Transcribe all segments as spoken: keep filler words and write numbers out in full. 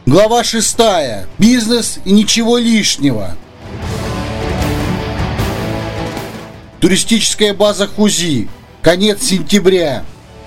Глава шестая. Бизнес и ничего лишнего. Туристическая база Хузи. Конец сентября.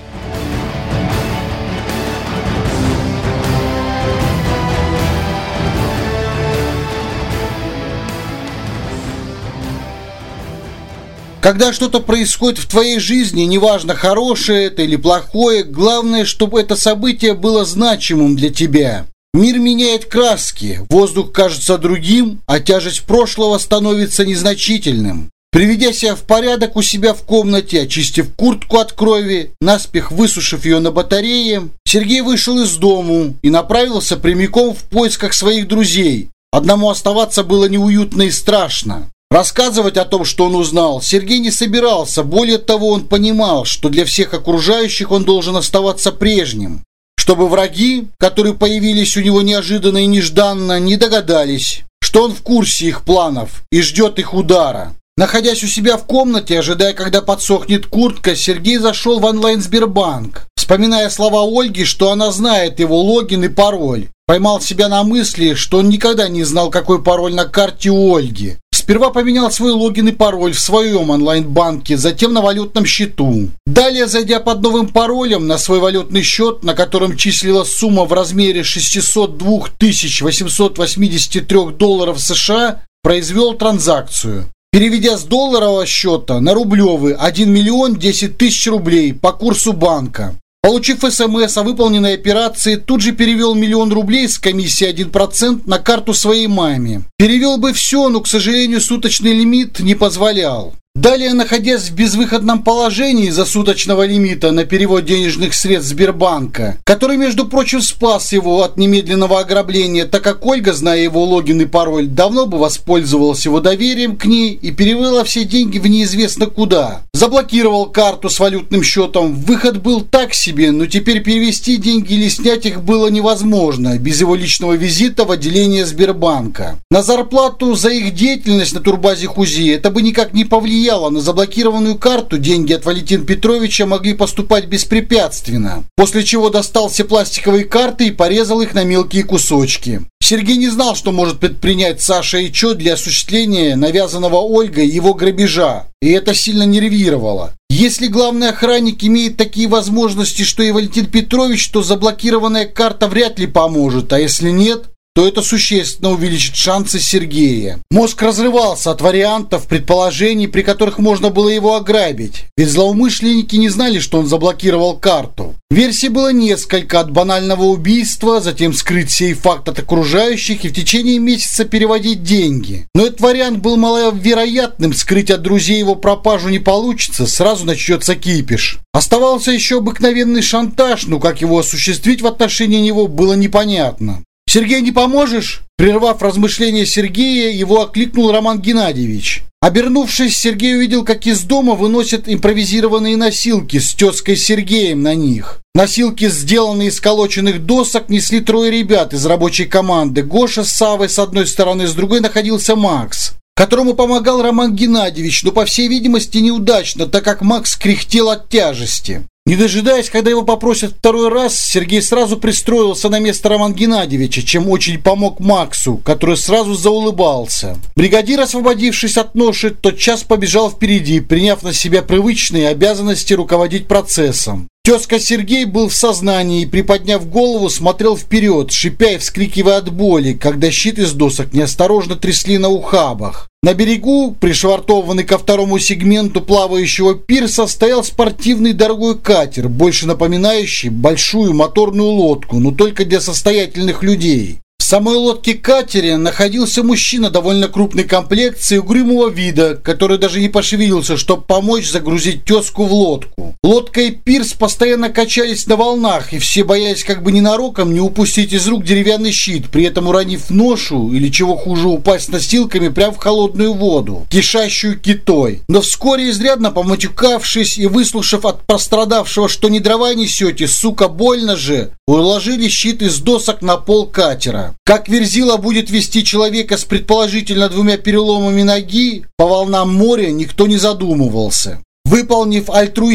Когда что-то происходит в твоей жизни, неважно, хорошее это или плохое, главное, чтобы это событие было значимым для тебя. Мир меняет краски, воздух кажется другим, а тяжесть прошлого становится незначительным. Приведя себя в порядок у себя в комнате, очистив куртку от крови, наспех высушив ее на батарее, Сергей вышел из дому и направился прямиком в поисках своих друзей. Одному оставаться было неуютно и страшно. Рассказывать о том, что он узнал, Сергей не собирался. Более того, он понимал, что для всех окружающих он должен оставаться прежним, чтобы враги, которые появились у него неожиданно и нежданно, не догадались, что он в курсе их планов и ждет их удара. Находясь у себя в комнате, ожидая, когда подсохнет куртка, Сергей зашел в онлайн-Сбербанк, вспоминая слова Ольги, что она знает его логин и пароль. Поймал себя на мысли, что он никогда не знал, какой пароль на карте у Ольги. Сперва поменял свой логин и пароль в своем онлайн-банке, затем на валютном счету. Далее, зайдя под новым паролем на свой валютный счет, на котором числилась сумма в размере шестьсот два тысячи восемьсот восемьдесят три долларов США, произвел транзакцию, переведя с долларового счета на рублевый один миллион десять тысяч рублей по курсу банка. Получив СМС о выполненной операции, тут же перевел миллион рублей с комиссией один процент на карту своей маме. Перевел бы все, но, к сожалению, суточный лимит не позволял. Далее, находясь в безвыходном положении из-за суточного лимита на перевод денежных средств Сбербанка, который, между прочим, спас его от немедленного ограбления, так как Ольга, зная его логин и пароль, давно бы воспользовалась его доверием к ней и перевела все деньги в неизвестно куда. Заблокировал карту с валютным счетом. Выход был так себе, но теперь перевести деньги или снять их было невозможно без его личного визита в отделение Сбербанка. На зарплату за их деятельность на турбазе Хузи это бы никак не повлияло. На заблокированную карту деньги от Валентина Петровича могли поступать беспрепятственно, после чего достал все пластиковые карты и порезал их на мелкие кусочки. Сергей не знал, что может предпринять Саша и Чо для осуществления навязанного Ольгой его грабежа, и это сильно нервировало. Если главный охранник имеет такие возможности, что и Валентин Петрович, то заблокированная карта вряд ли поможет, а если нет, то это существенно увеличит шансы Сергея. Мозг разрывался от вариантов, предположений, при которых можно было его ограбить. Ведь злоумышленники не знали, что он заблокировал карту. Версий было несколько, от банального убийства, затем скрыть сей факт от окружающих и в течение месяца переводить деньги. Но этот вариант был маловероятным, скрыть от друзей его пропажу не получится, сразу начнется кипиш. Оставался еще обыкновенный шантаж, но как его осуществить в отношении него было непонятно. «Сергей, не поможешь?» Прервав размышления Сергея, его окликнул Роман Геннадьевич. Обернувшись, Сергей увидел, как из дома выносят импровизированные носилки с тезкой Сергеем на них. Носилки, сделанные из сколоченных досок, несли трое ребят из рабочей команды. Гоша с Савой с одной стороны, с другой находился Макс, которому помогал Роман Геннадьевич, но, по всей видимости, неудачно, так как Макс кряхтел от тяжести. Не дожидаясь, когда его попросят второй раз, Сергей сразу пристроился на место Романа Геннадьевича, чем очень помог Максу, который сразу заулыбался. Бригадир, освободившись от ноши, тотчас побежал впереди, приняв на себя привычные обязанности руководить процессом. Тезка Сергей был в сознании и, приподняв голову, смотрел вперед, шипя и вскрикивая от боли, когда щит из досок неосторожно трясли на ухабах. На берегу, пришвартованный ко второму сегменту плавающего пирса, стоял спортивный дорогой катер, больше напоминающий большую моторную лодку, но только для состоятельных людей. В самой лодке катера находился мужчина довольно крупной комплекции, угрюмого вида, который даже не пошевелился, чтобы помочь загрузить тезку в лодку. Лодка и пирс постоянно качались на волнах, и все боялись как бы ненароком не упустить из рук деревянный щит, при этом уронив ношу или, чего хуже, упасть носилками прямо в холодную воду, кишащую китой. Но вскоре, изрядно поматюкавшись и выслушав от пострадавшего, что не дрова несете, сука, больно же, уложили щит из досок на пол катера. Как Верзила будет вести человека с предположительно двумя переломами ноги по волнам моря, никто не задумывался. Выполнив альтруистическую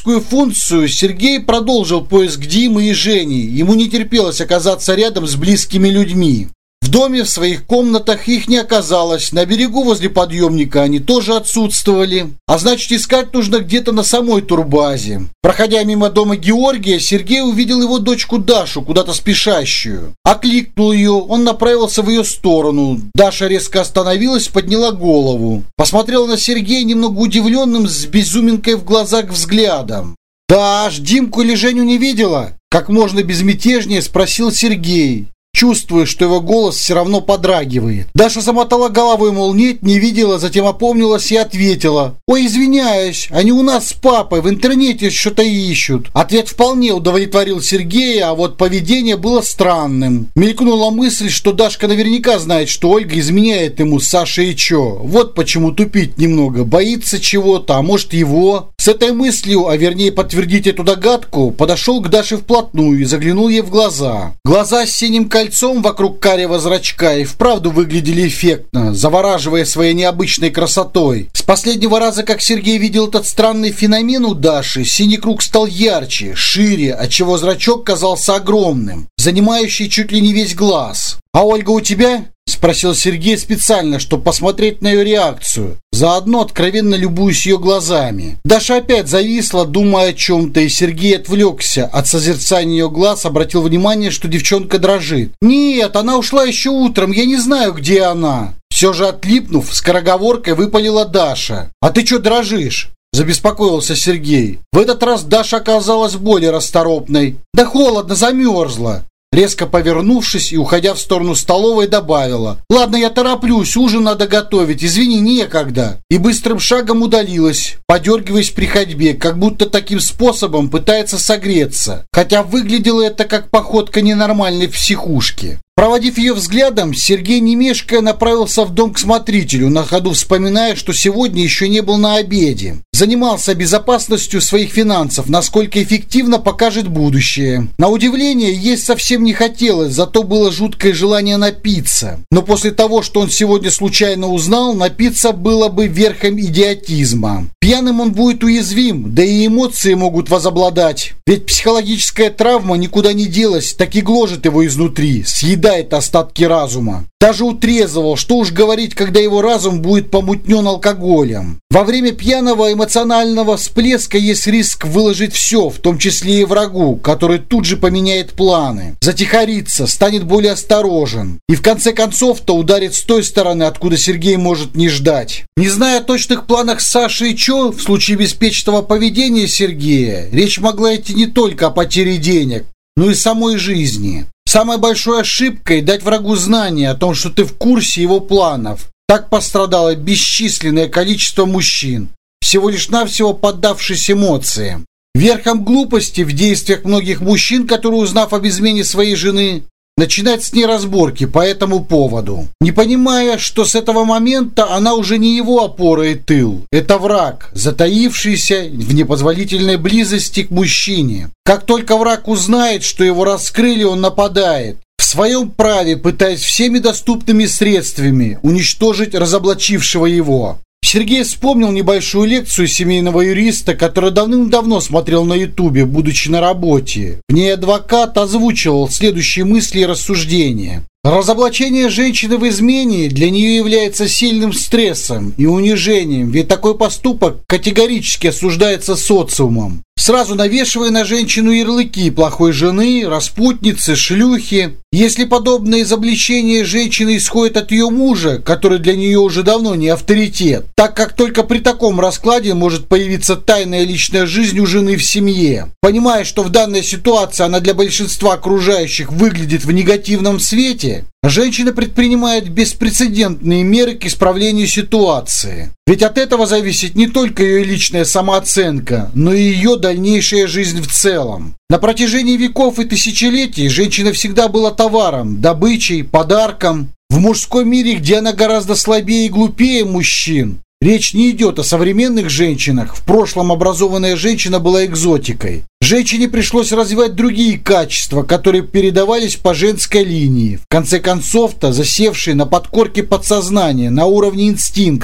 женскую функцию, Сергей продолжил поиск Димы и Жени. Ему не терпелось оказаться рядом с близкими людьми. В доме, в своих комнатах их не оказалось, на берегу возле подъемника они тоже отсутствовали, а значит искать нужно где-то на самой турбазе. Проходя мимо дома Георгия, Сергей увидел его дочку Дашу, куда-то спешащую. Окликнул ее, он направился в ее сторону. Даша резко остановилась, подняла голову. Посмотрела на Сергея немного удивленным, с безуминкой в глазах взглядом. «Даш, Димку или Женю не видела?» Как можно безмятежнее спросил Сергей, чувствуя, что его голос все равно подрагивает. Даша замотала головой, мол, нет, не видела, затем опомнилась и ответила: «Ой, извиняюсь, они у нас с папой в интернете что-то ищут». Ответ вполне удовлетворил Сергея, а вот поведение было странным. Мелькнула мысль, что Дашка наверняка знает, что Ольга изменяет ему с Сашей и чё. Вот почему тупить немного, боится чего-то, а может его. С этой мыслью, а вернее подтвердить эту догадку, подошел к Даше вплотную и заглянул ей в глаза. Глаза с синим кольцом Кольцом вокруг карего зрачка и вправду выглядели эффектно, завораживая своей необычной красотой. С последнего раза, как Сергей видел этот странный феномен у Даши, синий круг стал ярче, шире, отчего зрачок казался огромным, занимающий чуть ли не весь глаз. «А Ольга у тебя?» – спросил Сергей специально, чтобы посмотреть на ее реакцию. Заодно откровенно любуюсь ее глазами. Даша опять зависла, думая о чем-то, и Сергей отвлекся от созерцания ее глаз, обратил внимание, что девчонка дрожит. «Нет, она ушла еще утром, я не знаю, где она». Все же отлипнув, скороговоркой выпалила Даша. «А ты что дрожишь?» – забеспокоился Сергей. В этот раз Даша оказалась более расторопной. «Да холодно, замерзла». Резко повернувшись и уходя в сторону столовой, добавила: «Ладно, я тороплюсь, ужин надо готовить, извини, некогда». И быстрым шагом удалилась, подергиваясь при ходьбе, как будто таким способом пытается согреться. Хотя выглядело это как походка ненормальной психушки. Проводив ее взглядом, Сергей, не мешкая, направился в дом к смотрителю, на ходу вспоминая, что сегодня еще не был на обеде. Занимался безопасностью своих финансов, насколько эффективно покажет будущее. На удивление, есть совсем не хотелось, зато было жуткое желание напиться. Но после того, что он сегодня случайно узнал, напиться было бы верхом идиотизма. Пьяным он будет уязвим, да и эмоции могут возобладать. Ведь психологическая травма никуда не делась, так и гложет его изнутри, съедает остатки разума. Даже утрезвывал, что уж говорить, когда его разум будет помутнен алкоголем. Во время пьяного эмоционального всплеска есть риск выложить все, в том числе и врагу, который тут же поменяет планы, затихарится, станет более осторожен. И в конце концов-то ударит с той стороны, откуда Сергей может не ждать. Не зная о точных планах Саши и Чо, в случае беспечного поведения Сергея, речь могла идти не только о потере денег, но и самой жизни. Самой большой ошибкой дать врагу знание о том, что ты в курсе его планов. Так пострадало бесчисленное количество мужчин, всего лишь навсего поддавшись эмоциям. Верхом глупости в действиях многих мужчин, которые, узнав об измене своей жены, начинают с ней разборки по этому поводу, не понимая, что с этого момента она уже не его опора и тыл. Это враг, затаившийся в непозволительной близости к мужчине. Как только враг узнает, что его раскрыли, он нападает. В своем праве, пытаясь всеми доступными средствами уничтожить разоблачившего его. Сергей вспомнил небольшую лекцию семейного юриста, который давным-давно смотрел на ютубе, будучи на работе. В ней адвокат озвучивал следующие мысли и рассуждения. Разоблачение женщины в измене для нее является сильным стрессом и унижением, ведь такой поступок категорически осуждается социумом, сразу навешивая на женщину ярлыки плохой жены, распутницы, шлюхи. Если подобное изобличение женщины исходит от ее мужа, который для нее уже давно не авторитет, так как только при таком раскладе может появиться тайная личная жизнь у жены в семье. Понимая, что в данной ситуации она для большинства окружающих выглядит в негативном свете, женщина предпринимает беспрецедентные меры к исправлению ситуации. Ведь от этого зависит не только ее личная самооценка, но и ее дальнейшая жизнь в целом. На протяжении веков и тысячелетий женщина всегда была товаром, добычей, подарком. В мужском мире, где она гораздо слабее и глупее мужчин, речь не идет о современных женщинах. В прошлом образованная женщина была экзотикой. Женщине пришлось развивать другие качества, которые передавались по женской линии, в конце концов-то засевшие на подкорке подсознания, на уровне инстинктов.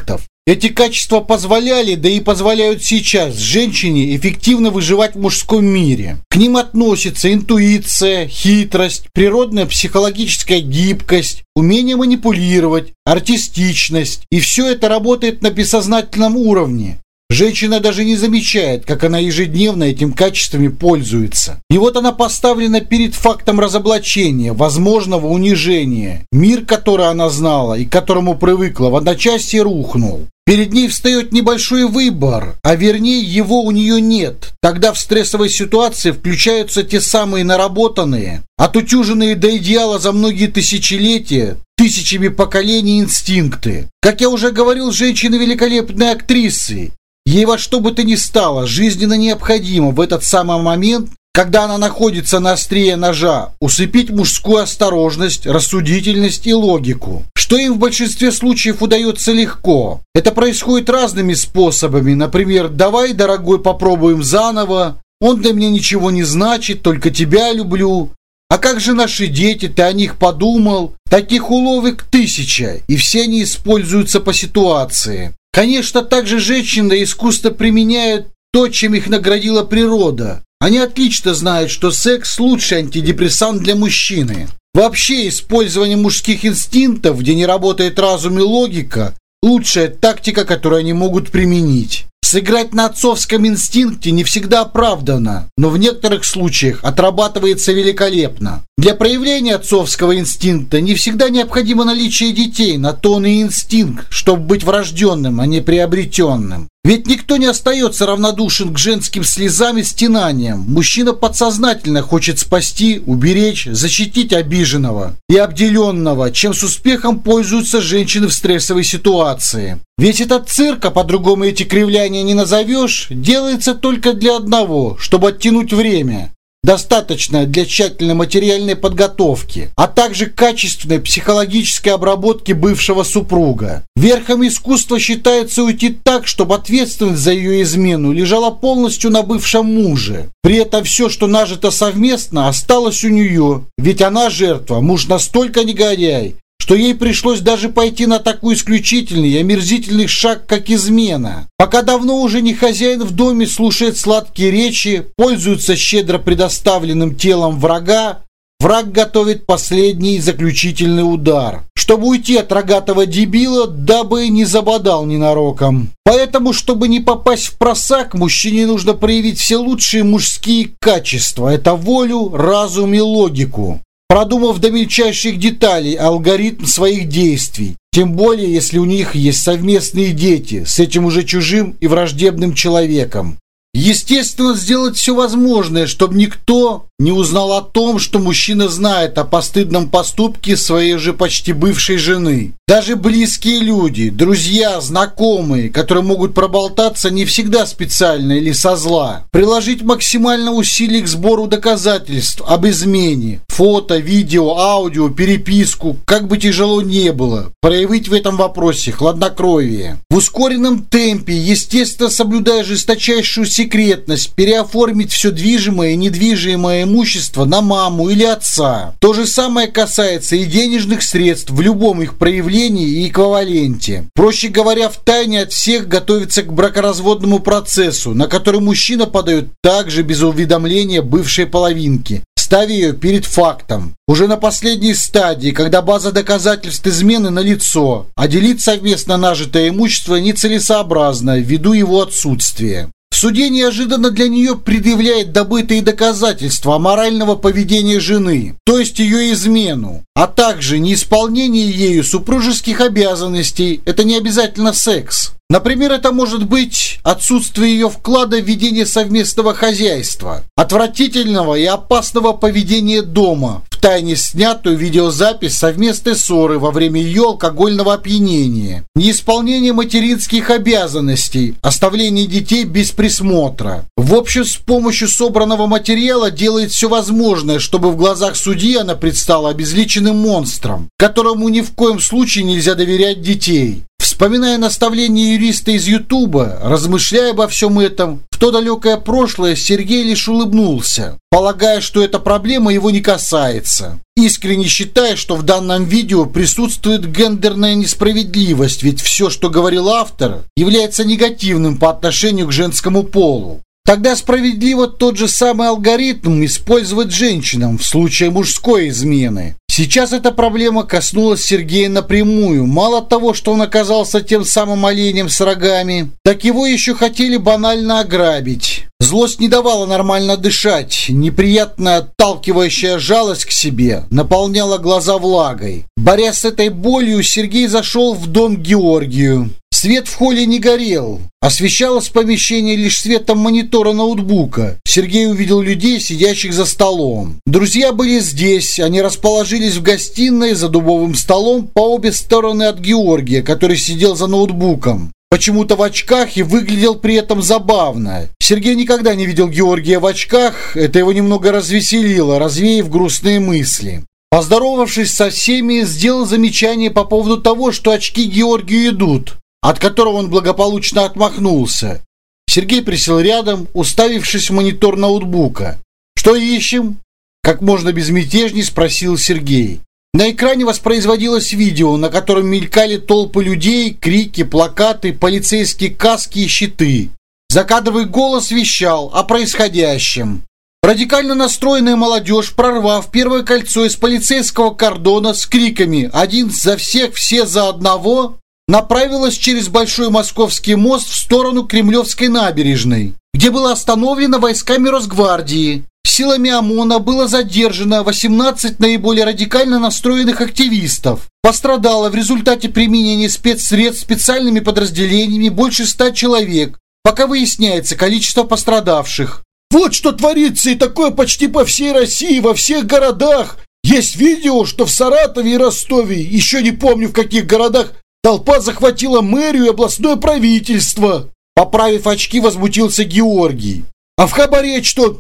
Эти качества позволяли, да и позволяют сейчас женщине эффективно выживать в мужском мире. К ним относятся интуиция, хитрость, природная психологическая гибкость, умение манипулировать, артистичность. И все это работает на бессознательном уровне. Женщина даже не замечает, как она ежедневно этими качествами пользуется. И вот она поставлена перед фактом разоблачения, возможного унижения. Мир, который она знала и к которому привыкла, в одночасье рухнул. Перед ней встает небольшой выбор, а вернее его у нее нет. Тогда в стрессовой ситуации включаются те самые наработанные, отутюженные до идеала за многие тысячелетия, тысячами поколений инстинкты. Как я уже говорил, женщины великолепные актрисы. Ей во что бы то ни стало жизненно необходимо в этот самый момент, когда она находится на острие ножа, усыпить мужскую осторожность, рассудительность и логику, что им в большинстве случаев удается легко. Это происходит разными способами, например, «давай, дорогой, попробуем заново», «он для меня ничего не значит, только тебя люблю», «а как же наши дети, ты о них подумал?» Таких уловок тысяча, и все они используются по ситуации. Конечно, также женщины искусно применяют то, чем их наградила природа. Они отлично знают, что секс – лучший антидепрессант для мужчины. Вообще, использование мужских инстинктов, где не работает разум и логика – лучшая тактика, которую они могут применить. Сыграть на отцовском инстинкте не всегда оправдано, но в некоторых случаях отрабатывается великолепно. Для проявления отцовского инстинкта не всегда необходимо наличие детей, на то он и инстинкт, чтобы быть врожденным, а не приобретенным. Ведь никто не остается равнодушен к женским слезам и стенаниям. Мужчина подсознательно хочет спасти, уберечь, защитить обиженного и обделенного, чем с успехом пользуются женщины в стрессовой ситуации. Весь этот цирк, а по-другому эти кривляния не назовешь, делается только для одного, чтобы оттянуть время. Достаточно для тщательной материальной подготовки, а также качественной психологической обработки бывшего супруга. Верхом искусства считается уйти так, чтобы ответственность за ее измену лежала полностью на бывшем муже. При этом все, что нажито совместно, осталось у нее, ведь она жертва, муж настолько негодяй, что ей пришлось даже пойти на такой исключительный и омерзительный шаг, как измена. Пока давно уже не хозяин в доме слушает сладкие речи, пользуется щедро предоставленным телом врага, враг готовит последний заключительный удар, чтобы уйти от рогатого дебила, дабы не забодал ненароком. Поэтому, чтобы не попасть в просак, мужчине нужно проявить все лучшие мужские качества. Это волю, разум и логику, продумав до мельчайших деталей алгоритм своих действий. Тем более, если у них есть совместные дети с этим уже чужим и враждебным человеком. Естественно, сделать все возможное, чтобы никто не узнал о том, что мужчина знает о постыдном поступке своей же почти бывшей жены. Даже близкие люди, друзья, знакомые, которые могут проболтаться не всегда специально или со зла. Приложить максимально усилий к сбору доказательств об измене. Фото, видео, аудио, переписку, как бы тяжело не было. Проявить в этом вопросе хладнокровие. В ускоренном темпе, естественно, соблюдая жесточайшую секретность, переоформить все движимое и недвижимое имущество на маму или отца. То же самое касается и денежных средств в любом их проявлении и эквиваленте. Проще говоря, втайне от всех готовиться к бракоразводному процессу, на который мужчина подает также без уведомления бывшей половинки, ставя ее перед фактом. Уже на последней стадии, когда база доказательств измены налицо, а делить совместно нажитое имущество нецелесообразно ввиду его отсутствия. В суде неожиданно для нее предъявляет добытые доказательства аморального поведения жены, то есть ее измену, а также неисполнение ею супружеских обязанностей. Это не обязательно секс. Например, это может быть отсутствие ее вклада в ведение совместного хозяйства, отвратительного и опасного поведения дома, втайне снятую видеозапись совместной ссоры во время ее алкогольного опьянения, неисполнение материнских обязанностей, оставление детей без присмотра. В общем, с помощью собранного материала делает все возможное, чтобы в глазах судьи она предстала обезличенным монстром, которому ни в коем случае нельзя доверять детей. Вспоминая наставления юриста из Ютуба, размышляя обо всем этом, в то далекое прошлое Сергей лишь улыбнулся, полагая, что эта проблема его не касается. Искренне считая, что в данном видео присутствует гендерная несправедливость, ведь все, что говорил автор, является негативным по отношению к женскому полу. Тогда справедливо тот же самый алгоритм использовать женщинам в случае мужской измены. Сейчас эта проблема коснулась Сергея напрямую. Мало того, что он оказался тем самым оленем с рогами, так его еще хотели банально ограбить. Злость не давала нормально дышать, неприятная отталкивающая жалость к себе наполняла глаза влагой. Борясь с этой болью, Сергей зашел в дом к Георгию. Свет в холле не горел. Освещалось помещение лишь светом монитора ноутбука. Сергей увидел людей, сидящих за столом. Друзья были здесь. Они расположились в гостиной за дубовым столом по обе стороны от Георгия, который сидел за ноутбуком. Почему-то в очках и выглядел при этом забавно. Сергей никогда не видел Георгия в очках. Это его немного развеселило, развеяв грустные мысли. Поздоровавшись со всеми, сделал замечание по поводу того, что очки Георгию идут, от которого он благополучно отмахнулся. Сергей присел рядом, уставившись в монитор ноутбука. «Что ищем?» – как можно безмятежней спросил Сергей. На экране воспроизводилось видео, на котором мелькали толпы людей, крики, плакаты, полицейские каски и щиты. Закадровый голос вещал о происходящем. Радикально настроенная молодежь, прорвав первое кольцо из полицейского кордона с криками «Один за всех, все за одного!», направилась через Большой Московский мост в сторону Кремлевской набережной, где было остановлено войсками Росгвардии. Силами ОМОНа было задержано восемнадцать наиболее радикально настроенных активистов. Пострадало в результате применения спецсредств специальными подразделениями больше ста человек. Пока выясняется количество пострадавших. Вот что творится, и такое почти по всей России, во всех городах. Есть видео, что в Саратове и Ростове, еще не помню в каких городах, толпа захватила мэрию и областное правительство. Поправив очки, возмутился Георгий. А в хабаре что?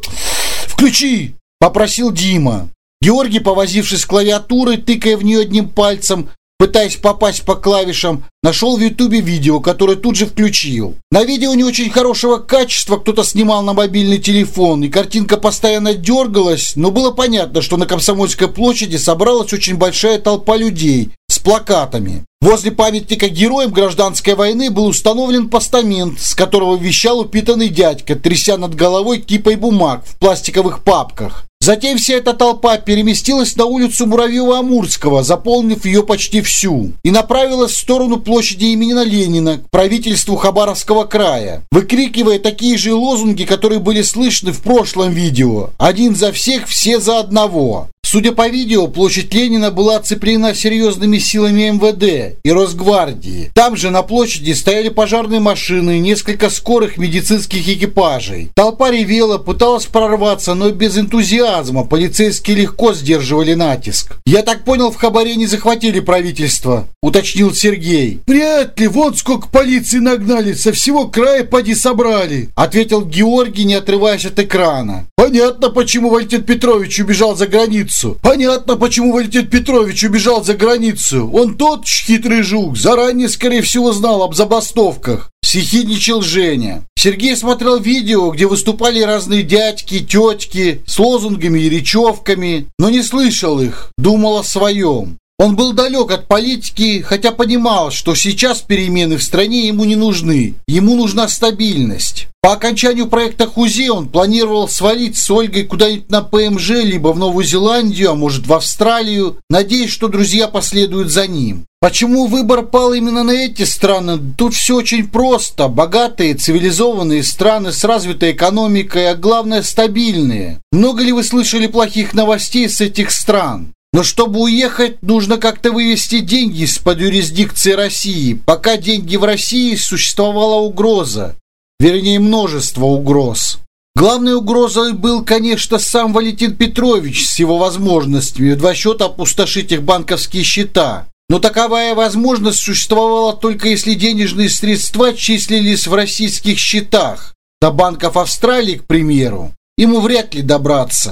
Включи, попросил Дима. Георгий, повозившись с клавиатурой, тыкая в нее одним пальцем, пытаясь попасть по клавишам, нашел в ютубе видео, которое тут же включил. На видео не очень хорошего качества кто-то снимал на мобильный телефон, и картинка постоянно дергалась, но было понятно, что на Комсомольской площади собралась очень большая толпа людей с плакатами. Возле памятника героям гражданской войны был установлен постамент, с которого вещал упитанный дядька, тряся над головой кипой бумаг в пластиковых папках. Затем вся эта толпа переместилась на улицу Муравьева-Амурского, заполнив ее почти всю, и направилась в сторону площади имени Ленина, к правительству Хабаровского края, выкрикивая такие же лозунги, которые были слышны в прошлом видео: «Один за всех, все за одного». Судя по видео, площадь Ленина была оцеплена серьезными силами эм вэ дэ и Росгвардии. Там же на площади стояли пожарные машины и несколько скорых медицинских экипажей. Толпа ревела, пыталась прорваться, но без энтузиазма. Полицейские легко сдерживали натиск. «Я так понял, в хабаре не захватили правительство», — уточнил Сергей. «Вряд ли, вон сколько полиции нагнали, со всего края поди собрали», — ответил Георгий, не отрываясь от экрана. «Понятно, почему Валентин Петрович убежал за границу. Понятно, почему Валентин Петрович убежал за границу. Он тот хитрый жук, заранее, скорее всего, знал об забастовках», — съехидничал Женя. Сергей смотрел видео, где выступали разные дядьки, тетки с лозунгами и речевками, но не слышал их, думал о своем. Он был далек от политики, хотя понимал, что сейчас перемены в стране ему не нужны, ему нужна стабильность. По окончанию проекта Хузе он планировал свалить с Ольгой куда-нибудь на пэ эм жэ, либо в Новую Зеландию, а может в Австралию, надеясь, что друзья последуют за ним. Почему выбор пал именно на эти страны? Тут все очень просто. Богатые, цивилизованные страны с развитой экономикой, а главное стабильные. Много ли вы слышали плохих новостей с этих стран? Но чтобы уехать, нужно как-то вывести деньги из-под юрисдикции России. Пока деньги в России, существовала угроза. Вернее, множество угроз. Главной угрозой был, конечно, сам Валентин Петрович с его возможностями в два счета опустошить их банковские счета. Но таковая возможность существовала только если денежные средства числились в российских счетах. До банков Австралии, к примеру, ему вряд ли добраться.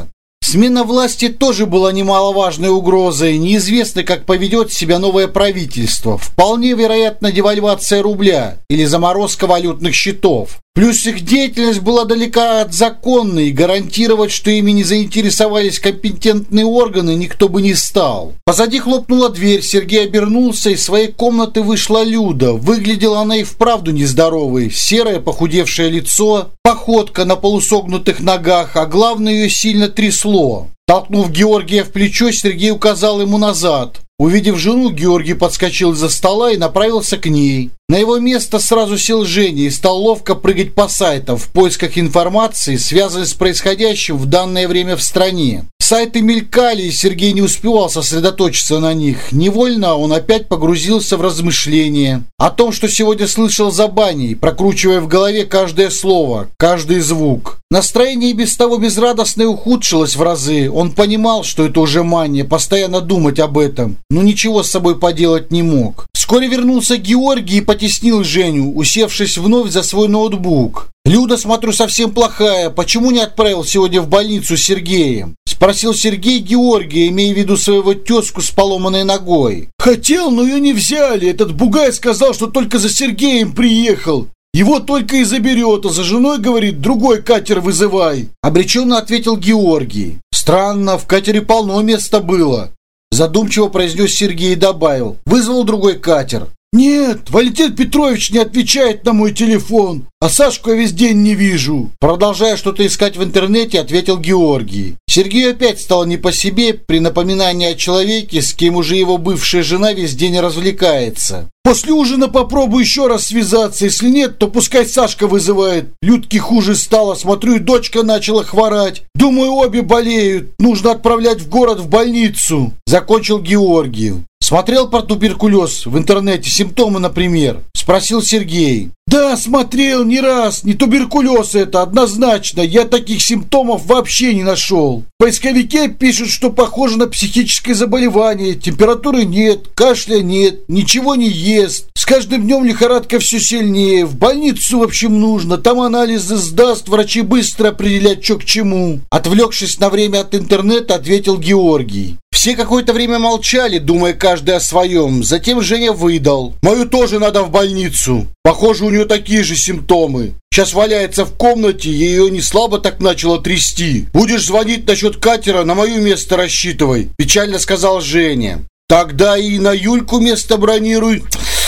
Смена власти тоже была немаловажной угрозой. Неизвестно, как поведет себя новое правительство. Вполне вероятно, девальвация рубля или заморозка валютных счетов. Плюс их деятельность была далека от законной, и гарантировать, что ими не заинтересовались компетентные органы, никто бы не стал. Позади хлопнула дверь, Сергей обернулся, из своей комнаты вышла Люда. Выглядела она и вправду нездоровой. Серое похудевшее лицо, походка на полусогнутых ногах, а главное, ее сильно трясло. Толкнув Георгия в плечо, Сергей указал ему назад. Увидев жену, Георгий подскочил из-за стола и направился к ней. На его место сразу сел Женя и стал ловко прыгать по сайтам в поисках информации, связанной с происходящим в данное время в стране. Сайты мелькали, и Сергей не успевал сосредоточиться на них. Невольно он опять погрузился в размышления о том, что сегодня слышал за баней, прокручивая в голове каждое слово, каждый звук. Настроение и без того безрадостное ухудшилось в разы. Он понимал, что это уже мания, постоянно думать об этом, но ничего с собой поделать не мог. Вскоре вернулся Георгий и потеснил Женю, усевшись вновь за свой ноутбук. «Люда, смотрю, совсем плохая. Почему не отправил сегодня в больницу с Сергеем?» Спросил Сергей Георгия, имея в виду своего тезку с поломанной ногой. «Хотел, но ее не взяли. Этот бугай сказал, что только за Сергеем приехал. Его только и заберет, а за женой, говорит, другой катер вызывай». Обреченно ответил Георгий. «Странно, в катере полно места было». Задумчиво произнес Сергей и добавил. «Вызвал другой катер». «Нет, Валентин Петрович не отвечает на мой телефон, а Сашку я весь день не вижу». Продолжая что-то искать в интернете, ответил Георгий. Сергею опять стало не по себе при напоминании о человеке, с кем уже его бывшая жена весь день развлекается. «После ужина попробую еще раз связаться, если нет, то пускай Сашка вызывает. Людке хуже стало, смотрю, и дочка начала хворать. Думаю, обе болеют, нужно отправлять в город в больницу». Закончил Георгий. «Смотрел про туберкулез в интернете, симптомы, например?» Спросил Сергей. «Да, смотрел не раз. Не туберкулез это, однозначно. Я таких симптомов вообще не нашел. В поисковике пишут, что похоже на психическое заболевание. Температуры нет, кашля нет, ничего не ест. С каждым днем лихорадка все сильнее. В больницу, в общем, нужно. Там анализы сдаст, врачи быстро определят, что к чему». Отвлекшись на время от интернета, ответил Георгий. Все какое-то время молчали, думая каждый о своем. Затем Женя выдал. «Мою тоже надо в больницу. Похоже, у нее такие же симптомы. Сейчас валяется в комнате, ее не слабо так начало трясти. Будешь звонить насчет катера, на мое место рассчитывай», печально сказал Женя. «Тогда и на Юльку место бронируй.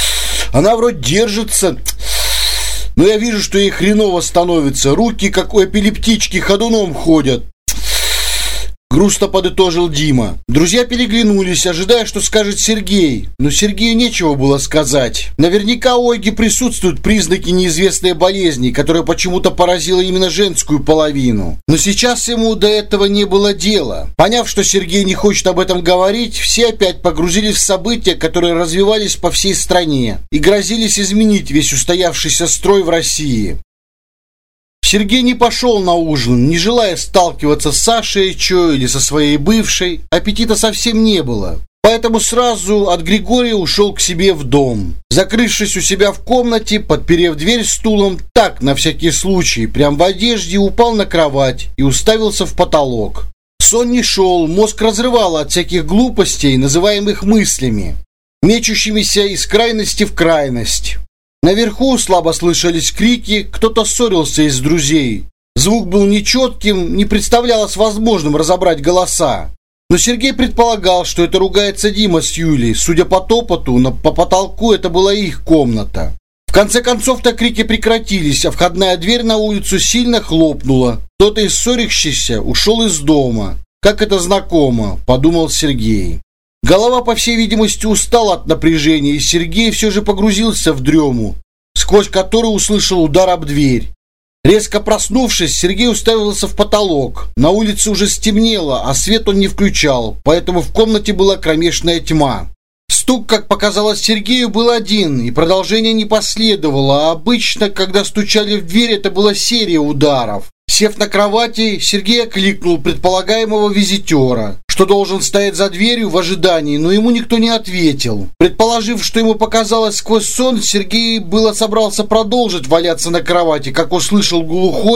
Она вроде держится. Но я вижу, что ей хреново становится. Руки, как у эпилептички, ходуном ходят». Грустно подытожил Дима. Друзья переглянулись, ожидая, что скажет Сергей. Но Сергею нечего было сказать. Наверняка у Ольги присутствуют признаки неизвестной болезни, которая почему-то поразила именно женскую половину. Но сейчас ему до этого не было дела. Поняв, что Сергей не хочет об этом говорить, все опять погрузились в события, которые развивались по всей стране и грозились изменить весь устоявшийся строй в России. Сергей не пошел на ужин, не желая сталкиваться с Сашей Чо или со своей бывшей. Аппетита совсем не было. Поэтому сразу от Григория ушел к себе в дом. Закрывшись у себя в комнате, подперев дверь стулом, так, на всякий случай, прям в одежде, упал на кровать и уставился в потолок. Сон не шел, мозг разрывало от всяких глупостей, называемых мыслями, мечущимися из крайности в крайность. Наверху слабо слышались крики, кто-то ссорился из друзей. Звук был нечетким, не представлялось возможным разобрать голоса. Но Сергей предполагал, что это ругается Дима с Юлей. Судя по топоту, на, по потолку это была их комната. В конце концов-то крики прекратились, а входная дверь на улицу сильно хлопнула. Кто-то из ссорящихся ушел из дома. «Как это знакомо», – подумал Сергей. Голова, по всей видимости, устала от напряжения, и Сергей все же погрузился в дрему, сквозь которую услышал удар об дверь. Резко проснувшись, Сергей уставился в потолок. На улице уже стемнело, а свет он не включал, поэтому в комнате была кромешная тьма. Стук, как показалось Сергею, был один, и продолжение не последовало, а обычно, когда стучали в дверь, это была серия ударов. Сев на кровати, Сергей окликнул предполагаемого визитера, что должен стоять за дверью в ожидании, но ему никто не ответил. Предположив, что ему показалось сквозь сон, Сергей было собрался продолжить валяться на кровати, как услышал глухой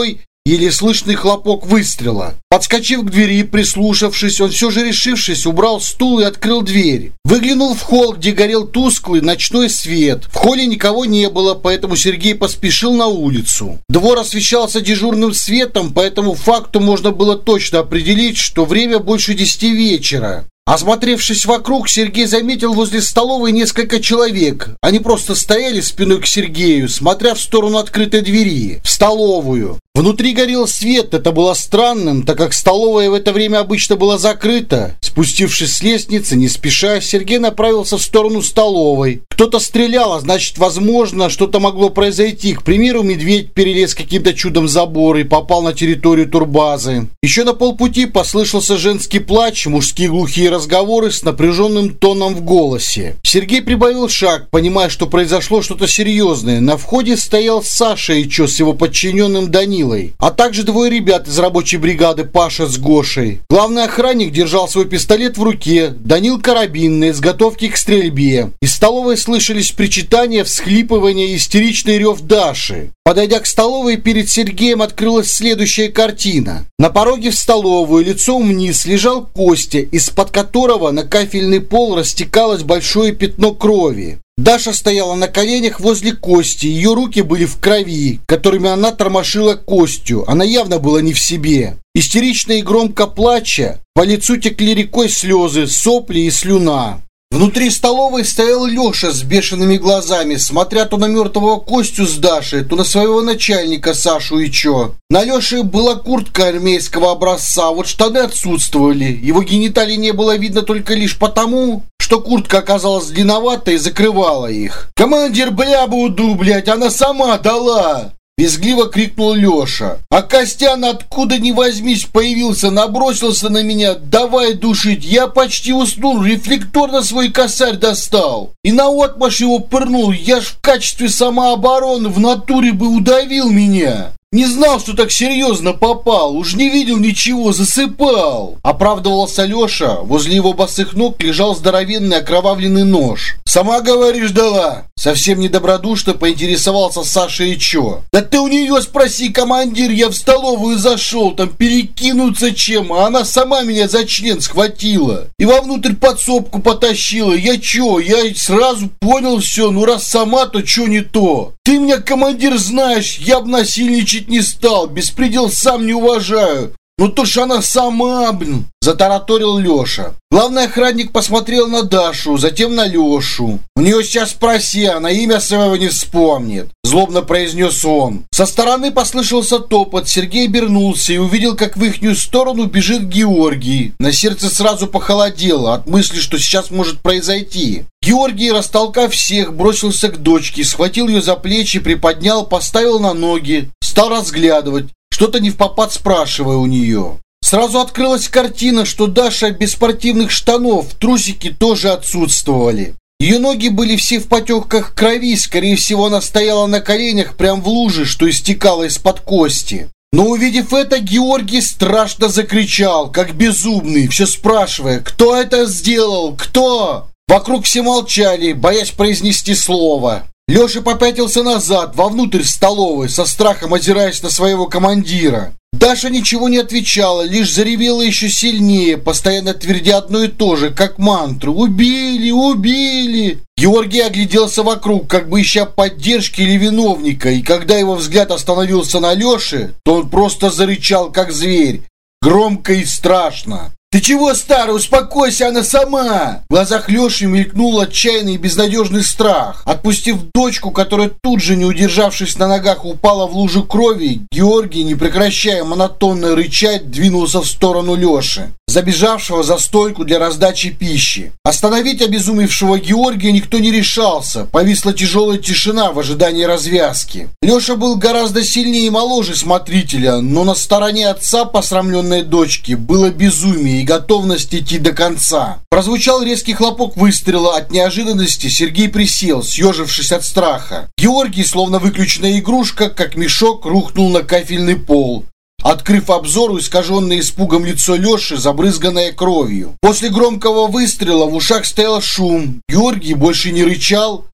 еле слышный хлопок выстрела. Подскочив к двери и прислушавшись, он все же решившись, убрал стул и открыл дверь. Выглянул в холл, где горел тусклый ночной свет. В холле никого не было, поэтому Сергей поспешил на улицу. Двор освещался дежурным светом, по этому факту можно было точно определить, что время больше десяти вечера. Осмотревшись вокруг, Сергей заметил возле столовой несколько человек. Они просто стояли спиной к Сергею, смотря в сторону открытой двери, в столовую. Внутри горел свет, это было странным, так как столовая в это время обычно была закрыта. Спустившись с лестницы, не спеша, Сергей направился в сторону столовой. Кто-то стрелял, а значит, возможно, что-то могло произойти. К примеру, медведь перелез каким-то чудом забор и попал на территорию турбазы. Еще на полпути послышался женский плач, мужские глухие разговоры с напряженным тоном в голосе. Сергей прибавил шаг, понимая, что произошло что-то серьезное. На входе стоял Саша Ичо с его подчиненным Данилом, а также двое ребят из рабочей бригады, Паша с Гошей. Главный охранник держал свой пистолет в руке, Данил карабин на изготовке к стрельбе. Из столовой слышались причитания, всхлипывания и истеричный рев Даши. Подойдя к столовой, перед Сергеем открылась следующая картина. На пороге в столовую лицом вниз лежал Костя, из-под которого на кафельный пол растекалось большое пятно крови. Даша стояла на коленях возле Кости, ее руки были в крови, которыми она тормошила Костю, она явно была не в себе. Истерично и громко плача, по лицу текли рекой слезы, сопли и слюна. Внутри столовой стоял Леша с бешеными глазами, смотря то на мертвого Костю с Дашей, то на своего начальника Сашу Ичо. На Леше была куртка армейского образца, а вот штаны отсутствовали. Его гениталии не было видно только лишь потому, что куртка оказалась длинноватой и закрывала их. «Командир, бля, буду, блядь, она сама дала!» Визгливо крикнул Леша. А Костян откуда ни возьмись появился, набросился на меня. Давай душить. Я почти уснул, рефлекторно свой косарь достал. И наотмашь его пырнул. Я ж в качестве самообороны в натуре бы удавил меня. Не знал, что так серьезно попал. Уж не видел ничего, засыпал. Оправдывался Леша. Возле его босых ног лежал здоровенный окровавленный нож. Сама, говоришь, дала? Совсем недобродушно поинтересовался Саша Ичо. Да ты у нее спроси, командир. Я в столовую зашел, там перекинуться чем, а она сама меня за член схватила. И вовнутрь подсобку потащила. Я че? Я сразу понял все. Ну раз сама, то че не то? Ты меня, командир, знаешь, я б насильничать не стал, беспредел сам не уважаю. Ну то ж она сама, блин, затараторил Леша. Главный охранник посмотрел на Дашу, затем на Лешу. У нее сейчас спроси, она имя своего не вспомнит, злобно произнес он. Со стороны послышался топот, Сергей обернулся и увидел, как в ихнюю сторону бежит Георгий. На сердце сразу похолодело от мысли, что сейчас может произойти. Георгий, растолкав всех, бросился к дочке, схватил ее за плечи, приподнял, поставил на ноги, стал разглядывать, что-то невпопад спрашивая у нее. Сразу открылась картина, что Даша без спортивных штанов, трусики тоже отсутствовали. Ее ноги были все в потеках крови, скорее всего, она стояла на коленях прямо в луже, что истекало из-под кости. Но увидев это, Георгий страшно закричал, как безумный, все спрашивая, кто это сделал, кто? Вокруг все молчали, боясь произнести слово. Леша попятился назад, вовнутрь столовой, со страхом озираясь на своего командира. Даша ничего не отвечала, лишь заревела еще сильнее, постоянно твердя одно и то же, как мантру. «Убили! Убили!» Георгий огляделся вокруг, как бы ища поддержки или виновника, и когда его взгляд остановился на Леше, то он просто зарычал, как зверь, громко и страшно. «Ты чего, старый, успокойся, она сама!» В глазах Леши мелькнул отчаянный и безнадежный страх. Отпустив дочку, которая тут же, не удержавшись на ногах, упала в лужу крови, Георгий, не прекращая монотонно рычать, двинулся в сторону Леши, забежавшего за стойку для раздачи пищи. Остановить обезумевшего Георгия никто не решался. Повисла тяжелая тишина в ожидании развязки. Леша был гораздо сильнее и моложе смотрителя, но на стороне отца посрамленной дочки было безумие и готовность идти до конца. Прозвучал резкий хлопок выстрела. От неожиданности Сергей присел, съежившись от страха. Георгий, словно выключенная игрушка, как мешок, рухнул на кафельный пол, открыв обзору искаженное испугом лицо Леши, забрызганное кровью. После громкого выстрела в ушах стоял шум. Георгий больше не рычал,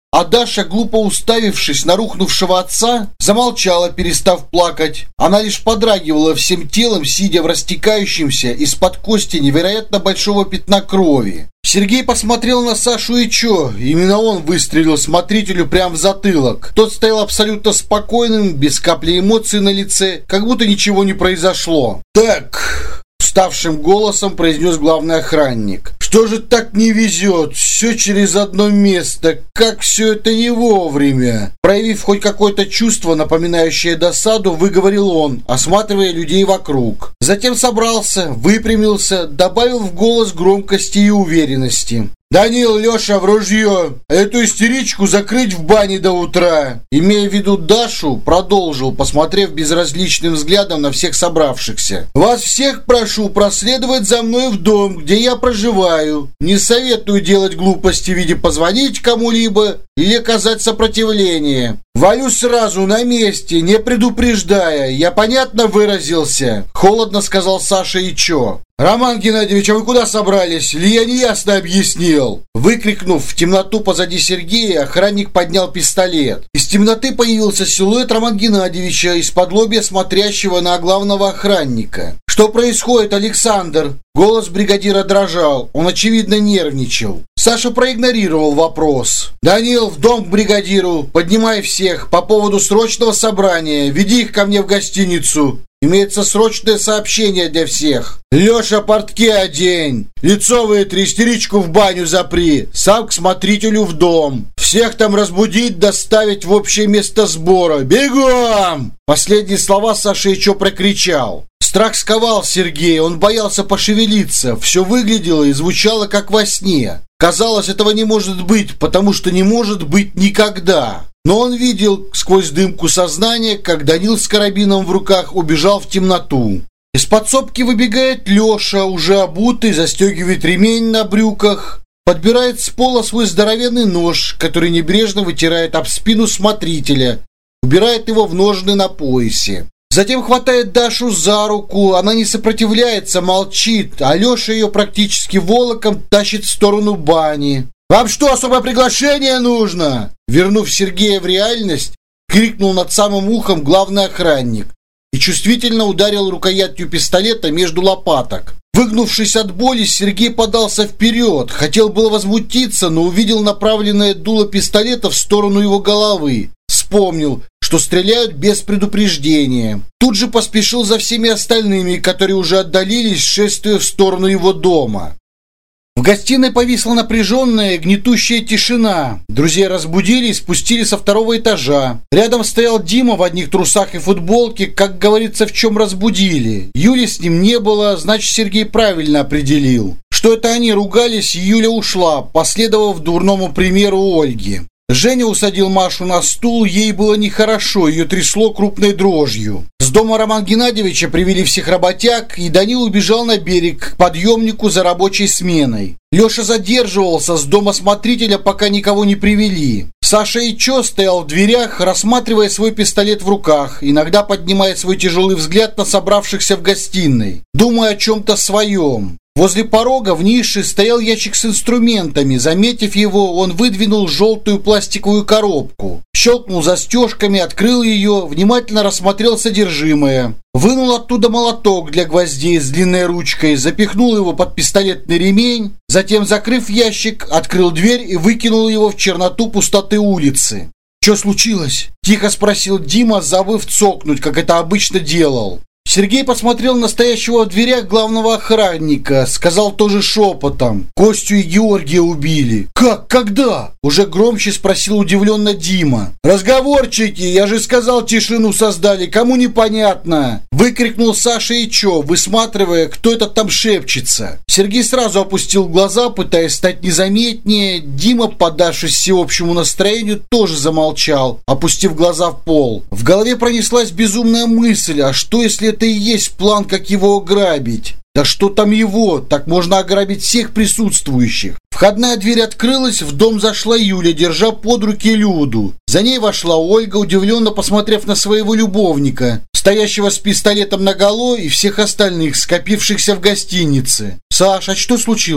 А Даша, глупо уставившись на рухнувшего отца, замолчала, перестав плакать. Она лишь подрагивала всем телом, сидя в растекающемся из-под кости невероятно большого пятна крови. Сергей посмотрел на Сашу и чё? Именно он выстрелил смотрителю прямо в затылок. Тот стоял абсолютно спокойным, без капли эмоций на лице, как будто ничего не произошло. «Так», — уставшим голосом произнес главный охранник. «Что же так не везет? Все через одно место. Как все это не вовремя?» Проявив хоть какое-то чувство, напоминающее досаду, выговорил он, осматривая людей вокруг. Затем собрался, выпрямился, добавил в голос громкости и уверенности. «Данил, Леша, в ружье! Эту истеричку закрыть в бане до утра!» Имея в виду Дашу, продолжил, посмотрев безразличным взглядом на всех собравшихся. «Вас всех прошу проследовать за мной в дом, где я проживаю. Не советую делать глупости в виде позвонить кому-либо или оказать сопротивление. Валю сразу на месте, не предупреждая. Я понятно выразился?» Холодно сказал Саша и чё? «Роман Геннадьевич, а вы куда собрались? Или я неясно объяснил?» Выкрикнув в темноту позади Сергея, охранник поднял пистолет. Из темноты появился силуэт Романа Геннадьевича, из-под лобья смотрящего на главного охранника. «Что происходит, Александр?» Голос бригадира дрожал, он, очевидно, нервничал. Саша проигнорировал вопрос. «Данил, в дом к бригадиру, поднимай всех по поводу срочного собрания, веди их ко мне в гостиницу. Имеется срочное сообщение для всех. Леша, портки одень, лицо вытри, истеричку в баню запри, сам к смотрителю в дом. Всех там разбудить, доставить в общее место сбора. Бегом!» Последние слова Саша Ичо прокричал. Страх сковал Сергея, он боялся пошевелиться, все выглядело и звучало как во сне. Казалось, этого не может быть, потому что не может быть никогда. Но он видел сквозь дымку сознания, как Данил с карабином в руках убежал в темноту. Из подсобки выбегает Леша, уже обутый, застегивает ремень на брюках, подбирает с пола свой здоровенный нож, который небрежно вытирает об спину смотрителя, убирает его в ножны на поясе. Затем хватает Дашу за руку, она не сопротивляется, молчит, а Леша ее практически волоком тащит в сторону бани. «Вам что, особое приглашение нужно?» Вернув Сергея в реальность, крикнул над самым ухом главный охранник и чувствительно ударил рукоятью пистолета между лопаток. Выгнувшись от боли, Сергей подался вперед, хотел было возмутиться, но увидел направленное дуло пистолета в сторону его головы. Вспомнил, что стреляют без предупреждения. Тут же поспешил за всеми остальными, которые уже отдалились, шествуя в сторону его дома. В гостиной повисла напряженная, гнетущая тишина. Друзья разбудили и спустили со второго этажа. Рядом стоял Дима в одних трусах и футболке, как говорится, в чем разбудили. Юли с ним не было, значит, Сергей правильно определил. Что это они ругались, и Юля ушла, последовав дурному примеру Ольги. Женя усадил Машу на стул, ей было нехорошо, ее трясло крупной дрожью. С дома Романа Геннадьевича привели всех работяг, и Данил убежал на берег к подъемнику за рабочей сменой. Леша задерживался с дома смотрителя, пока никого не привели. Саша Ичо стоял в дверях, рассматривая свой пистолет в руках, иногда поднимая свой тяжелый взгляд на собравшихся в гостиной, думая о чем-то своем. Возле порога в нише стоял ящик с инструментами. Заметив его, он выдвинул желтую пластиковую коробку. Щелкнул застежками, открыл ее, внимательно рассмотрел содержимое. Вынул оттуда молоток для гвоздей с длинной ручкой, запихнул его под пистолетный ремень, затем, закрыв ящик, открыл дверь и выкинул его в черноту пустоты улицы. «Что случилось?» – тихо спросил Дима, забыв цокнуть, как это обычно делал. Сергей посмотрел на стоящего в дверях главного охранника, сказал тоже шепотом: «Костю и Георгия убили». «Как? Когда?» Уже громче спросил удивленно Дима. «Разговорчики, я же сказал, тишину создали, кому непонятно?» Выкрикнул Саша Ичо, высматривая, кто это там шепчется. Сергей сразу опустил глаза, пытаясь стать незаметнее. Дима, поддавшись всеобщему настроению, тоже замолчал, опустив глаза в пол. В голове пронеслась безумная мысль: а что, если это и есть план, как его ограбить? Да что там его? Так можно ограбить всех присутствующих. Входная дверь открылась, в дом зашла Юля, держа под руки Люду. За ней вошла Ольга, удивленно посмотрев на своего любовника, стоящего с пистолетом наголо, и всех остальных, скопившихся в гостинице. «Саш, а что случилось?» —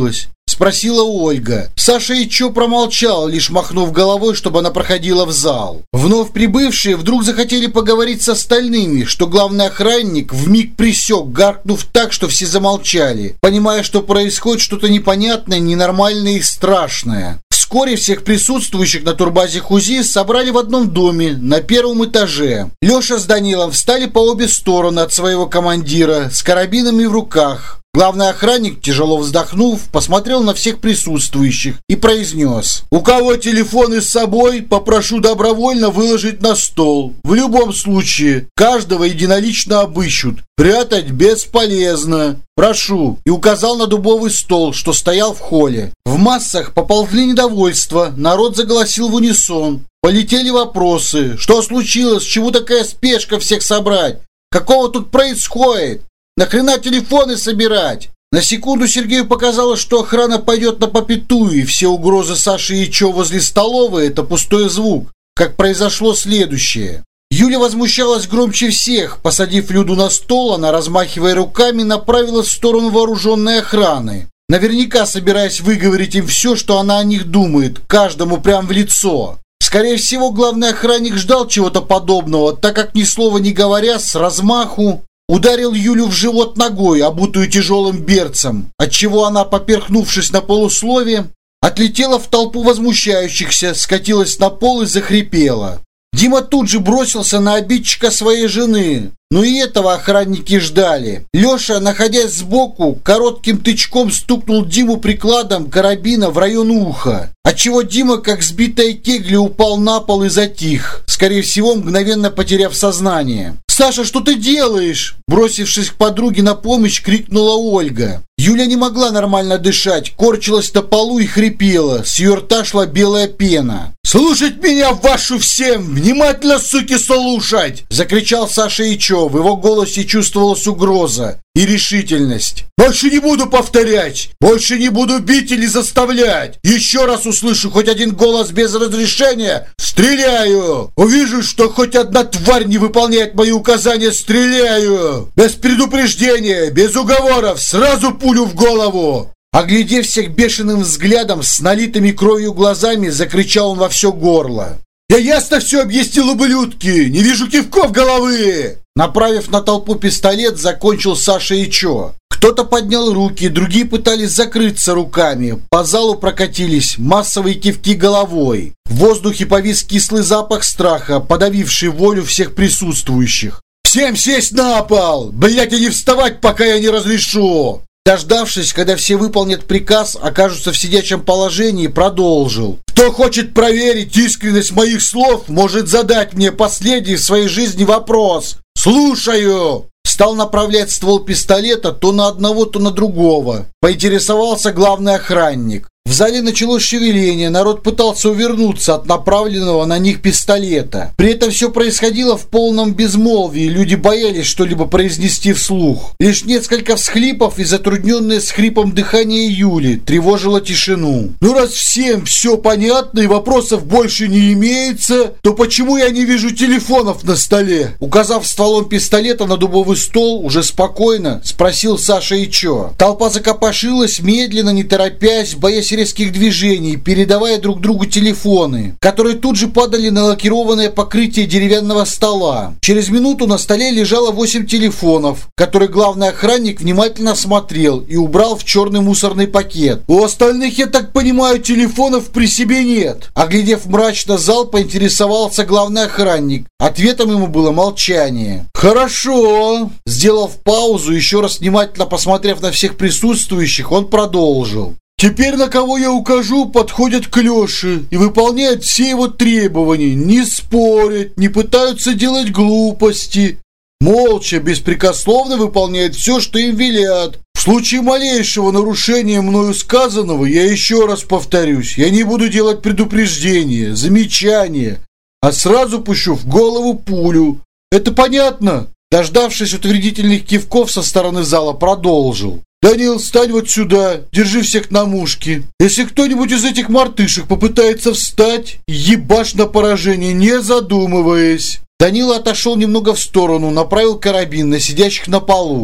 спросила Ольга. Саша и Чо промолчал, лишь махнув головой, чтобы она проходила в зал. Вновь прибывшие вдруг захотели поговорить с остальными, что главный охранник вмиг присек, гаркнув так, что все замолчали, понимая, что происходит что-то непонятное, ненормальное и страшное. Вскоре всех присутствующих на турбазе Хузи собрали в одном доме на первом этаже. Леша с Данилом встали по обе стороны от своего командира с карабинами в руках. Главный охранник, тяжело вздохнув, посмотрел на всех присутствующих и произнес: «У кого телефоны с собой, попрошу добровольно выложить на стол. В любом случае, каждого единолично обыщут. Прятать бесполезно. Прошу». И указал на дубовый стол, что стоял в холле. В массах поползли недовольства, народ заголосил в унисон. Полетели вопросы: что случилось, чего такая спешка всех собрать? Какого тут происходит? Нахрена телефоны собирать? На секунду Сергею показалось, что охрана пойдет на попятую, и все угрозы Саши и Чо возле столовой – это пустой звук, как произошло следующее. Юля возмущалась громче всех. Посадив Люду на стол, она, размахивая руками, направилась в сторону вооруженной охраны. Наверняка собираясь выговорить им все, что она о них думает, каждому прямо в лицо. Скорее всего, главный охранник ждал чего-то подобного, так как, ни слова не говоря, с размаху ударил Юлю в живот ногой, обутую тяжелым берцем, отчего она, поперхнувшись на полуслове, отлетела в толпу возмущающихся, скатилась на пол и захрипела. Дима тут же бросился на обидчика своей жены, но и этого охранники ждали. Леша, находясь сбоку, коротким тычком стукнул Диму прикладом карабина в район уха, отчего Дима, как сбитая кегля, упал на пол и затих, скорее всего, мгновенно потеряв сознание. «Саша, что ты делаешь?» Бросившись к подруге на помощь, крикнула Ольга. Юля не могла нормально дышать, корчилась на полу и хрипела, с ее рта шла белая пена. «Слушать меня, вашу всем! Внимательно, суки, слушать!» Закричал Саша Ичо. В его голосе чувствовалась угроза и решительность. «Больше не буду повторять! Больше не буду бить или заставлять! Еще раз услышу хоть один голос без разрешения — стреляю! Увижу, что хоть одна тварь не выполняет мои указания — стреляю! Без предупреждения, без уговоров, сразу пулю в голову!» Оглядев всех бешеным взглядом, с налитыми кровью глазами, закричал он во все горло. «Я ясно все объяснил, ублюдки! Не вижу кивков головы!» Направив на толпу пистолет, закончил Саша Ичо. Кто-то поднял руки, другие пытались закрыться руками. По залу прокатились массовые кивки головой. В воздухе повис кислый запах страха, подавивший волю всех присутствующих. «Всем сесть на пол! Блять, и не вставать, пока я не разрешу!» Дождавшись, когда все выполнят приказ, окажутся в сидячем положении, продолжил. «Кто хочет проверить искренность моих слов, может задать мне последний в своей жизни вопрос. Слушаю!» Стал направлять ствол пистолета то на одного, то на другого. Поинтересовался главный охранник. В зале началось шевеление, народ пытался увернуться от направленного на них пистолета. При этом все происходило в полном безмолвии, люди боялись что-либо произнести вслух. Лишь несколько всхлипов и затрудненное с хрипом дыхание Юли тревожило тишину. «Ну раз всем все понятно и вопросов больше не имеется, то почему я не вижу телефонов на столе?» Указав стволом пистолета на дубовый стол, уже спокойно спросил Саша Ичо. Толпа закопошилась, медленно, не торопясь, боясь резких движений, передавая друг другу телефоны, которые тут же падали на лакированное покрытие деревянного стола. Через минуту на столе лежало восемь телефонов, которые главный охранник внимательно осмотрел и убрал в черный мусорный пакет. «У остальных, я так понимаю, телефонов при себе нет?» Оглядев мрачно зал, поинтересовался главный охранник. Ответом ему было молчание. «Хорошо». Сделав паузу, еще раз внимательно посмотрев на всех присутствующих, он продолжил. «Теперь на кого я укажу, подходят к Леше и выполняют все его требования, не спорят, не пытаются делать глупости, молча, беспрекословно выполняют все, что им велят. В случае малейшего нарушения мною сказанного, я еще раз повторюсь, я не буду делать предупреждения, замечания, а сразу пущу в голову пулю. Это понятно?» Дождавшись утвердительных кивков со стороны зала, продолжил. «Данил, встань вот сюда, держи всех на мушке. Если кто-нибудь из этих мартышек попытается встать, ебашь на поражение, не задумываясь». Данила отошел немного в сторону, направил карабин на сидящих на полу.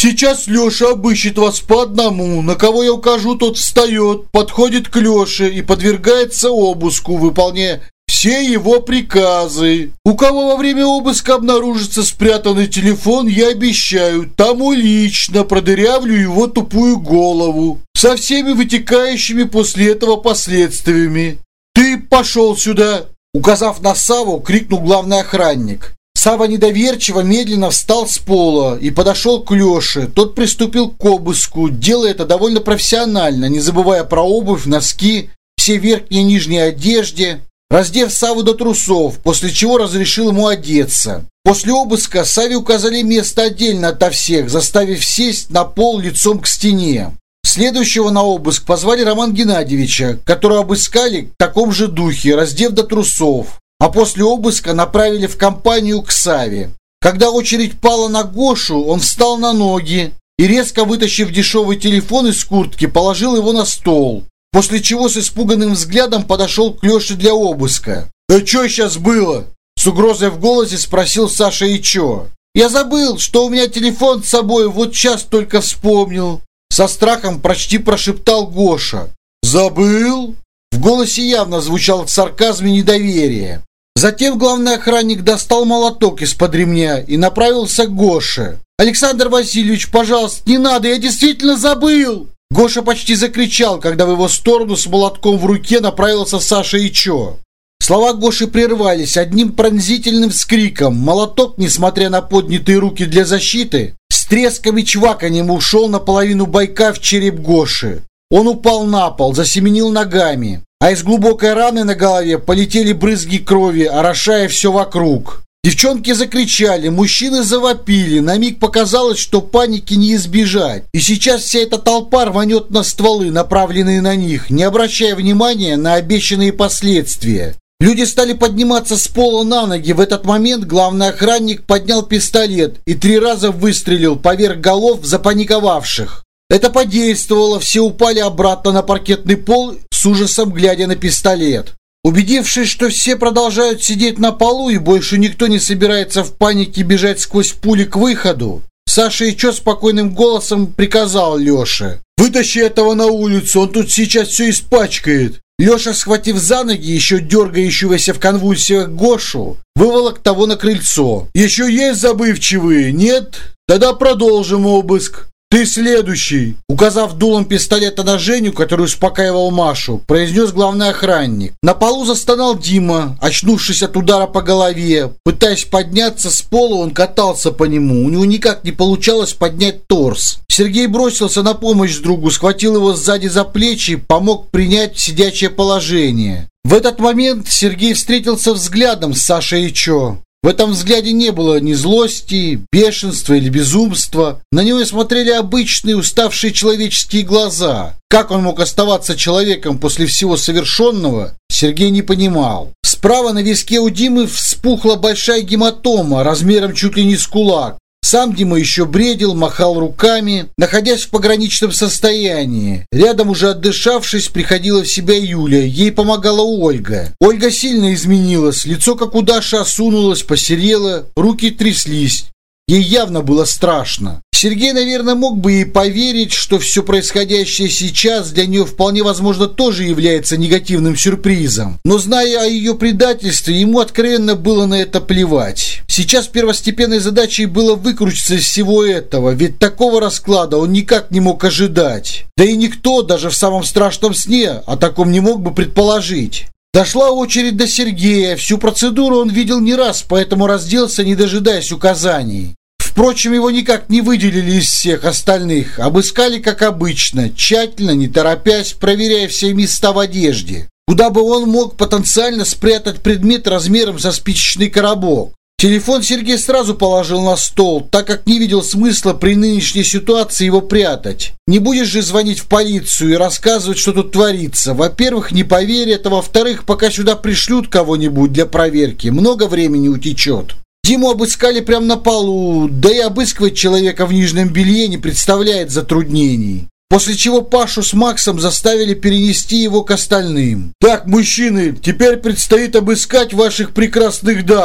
Сейчас Леша обыщет вас по одному. На кого я укажу, тот встает, подходит к Леше и подвергается обыску, выполняя все его приказы. У кого во время обыска обнаружится спрятанный телефон, я обещаю, тому лично продырявлю его тупую голову со всеми вытекающими после этого последствиями. Ты пошел сюда!» Указав на Савву, крикнул главный охранник. Савва недоверчиво медленно встал с пола и подошел к Леше. Тот приступил к обыску, делая это довольно профессионально, не забывая про обувь, носки, все верхние и нижние одежды, раздев Савву до трусов, после чего разрешил ему одеться. После обыска Савве указали место отдельно ото всех, заставив сесть на пол лицом к стене. Следующего на обыск позвали Романа Геннадьевича, которого обыскали в таком же духе, раздев до трусов, а после обыска направили в компанию к Савве. Когда очередь пала на Гошу, он встал на ноги и, резко вытащив дешевый телефон из куртки, положил его на стол, после чего с испуганным взглядом подошел к Леше для обыска. «Да что сейчас было?» С угрозой в голосе спросил Саша Ичо. «Я забыл, что у меня телефон с собой, вот сейчас только вспомнил». Со страхом почти прошептал Гоша. «Забыл?» В голосе явно звучал сарказм и недоверие. Затем главный охранник достал молоток из-под ремня и направился к Гоше. «Александр Васильевич, пожалуйста, не надо, я действительно забыл!» Гоша почти закричал, когда в его сторону с молотком в руке направился Саша Ичо. Слова Гоши прервались одним пронзительным вскриком. Молоток, несмотря на поднятые руки для защиты, с треском и чваканьем ушел наполовину байка в череп Гоши. Он упал на пол, засеменил ногами, а из глубокой раны на голове полетели брызги крови, орошая все вокруг. Девчонки закричали, мужчины завопили, на миг показалось, что паники не избежать. И сейчас вся эта толпа рванет на стволы, направленные на них, не обращая внимания на обещанные последствия. Люди стали подниматься с пола на ноги. В этот момент главный охранник поднял пистолет и три раза выстрелил поверх голов запаниковавших. Это подействовало, все упали обратно на паркетный пол, с ужасом глядя на пистолет. Убедившись, что все продолжают сидеть на полу и больше никто не собирается в панике бежать сквозь пули к выходу, Саша Ичо спокойным голосом приказал Леше: «Вытащи этого на улицу, он тут сейчас все испачкает». Леша, схватив за ноги еще дергающегося в конвульсиях Гошу, выволок того на крыльцо. «Еще есть забывчивые? Нет? Тогда продолжим обыск. Ты следующий!» Указав дулом пистолета на Женю, который успокаивал Машу, произнес главный охранник. На полу застонал Дима, очнувшись от удара по голове. Пытаясь подняться с пола, он катался по нему. У него никак не получалось поднять торс. Сергей бросился на помощь другу, схватил его сзади за плечи, помог принять сидячее положение. В этот момент Сергей встретился взглядом с Сашей Ичо. В этом взгляде не было ни злости, бешенства или безумства. На него смотрели обычные уставшие человеческие глаза. Как он мог оставаться человеком после всего совершенного, Сергей не понимал. Справа на виске у Димы вспухла большая гематома, размером чуть ли не с кулак. Сам Дима еще бредил, махал руками, находясь в пограничном состоянии. Рядом, уже отдышавшись, приходила в себя Юля. Ей помогала Ольга. Ольга сильно изменилась. Лицо, как у Даши, осунулось, посерело, руки тряслись. Ей явно было страшно. Сергей, наверное, мог бы ей поверить, что все происходящее сейчас для нее вполне возможно тоже является негативным сюрпризом. Но, зная о ее предательстве, ему откровенно было на это плевать. Сейчас первостепенной задачей было выкрутиться из всего этого, ведь такого расклада он никак не мог ожидать. Да и никто, даже в самом страшном сне, о таком не мог бы предположить. Дошла очередь до Сергея. Всю процедуру он видел не раз, поэтому разделся, не дожидаясь указаний. Впрочем, его никак не выделили из всех остальных. Обыскали, как обычно, тщательно, не торопясь, проверяя все места в одежде, куда бы он мог потенциально спрятать предмет размером со спичечный коробок. Телефон Сергей сразу положил на стол, так как не видел смысла при нынешней ситуации его прятать. Не будешь же звонить в полицию и рассказывать, что тут творится. Во-первых, не поверят, а во-вторых, пока сюда пришлют кого-нибудь для проверки, много времени утечет. Диму обыскали прямо на полу, да и обыскивать человека в нижнем белье не представляет затруднений. После чего Пашу с Максом заставили перенести его к остальным. «Так, мужчины, теперь предстоит обыскать ваших прекрасных дам.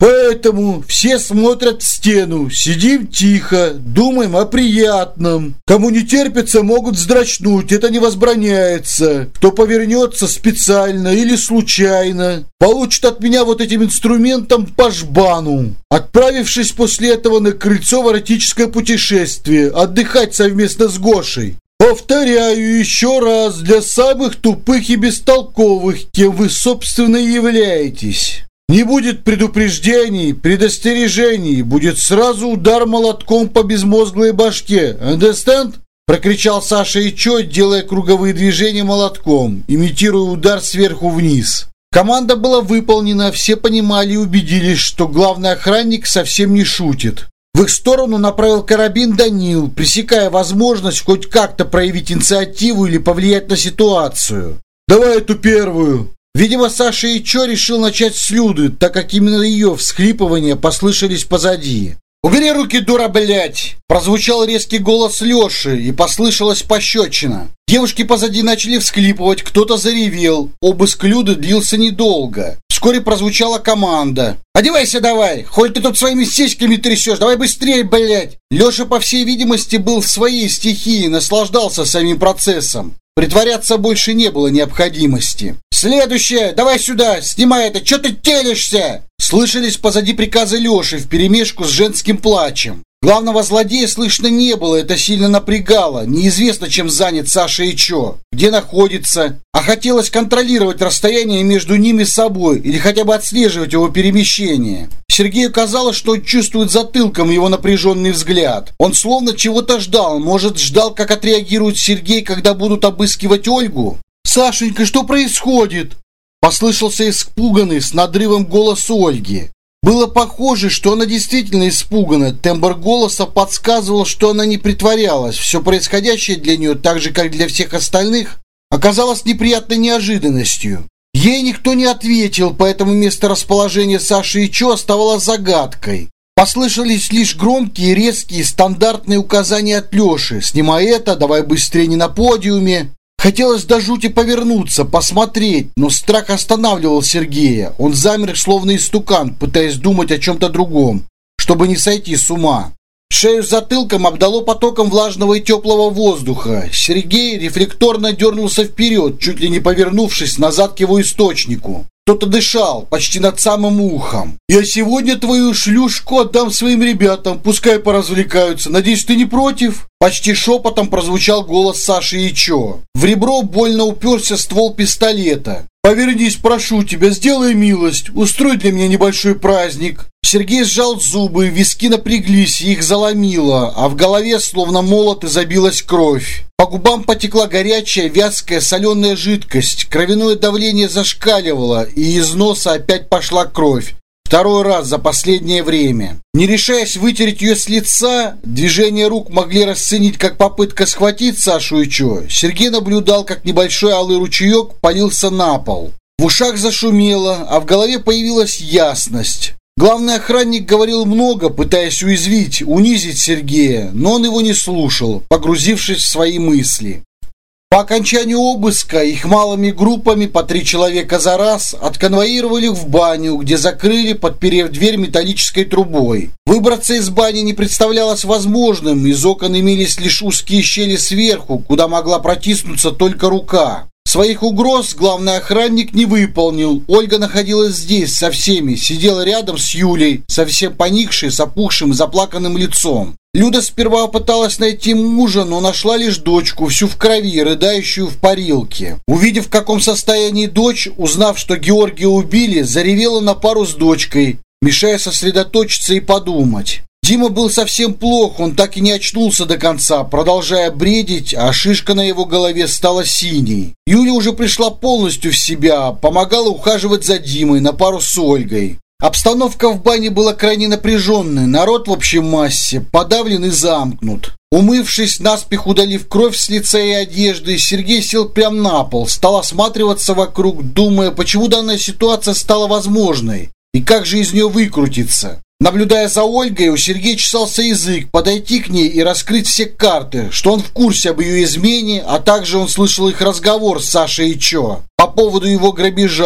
Поэтому все смотрят в стену, сидим тихо, думаем о приятном. Кому не терпится, могут вздрачнуть, это не возбраняется. Кто повернется специально или случайно, получит от меня вот этим инструментом по жбану, отправившись после этого на крыльцо в эротическое путешествие, отдыхать совместно с Гошей. Повторяю еще раз, для самых тупых и бестолковых, кем вы, собственно, и являетесь. Не будет предупреждений, предостережений, будет сразу удар молотком по безмозглой башке. Understand? Прокричал Саша Ичо, делая круговые движения молотком, имитируя удар сверху вниз. Команда была выполнена, все понимали и убедились, что главный охранник совсем не шутит. В их сторону направил карабин Данил, пресекая возможность хоть как-то проявить инициативу или повлиять на ситуацию. «Давай эту первую!» Видимо, Саша Ичо решил начать с Люды, так как именно ее всхлипывания послышались позади. «Убери руки, дура, блядь!» Прозвучал резкий голос Леши, и послышалась пощечина. Девушки позади начали всхлипывать, кто-то заревел. Обыск Люды длился недолго. Вскоре прозвучала команда. «Одевайся давай! Хоть ты тут своими сиськами трясешь! Давай быстрее, блядь!» Леша, по всей видимости, был в своей стихии, наслаждался самим процессом. Притворяться больше не было необходимости. «Следующее! Давай сюда! Снимай это! Чё ты телишься?» Слышались позади приказы Леши вперемешку с женским плачем. Главного злодея слышно не было, это сильно напрягало. Неизвестно, чем занят Саша Ичо, где находится. А хотелось контролировать расстояние между ними с собой или хотя бы отслеживать его перемещение. Сергею казалось, что он чувствует затылком его напряженный взгляд. Он словно чего-то ждал, может, ждал, как отреагирует Сергей, когда будут обыскивать Ольгу. «Сашенька, что происходит?» Послышался испуганный с надрывом голос Ольги. Было похоже, что она действительно испугана. Тембр голоса подсказывал, что она не притворялась. Все происходящее для нее, так же, как для всех остальных, оказалось неприятной неожиданностью. Ей никто не ответил, поэтому месторасположение Саши Ичо оставалось загадкой. Послышались лишь громкие, резкие, стандартные указания от Леши. «Снимай это, давай быстрее, не на подиуме». Хотелось до жути повернуться, посмотреть, но страх останавливал Сергея. Он замер, словно истукан, пытаясь думать о чем-то другом, чтобы не сойти с ума. Шею с затылком обдало потоком влажного и теплого воздуха. Сергей рефлекторно дернулся вперед, чуть ли не повернувшись назад к его источнику. Кто-то дышал, почти над самым ухом. «Я сегодня твою шлюшку отдам своим ребятам, пускай поразвлекаются. Надеюсь, ты не против?» Почти шепотом прозвучал голос Саши Ичо. В ребро больно уперся ствол пистолета. «Повернись, прошу тебя, сделай милость, устрой для меня небольшой праздник». Сергей сжал зубы, виски напряглись, их заломило, а в голове, словно молот, забилась кровь. По губам потекла горячая, вязкая, соленая жидкость, кровяное давление зашкаливало, и из носа опять пошла кровь. Второй раз за последнее время. Не решаясь вытереть ее с лица, движения рук могли расценить как попытка схватить Сашу Ичо. Сергей наблюдал, как небольшой алый ручеек полился на пол. В ушах зашумело, а в голове появилась ясность. Главный охранник говорил много, пытаясь уязвить, унизить Сергея, но он его не слушал, погрузившись в свои мысли. По окончанию обыска их малыми группами по три человека за раз отконвоировали в баню, где закрыли, подперев дверь металлической трубой. Выбраться из бани не представлялось возможным, из окон имелись лишь узкие щели сверху, куда могла протиснуться только рука. Своих угроз главный охранник не выполнил. Ольга находилась здесь со всеми, сидела рядом с Юлей, совсем поникшей, с опухшим, заплаканным лицом. Люда сперва пыталась найти мужа, но нашла лишь дочку, всю в крови, рыдающую в парилке. Увидев, в каком состоянии дочь, узнав, что Георгия убили, заревела на пару с дочкой, мешая сосредоточиться и подумать. Дима был совсем плох, он так и не очнулся до конца, продолжая бредить, а шишка на его голове стала синей. Юля уже пришла полностью в себя, помогала ухаживать за Димой на пару с Ольгой. Обстановка в бане была крайне напряженной, народ в общей массе подавлен и замкнут. Умывшись, наспех удалив кровь с лица и одежды, Сергей сел прямо на пол, стал осматриваться вокруг, думая, почему данная ситуация стала возможной и как же из нее выкрутиться. Наблюдая за Ольгой, у Сергея чесался язык подойти к ней и раскрыть все карты, что он в курсе об ее измене, а также он слышал их разговор с Сашей Ичо по поводу его грабежа.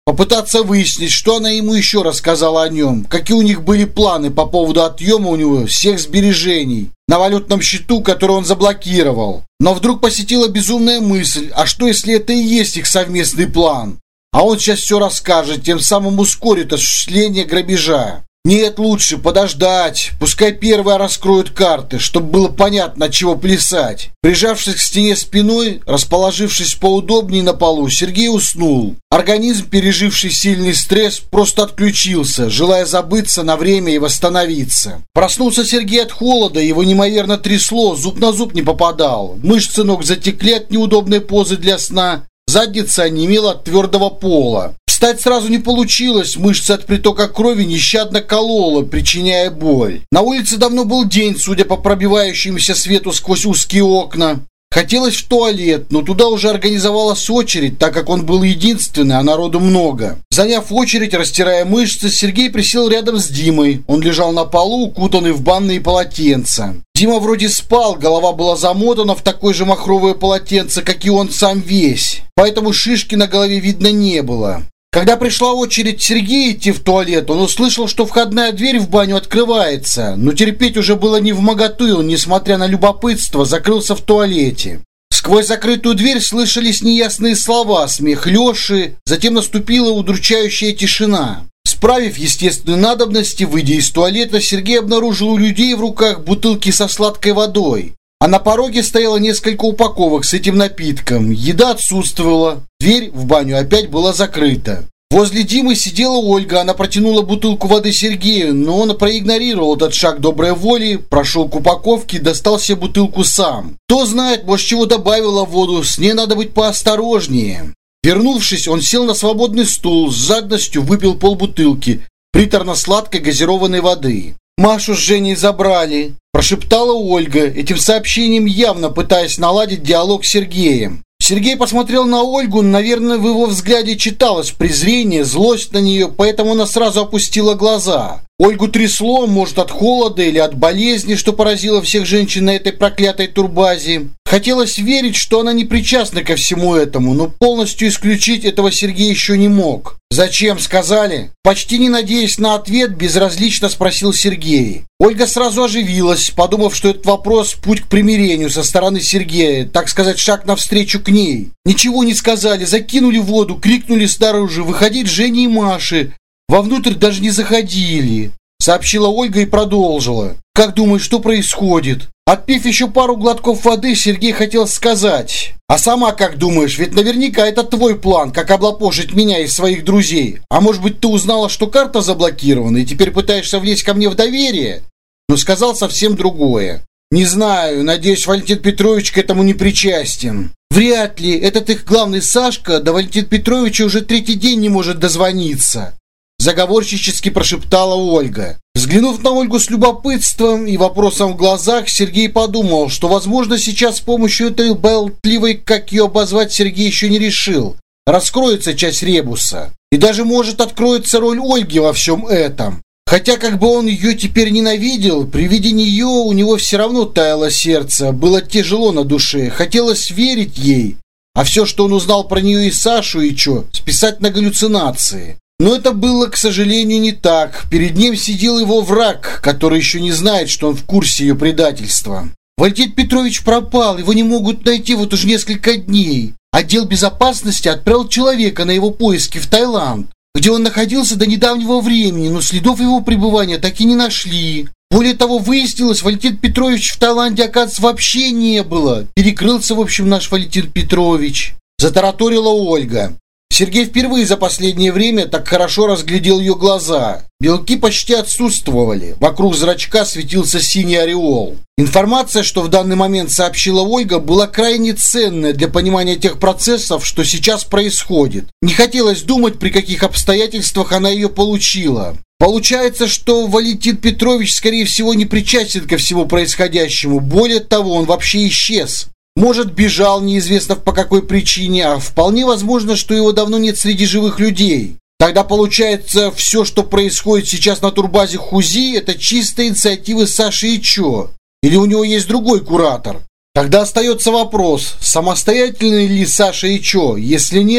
попытаться выяснить, что она ему еще рассказала о нем, какие у них были планы по поводу отъема у него всех сбережений на валютном счету, который он заблокировал. Но вдруг посетила безумная мысль, а что если это и есть их совместный план? А он сейчас все расскажет, тем самым ускорит осуществление грабежа. Нет, лучше подождать, пускай первая раскроют карты, чтобы было понятно, от чего плясать. Прижавшись к стене спиной, расположившись поудобнее на полу, Сергей уснул. Организм, переживший сильный стресс, просто отключился, желая забыться на время и восстановиться. Проснулся Сергей от холода, его неимоверно трясло, зуб на зуб не попадал. Мышцы ног затекли от неудобной позы для сна, задница онемела от твердого пола. Встать сразу не получилось, мышцы от притока крови нещадно кололо, причиняя боль. На улице давно был день, судя по пробивающемуся свету сквозь узкие окна. Хотелось в туалет, но туда уже организовалась очередь, так как он был единственный, а народу много. Заняв очередь, растирая мышцы, Сергей присел рядом с Димой. Он лежал на полу, укутанный в банные полотенца. Дима вроде спал, голова была замотана в такое же махровое полотенце, как и он сам весь. Поэтому шишки на голове видно не было. Когда пришла очередь Сергея идти в туалет, он услышал, что входная дверь в баню открывается, но терпеть уже было невмоготу, и он, несмотря на любопытство, закрылся в туалете. Сквозь закрытую дверь слышались неясные слова, смех Леши, затем наступила удручающая тишина. Справив естественные надобности, выйдя из туалета, Сергей обнаружил у людей в руках бутылки со сладкой водой. А на пороге стояло несколько упаковок с этим напитком. Еда отсутствовала. Дверь в баню опять была закрыта. Возле Димы сидела Ольга. Она протянула бутылку воды Сергею, но он проигнорировал этот шаг доброй воли, прошел к упаковке и достал себе бутылку сам. Кто знает, может, чего добавила в воду. С ней надо быть поосторожнее. Вернувшись, он сел на свободный стул, с жадностью выпил полбутылки приторно-сладкой газированной воды. «Машу с Женей забрали», – прошептала Ольга, этим сообщением явно пытаясь наладить диалог с Сергеем. Сергей посмотрел на Ольгу, наверное, в его взгляде читалось презрение, злость на нее, поэтому она сразу опустила глаза. Ольгу трясло, может, от холода или от болезни, что поразило всех женщин на этой проклятой турбазе. Хотелось верить, что она не причастна ко всему этому, но полностью исключить этого Сергей еще не мог. «Зачем?» — сказали. Почти не надеясь на ответ, безразлично спросил Сергей. Ольга сразу оживилась, подумав, что этот вопрос – путь к примирению со стороны Сергея, так сказать, шаг навстречу к ней. Ничего не сказали, закинули в воду, крикнули снаружи «Выходить Жене и Маше!» Вовнутрь даже не заходили, сообщила Ольга и продолжила. «Как думаешь, что происходит?» Отпив еще пару глотков воды, Сергей хотел сказать: «А сама как думаешь? Ведь наверняка это твой план, как облапошить меня и своих друзей. А может быть, ты узнала, что карта заблокирована, и теперь пытаешься влезть ко мне в доверие?» Но сказал совсем другое. «Не знаю, надеюсь, Валентин Петрович к этому не причастен». «Вряд ли. Этот их главный Сашка до Валентина Петровича уже третий день не может дозвониться», заговорщически прошептала Ольга. Взглянув на Ольгу с любопытством и вопросом в глазах, Сергей подумал, что, возможно, сейчас с помощью этой болтливой, как ее обозвать, Сергей еще не решил, раскроется часть ребуса. И даже, может, откроется роль Ольги во всем этом. Хотя, как бы он ее теперь ненавидел, при виде нее у него все равно таяло сердце, было тяжело на душе, хотелось верить ей, а все, что он узнал про нее и Сашу, и что, списать на галлюцинации. Но это было, к сожалению, не так. Перед ним сидел его враг, который еще не знает, что он в курсе ее предательства. Валентин Петрович пропал, его не могут найти вот уже несколько дней. Отдел безопасности отправил человека на его поиски в Таиланд, где он находился до недавнего времени, но следов его пребывания так и не нашли. Более того, выяснилось, Валентин Петрович в Таиланде, оказывается, вообще не было. Перекрылся, в общем, наш Валентин Петрович. Затараторила Ольга. Сергей впервые за последнее время так хорошо разглядел ее глаза. Белки почти отсутствовали. Вокруг зрачка светился синий ореол. Информация, что в данный момент сообщила Ольга, была крайне ценная для понимания тех процессов, что сейчас происходит. Не хотелось думать, при каких обстоятельствах она ее получила. Получается, что Валентин Петрович, скорее всего, не причастен ко всему происходящему. Более того, он вообще исчез. Может, бежал, неизвестно по какой причине, а вполне возможно, что его давно нет среди живых людей. Тогда получается, все, что происходит сейчас на турбазе Хузи, это чистая инициатива Саши и Чо. Или у него есть другой куратор? Тогда остается вопрос, самостоятельны ли Саша и Чо? Если нет,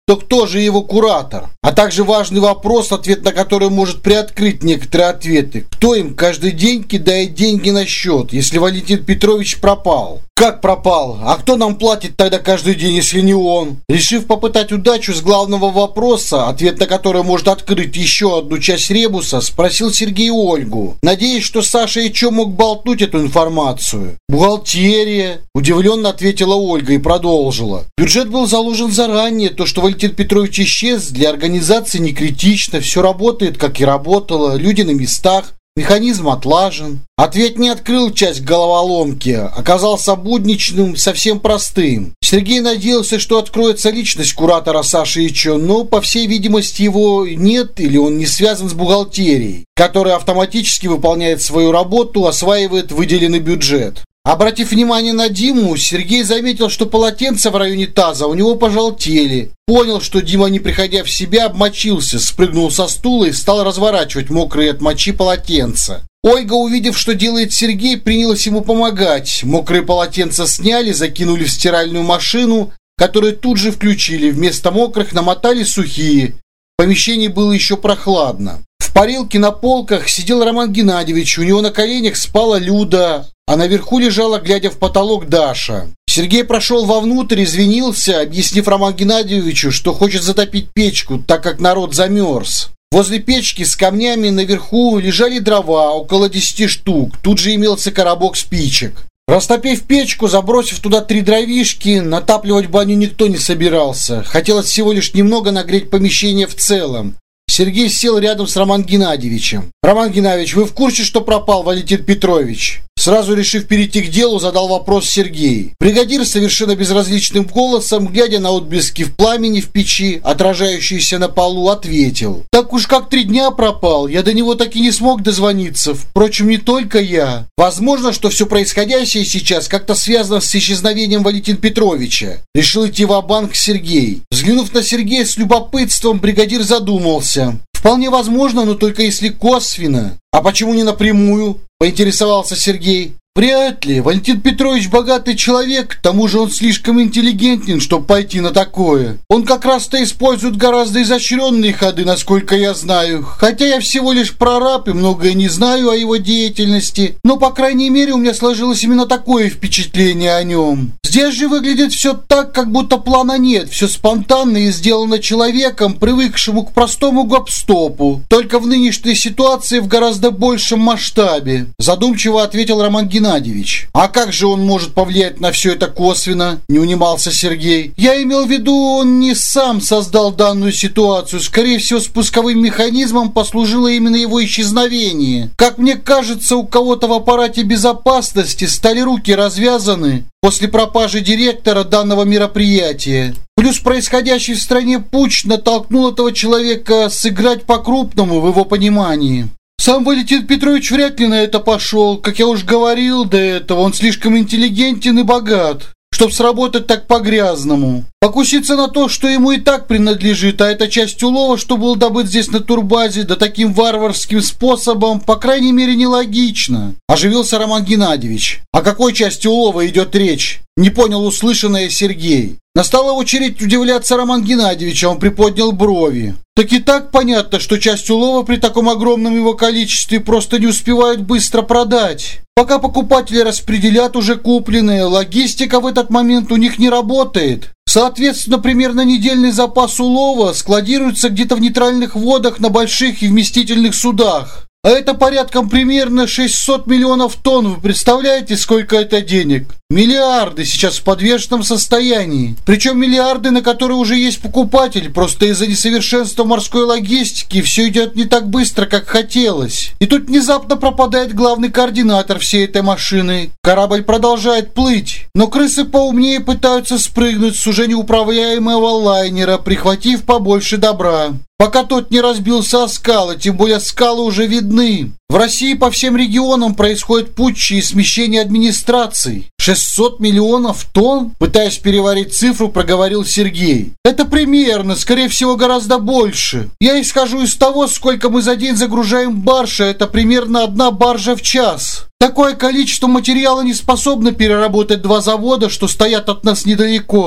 то кто же его куратор? А также важный вопрос, ответ на который может приоткрыть некоторые ответы. Кто им каждый день кидает деньги на счет, если Валентин Петрович пропал? Как пропал? А кто нам платит тогда каждый день, если не он? Решив попытать удачу с главного вопроса, ответ на который может открыть еще одну часть ребуса, спросил Сергей Ольгу, надеясь, что Саша Ичо мог болтнуть эту информацию. «Бухгалтерия», – удивленно ответила Ольга и продолжила. «Бюджет был заложен заранее, то, что Валентин Петрович исчез, для организации не критично, все работает, как и работало, люди на местах, механизм отлажен». Ответ не открыл часть головоломки, оказался будничным, совсем простым. Сергей надеялся, что откроется личность куратора Саши Ичо, но, по всей видимости, его нет или он не связан с бухгалтерией, которая автоматически выполняет свою работу, осваивает выделенный бюджет. Обратив внимание на Диму, Сергей заметил, что полотенца в районе таза у него пожелтели. Понял, что Дима, не приходя в себя, обмочился, спрыгнул со стула и стал разворачивать мокрые от мочи полотенца. Ольга, увидев, что делает Сергей, принялась ему помогать. Мокрые полотенца сняли, закинули в стиральную машину, которую тут же включили. Вместо мокрых намотали сухие. В помещении было еще прохладно. В парилке на полках сидел Роман Геннадьевич, у него на коленях спала Люда, а наверху лежала, глядя в потолок, Даша. Сергей прошел вовнутрь, извинился, объяснив Роману Геннадьевичу, что хочет затопить печку, так как народ замерз. Возле печки с камнями наверху лежали дрова, около десяти штук, тут же имелся коробок спичек. Растопив печку, забросив туда три дровишки, натапливать баню никто не собирался. Хотелось всего лишь немного нагреть помещение в целом. Сергей сел рядом с Романом Геннадьевичем. «Роман Геннадьевич, вы в курсе, что пропал Валентин Петрович?» Сразу решив перейти к делу, задал вопрос Сергей. Бригадир совершенно безразличным голосом, глядя на отблески в пламени в печи, отражающиеся на полу, ответил. «Так уж как три дня пропал, я до него так и не смог дозвониться. Впрочем, не только я. Возможно, что все происходящее сейчас как-то связано с исчезновением Валентина Петровича». Решил идти ва-банк Сергей. Взглянув на Сергея с любопытством, бригадир задумался. «Вполне возможно, но только если косвенно». «А почему не напрямую?» – поинтересовался Сергей. «Вряд ли. Валентин Петрович богатый человек, к тому же он слишком интеллигентен, чтобы пойти на такое. Он как раз-то использует гораздо изощренные ходы, насколько я знаю. Хотя я всего лишь прораб и многое не знаю о его деятельности, но, по крайней мере, у меня сложилось именно такое впечатление о нем. Здесь же выглядит все так, как будто плана нет, все спонтанно и сделано человеком, привыкшему к простому гоп-стопу, только в нынешней ситуации в гораздо большем масштабе», задумчиво ответил Роман Геннадьевич. «А как же он может повлиять на все это косвенно?» – не унимался Сергей. «Я имел в виду, он не сам создал данную ситуацию. Скорее всего, спусковым механизмом послужило именно его исчезновение. Как мне кажется, у кого-то в аппарате безопасности стали руки развязаны после пропажи директора данного мероприятия. Плюс происходящий в стране путч натолкнул этого человека сыграть по-крупному в его понимании. Сам Валентин Петрович вряд ли на это пошел. Как я уж говорил до этого, он слишком интеллигентен и богат, чтоб сработать так по-грязному. Покуситься на то, что ему и так принадлежит, а это часть улова, что был добыт здесь на турбазе, да таким варварским способом, по крайней мере, нелогично». Оживился Роман Геннадьевич. «О какой части улова идет речь?» Не понял услышанное Сергей. Настала очередь удивляться Роман Геннадьевич, а он приподнял брови. «Так и так понятно, что часть улова при таком огромном его количестве просто не успевают быстро продать. Пока покупатели распределят уже купленные, логистика в этот момент у них не работает. Соответственно, примерно недельный запас улова складируется где-то в нейтральных водах на больших и вместительных судах. А это порядком примерно шестьсот миллионов тонн. Вы представляете, сколько это денег? Миллиарды сейчас в подвешенном состоянии. Причем миллиарды, на которые уже есть покупатель. Просто из-за несовершенства морской логистики все идет не так быстро, как хотелось. И тут внезапно пропадает главный координатор всей этой машины. Корабль продолжает плыть. Но крысы поумнее пытаются спрыгнуть с уже неуправляемого лайнера, прихватив побольше добра. Пока тот не разбился о скалы, тем более скалы уже видны. В России по всем регионам происходят путчи и смещение администраций. шестьсот миллионов тонн? Пытаясь переварить цифру, проговорил Сергей. Это примерно, скорее всего, гораздо больше. Я исхожу из того, сколько мы за день загружаем баржи, это примерно одна баржа в час. Такое количество материала не способно переработать два завода, что стоят от нас недалеко. По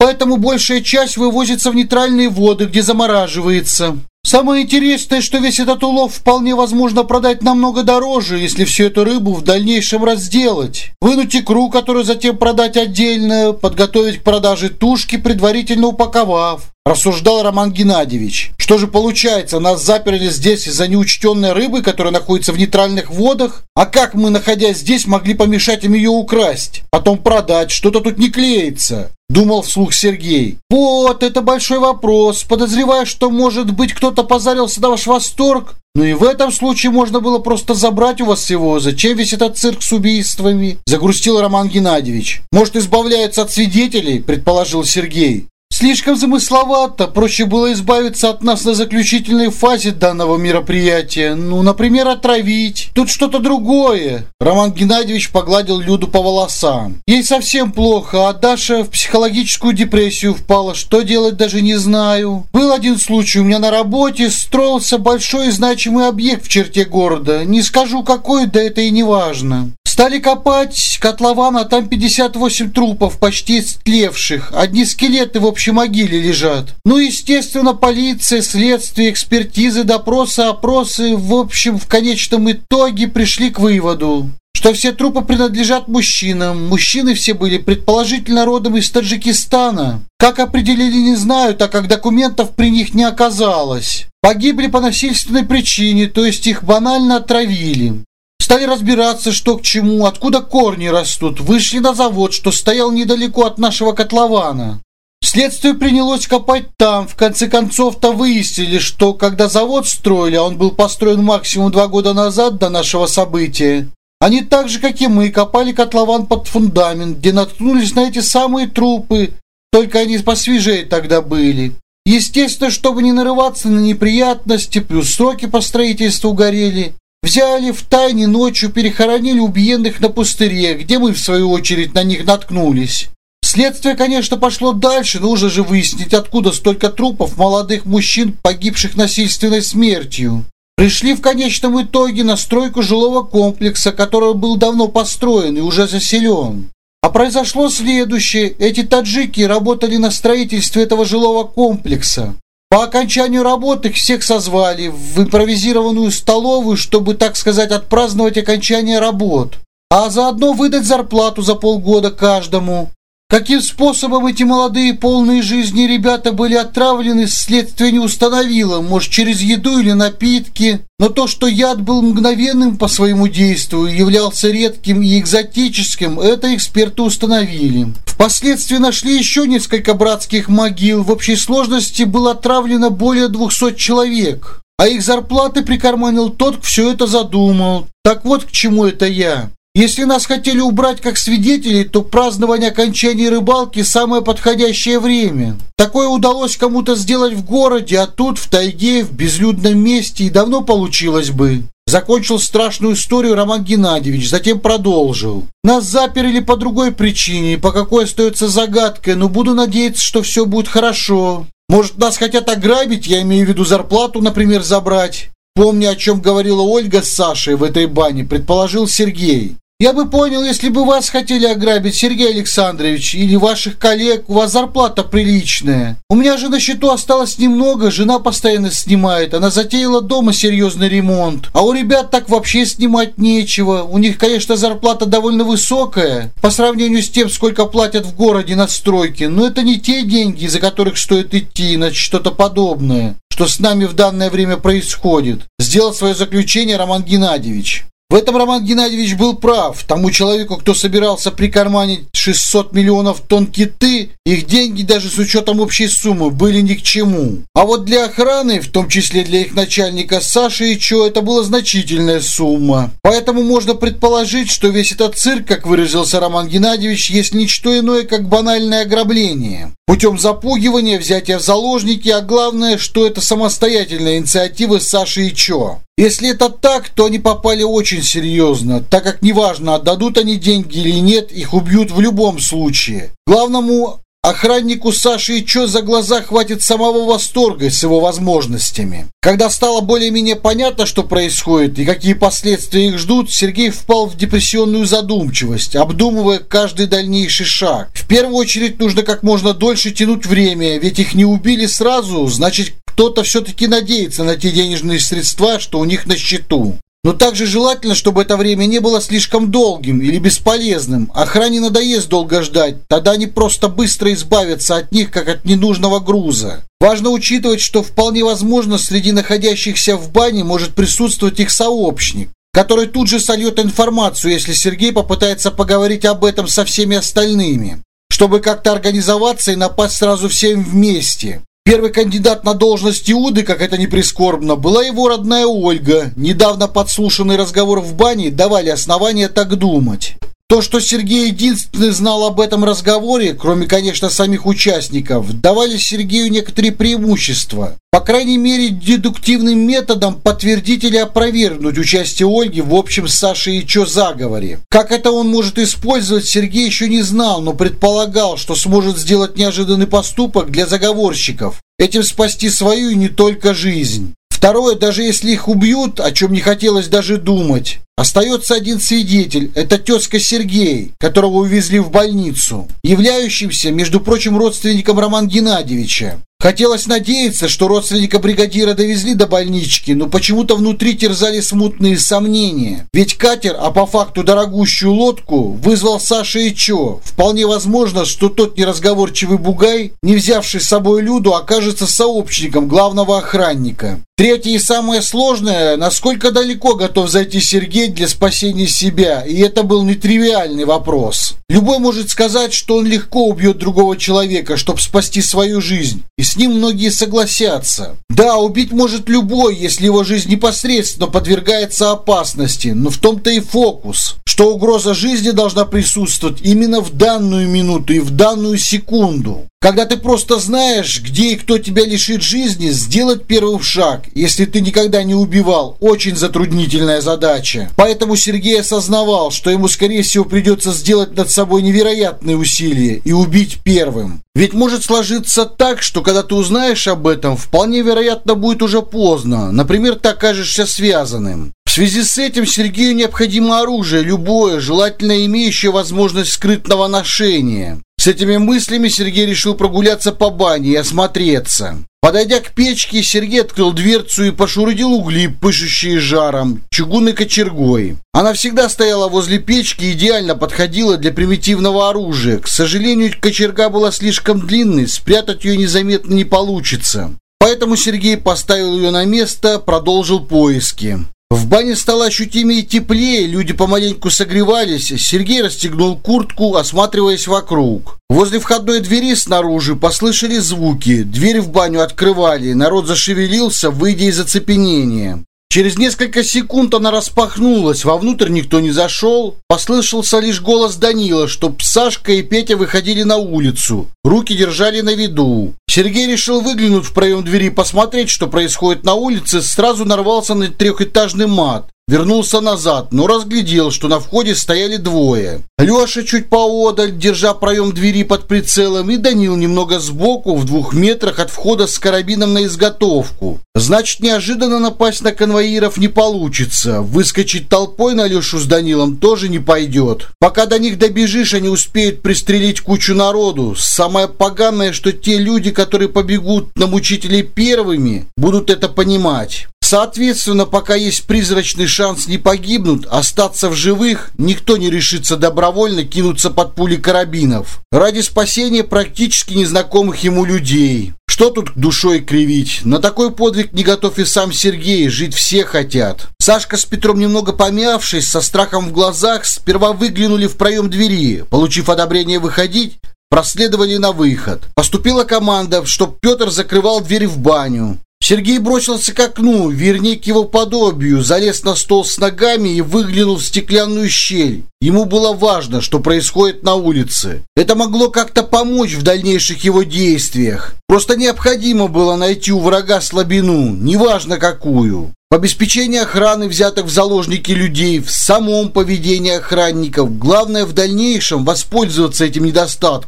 поэтому большая часть вывозится в нейтральные воды, где замораживается. Самое интересное, что весь этот улов вполне возможно продать намного дороже, если всю эту рыбу в дальнейшем разделать. Вынуть икру, которую затем продать отдельно, подготовить к продаже тушки, предварительно упаковав. Рассуждал Роман Геннадьевич. Что же получается, нас заперли здесь из-за неучтенной рыбы, которая находится в нейтральных водах? А как мы, находясь здесь, могли помешать им ее украсть? Потом продать? Что-то тут не клеится. Думал вслух Сергей. Вот, это большой вопрос. Подозреваю, что, может быть, кто-то позарился на ваш восторг. Ну и в этом случае можно было просто забрать у вас его. Зачем весь этот цирк с убийствами? Загрустил Роман Геннадьевич. Может, избавляются от свидетелей? Предположил Сергей. Слишком замысловато, проще было избавиться от нас на заключительной фазе данного мероприятия. Ну, например, отравить. Тут что-то другое. Роман Геннадьевич погладил Люду по волосам. Ей совсем плохо, а Даша в психологическую депрессию впала. Что делать, даже не знаю. Был один случай у меня на работе. Строился большой и значимый объект в черте города. Не скажу какой, да это и не важно. Стали копать котлован, а там пятьдесят восемь трупов, почти истлевших. Одни скелеты в общей могиле лежат. Ну, естественно, полиция, следствие, экспертизы, допросы, опросы, в общем, в конечном итоге пришли к выводу, что все трупы принадлежат мужчинам. Мужчины все были предположительно родом из Таджикистана. Как определили, не знаю, так как документов при них не оказалось. Погибли по насильственной причине, то есть их банально отравили. Стали разбираться, что к чему, откуда корни растут. Вышли на завод, что стоял недалеко от нашего котлована. Следствие принялось копать там. В конце концов-то выяснили, что когда завод строили, а он был построен максимум два года назад до нашего события, они так же, как и мы, копали котлован под фундамент, где наткнулись на эти самые трупы, только они посвежее тогда были. Естественно, чтобы не нарываться на неприятности, плюс сроки по строительству горели, взяли втайне ночью, перехоронили убиенных на пустыре, где мы, в свою очередь, на них наткнулись. Следствие, конечно, пошло дальше, но нужно же выяснить, откуда столько трупов молодых мужчин, погибших насильственной смертью. Пришли в конечном итоге на стройку жилого комплекса, который был давно построен и уже заселен. А произошло следующее. Эти таджики работали на строительстве этого жилого комплекса. По окончанию работы их всех созвали в импровизированную столовую, чтобы, так сказать, отпраздновать окончание работ, а заодно выдать зарплату за полгода каждому. Каким способом эти молодые полные жизни ребята были отравлены, следствие не установило, может, через еду или напитки, но то, что яд был мгновенным по своему действию, являлся редким и экзотическим, это эксперты установили. Впоследствии нашли еще несколько братских могил, в общей сложности было отравлено более двухсот человек, а их зарплаты прикарманил тот, кто все это задумал. Так вот к чему это я. Если нас хотели убрать как свидетелей, то празднование окончания рыбалки – самое подходящее время. Такое удалось кому-то сделать в городе, а тут, в тайге, в безлюдном месте, и давно получилось бы. Закончил страшную историю Роман Геннадьевич, затем продолжил. Нас заперли по другой причине, по какой остается загадкой, но буду надеяться, что все будет хорошо. Может, нас хотят ограбить, я имею в виду зарплату, например, забрать. Помня, о чем говорила Ольга с Сашей в этой бане, предположил Сергей. Я бы понял, если бы вас хотели ограбить, Сергей Александрович, или ваших коллег, у вас зарплата приличная. У меня же на счету осталось немного, жена постоянно снимает, она затеяла дома серьезный ремонт. А у ребят так вообще снимать нечего. У них, конечно, зарплата довольно высокая, по сравнению с тем, сколько платят в городе на стройке, но это не те деньги, за которых стоит идти на что-то подобное, что с нами в данное время происходит. Сделал свое заключение Роман Геннадьевич. В этом Роман Геннадьевич был прав. Тому человеку, кто собирался прикарманить шестьсот миллионов тонн киты, их деньги даже с учетом общей суммы были ни к чему. А вот для охраны, в том числе для их начальника Саши и Чо, это была значительная сумма. Поэтому можно предположить, что весь этот цирк, как выразился Роман Геннадьевич, есть не что иное, как банальное ограбление. Путем запугивания, взятия в заложники, а главное, что это самостоятельная инициатива Саши и Чо. Если это так, то они попали очень серьезно, так как неважно, отдадут они деньги или нет, их убьют в любом случае. Главному охраннику Саши Ичо за глаза хватит самого восторга с его возможностями. Когда стало более-менее понятно, что происходит и какие последствия их ждут, Сергей впал в депрессионную задумчивость, обдумывая каждый дальнейший шаг. В первую очередь нужно как можно дольше тянуть время, ведь их не убили сразу, значит, кто-то все-таки надеется на те денежные средства, что у них на счету. Но также желательно, чтобы это время не было слишком долгим или бесполезным. Охране надоест долго ждать, тогда они просто быстро избавятся от них, как от ненужного груза. Важно учитывать, что вполне возможно среди находящихся в бане может присутствовать их сообщник, который тут же сольет информацию, если Сергей попытается поговорить об этом со всеми остальными, чтобы как-то организоваться и напасть сразу всем вместе. Первый кандидат на должность Иуды, как это ни прискорбно, была его родная Ольга. Недавно подслушанный разговор в бане давали основания так думать. То, что Сергей единственный знал об этом разговоре, кроме, конечно, самих участников, давали Сергею некоторые преимущества. По крайней мере, дедуктивным методом подтвердить или опровергнуть участие Ольги в общем с Сашей Ичо заговоре. Как это он может использовать, Сергей еще не знал, но предполагал, что сможет сделать неожиданный поступок для заговорщиков. Этим спасти свою и не только жизнь. Второе, даже если их убьют, о чем не хотелось даже думать, остается один свидетель, это тезка Сергей, которого увезли в больницу, являющимся, между прочим, родственником Романа Геннадьевича. Хотелось надеяться, что родственника бригадира довезли до больнички, но почему-то внутри терзали смутные сомнения. Ведь катер, а по факту дорогущую лодку, вызвал Саша Ичо. Вполне возможно, что тот неразговорчивый бугай, не взявший с собой Люду, окажется сообщником главного охранника. Третье и самое сложное, насколько далеко готов зайти Сергей для спасения себя, и это был нетривиальный вопрос. Любой может сказать, что он легко убьет другого человека, чтобы спасти свою жизнь, и с ним многие согласятся. Да, убить может любой, если его жизнь непосредственно подвергается опасности, но в том-то и фокус, что угроза жизни должна присутствовать именно в данную минуту и в данную секунду. Когда ты просто знаешь, где и кто тебя лишит жизни, сделать первый шаг, если ты никогда не убивал, очень затруднительная задача. Поэтому Сергей осознавал, что ему, скорее всего, придется сделать над собой невероятные усилия и убить первым. Ведь может сложиться так, что когда ты узнаешь об этом, вполне вероятно будет уже поздно. Например, ты окажешься связанным. В связи с этим Сергею необходимо оружие, любое, желательно имеющее возможность скрытного ношения. С этими мыслями Сергей решил прогуляться по бане и осмотреться. Подойдя к печке, Сергей открыл дверцу и пошурудил угли, пышущие жаром, чугунной кочергой. Она всегда стояла возле печки и идеально подходила для примитивного оружия. К сожалению, кочерга была слишком длинной, спрятать ее незаметно не получится. Поэтому Сергей поставил ее на место, продолжил поиски. В бане стало ощутимее теплее, люди помаленьку согревались. Сергей расстегнул куртку, осматриваясь вокруг. Возле входной двери снаружи послышались звуки. Дверь в баню открывали, народ зашевелился, выйдя из оцепенения. Через несколько секунд она распахнулась, вовнутрь никто не зашел. Послышался лишь голос Данила, чтоб Сашка и Петя выходили на улицу. Руки держали на виду. Сергей решил выглянуть в проем двери, посмотреть, что происходит на улице, сразу нарвался на трехэтажный мат. Вернулся назад, но разглядел, что на входе стояли двое. Леша чуть поодаль, держа проем двери под прицелом, и Данил немного сбоку, в двух метрах от входа с карабином на изготовку. Значит, неожиданно напасть на конвоиров не получится. Выскочить толпой на Лешу с Данилом тоже не пойдет. Пока до них добежишь, они успеют пристрелить кучу народу. Самое поганое, что те люди, которые побегут на мучителей первыми, будут это понимать. Соответственно, пока есть призрачный шанс не погибнуть, остаться в живых, никто не решится добровольно кинуться под пули карабинов ради спасения практически незнакомых ему людей. Что тут душой кривить? На такой подвиг не готов и сам Сергей, жить все хотят. Сашка с Петром, немного помявшись, со страхом в глазах, сперва выглянули в проем двери. Получив одобрение выходить, проследовали на выход. Поступила команда, чтоб Петр закрывал дверь в баню. Сергей бросился к окну, вернее к его подобию, залез на стол с ногами и выглянул в стеклянную щель. Ему было важно, что происходит на улице. Это могло как-то помочь в дальнейших его действиях. Просто необходимо было найти у врага слабину, неважно какую. В обеспечении охраны взятых в заложники людей, в самом поведении охранников, главное в дальнейшем воспользоваться этим недостатком,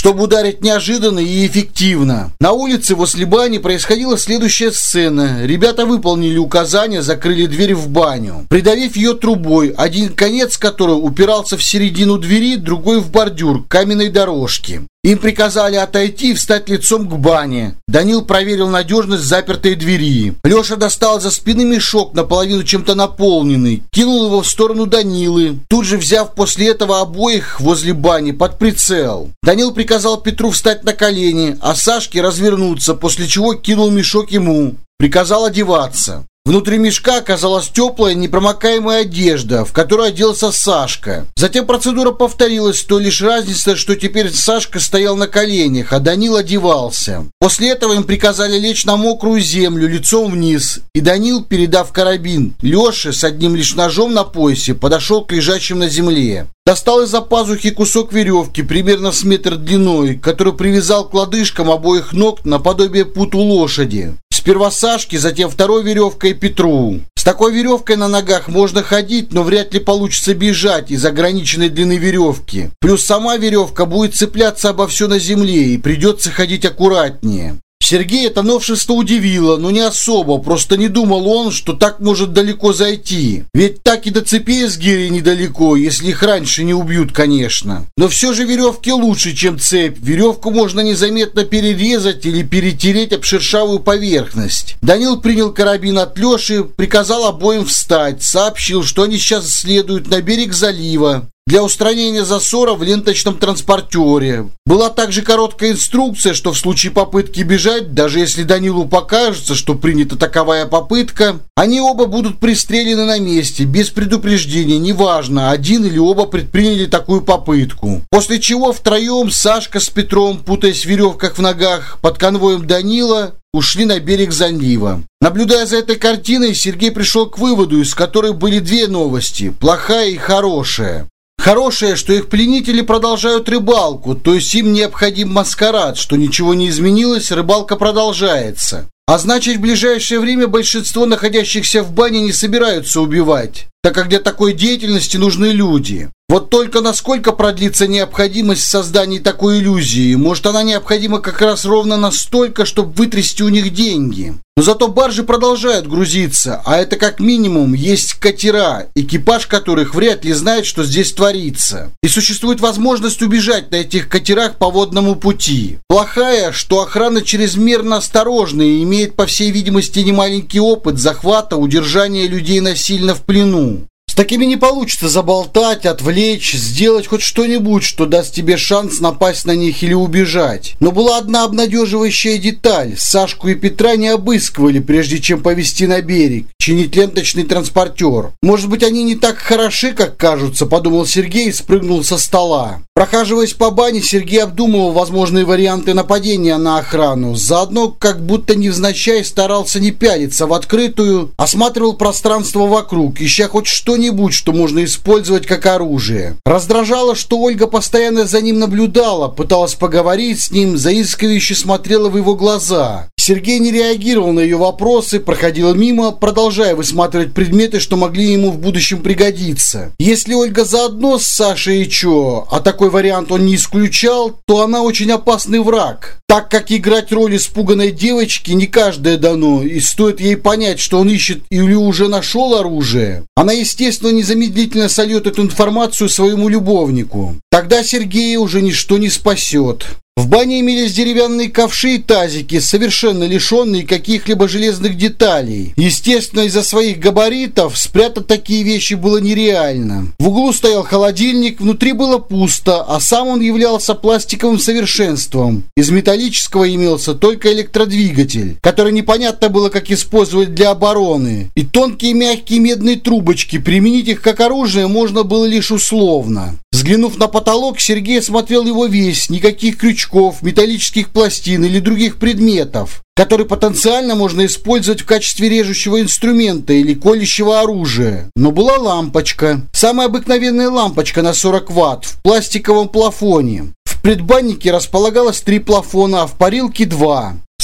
чтобы ударить неожиданно и эффективно. На улице возле бани происходила следующая сцена. Ребята выполнили указания, закрыли дверь в баню, придавив ее трубой, один конец которой упирался в середину двери, другой в бордюр каменной дорожки. Им приказали отойти и встать лицом к бане. Данил проверил надежность запертой двери. Леша достал из-за спины мешок, наполовину чем-то наполненный, кинул его в сторону Данилы, тут же взяв после этого обоих возле бани под прицел. Данил приказал Петру встать на колени, а Сашке развернуться, после чего кинул мешок ему. Приказал одеваться. Внутри мешка оказалась теплая, непромокаемая одежда, в которую оделся Сашка. Затем процедура повторилась, с той лишь разницей, что теперь Сашка стоял на коленях, а Данил одевался. После этого им приказали лечь на мокрую землю, лицом вниз, и Данил, передав карабин Леше с одним лишь ножом на поясе, подошел к лежащим на земле. Достал из-за пазухи кусок веревки, примерно с метр длиной, который привязал к лодыжкам обоих ног наподобие пут у лошади. Сперва Сашке, затем второй веревкой Петру. С такой веревкой на ногах можно ходить, но вряд ли получится бежать из ограниченной длины веревки. Плюс сама веревка будет цепляться обо все на земле, и придется ходить аккуратнее. Сергея это новшество удивило, но не особо, просто не думал он, что так может далеко зайти. Ведь так и до цепей с гирей недалеко, если их раньше не убьют, конечно. Но все же веревки лучше, чем цепь. Веревку можно незаметно перерезать или перетереть об шершавую поверхность. Данил принял карабин от Леши, приказал обоим встать, сообщил, что они сейчас следуют на берег залива для устранения засора в ленточном транспортере. Была также короткая инструкция, что в случае попытки бежать, даже если Данилу покажется, что принята таковая попытка, они оба будут пристрелены на месте, без предупреждения, неважно, один или оба предприняли такую попытку. После чего втроем Сашка с Петром, путаясь в веревках в ногах, под конвоем Данила, ушли на берег залива. Наблюдая за этой картиной, Сергей пришел к выводу, из которой были две новости – плохая и хорошая. Хорошее, что их пленители продолжают рыбалку, то есть им необходим маскарад, что ничего не изменилось, рыбалка продолжается. А значит, в ближайшее время большинство находящихся в бане не собираются убивать, так как для такой деятельности нужны люди. Вот только насколько продлится необходимость в создании такой иллюзии? Может, она необходима как раз ровно настолько, чтобы вытрясти у них деньги. Но зато баржи продолжают грузиться, а это как минимум есть катера, экипаж которых вряд ли знает, что здесь творится. И существует возможность убежать на этих катерах по водному пути. Плохая, что охрана чрезмерно осторожна и имеет, по всей видимости, немаленький опыт захвата, удержания людей насильно в плену. С такими не получится заболтать, отвлечь, сделать хоть что-нибудь, что даст тебе шанс напасть на них или убежать. Но была одна обнадеживающая деталь. Сашку и Петра не обыскивали, прежде чем повезти на берег, чинить ленточный транспортер. Может быть, они не так хороши, как кажутся, подумал Сергей и спрыгнул со стола. Прохаживаясь по бане, Сергей обдумывал возможные варианты нападения на охрану. Заодно, как будто невзначай, старался не пялиться в открытую, осматривал пространство вокруг, ища хоть что-нибудь, что можно использовать как оружие. Раздражало, что Ольга постоянно за ним наблюдала, пыталась поговорить с ним, заискивающе смотрела в его глаза. Сергей не реагировал на ее вопросы, проходил мимо, продолжая высматривать предметы, что могли ему в будущем пригодиться. Если Ольга заодно с Сашей и Чо, а такой вариант он не исключал, то она очень опасный враг, так как играть роль испуганной девочки не каждое дано, и стоит ей понять, что он ищет или уже нашел оружие, она, естественно, незамедлительно сольет эту информацию своему любовнику. Тогда Сергея уже ничто не спасет. В бане имелись деревянные ковши и тазики, совершенно лишенные каких-либо железных деталей. Естественно, из-за своих габаритов спрятать такие вещи было нереально. В углу стоял холодильник, внутри было пусто, а сам он являлся пластиковым совершенством. Из металлического имелся только электродвигатель, который непонятно было, как использовать для обороны. И тонкие мягкие медные трубочки, применить их как оружие можно было лишь условно. Взглянув на потолок, Сергей осмотрел его весь, никаких крючков, металлических пластин или других предметов, которые потенциально можно использовать в качестве режущего инструмента или колющего оружия. Но была лампочка. Самая обыкновенная лампочка на сорок ватт в пластиковом плафоне. В предбаннике располагалось три плафона, а в парилке два. С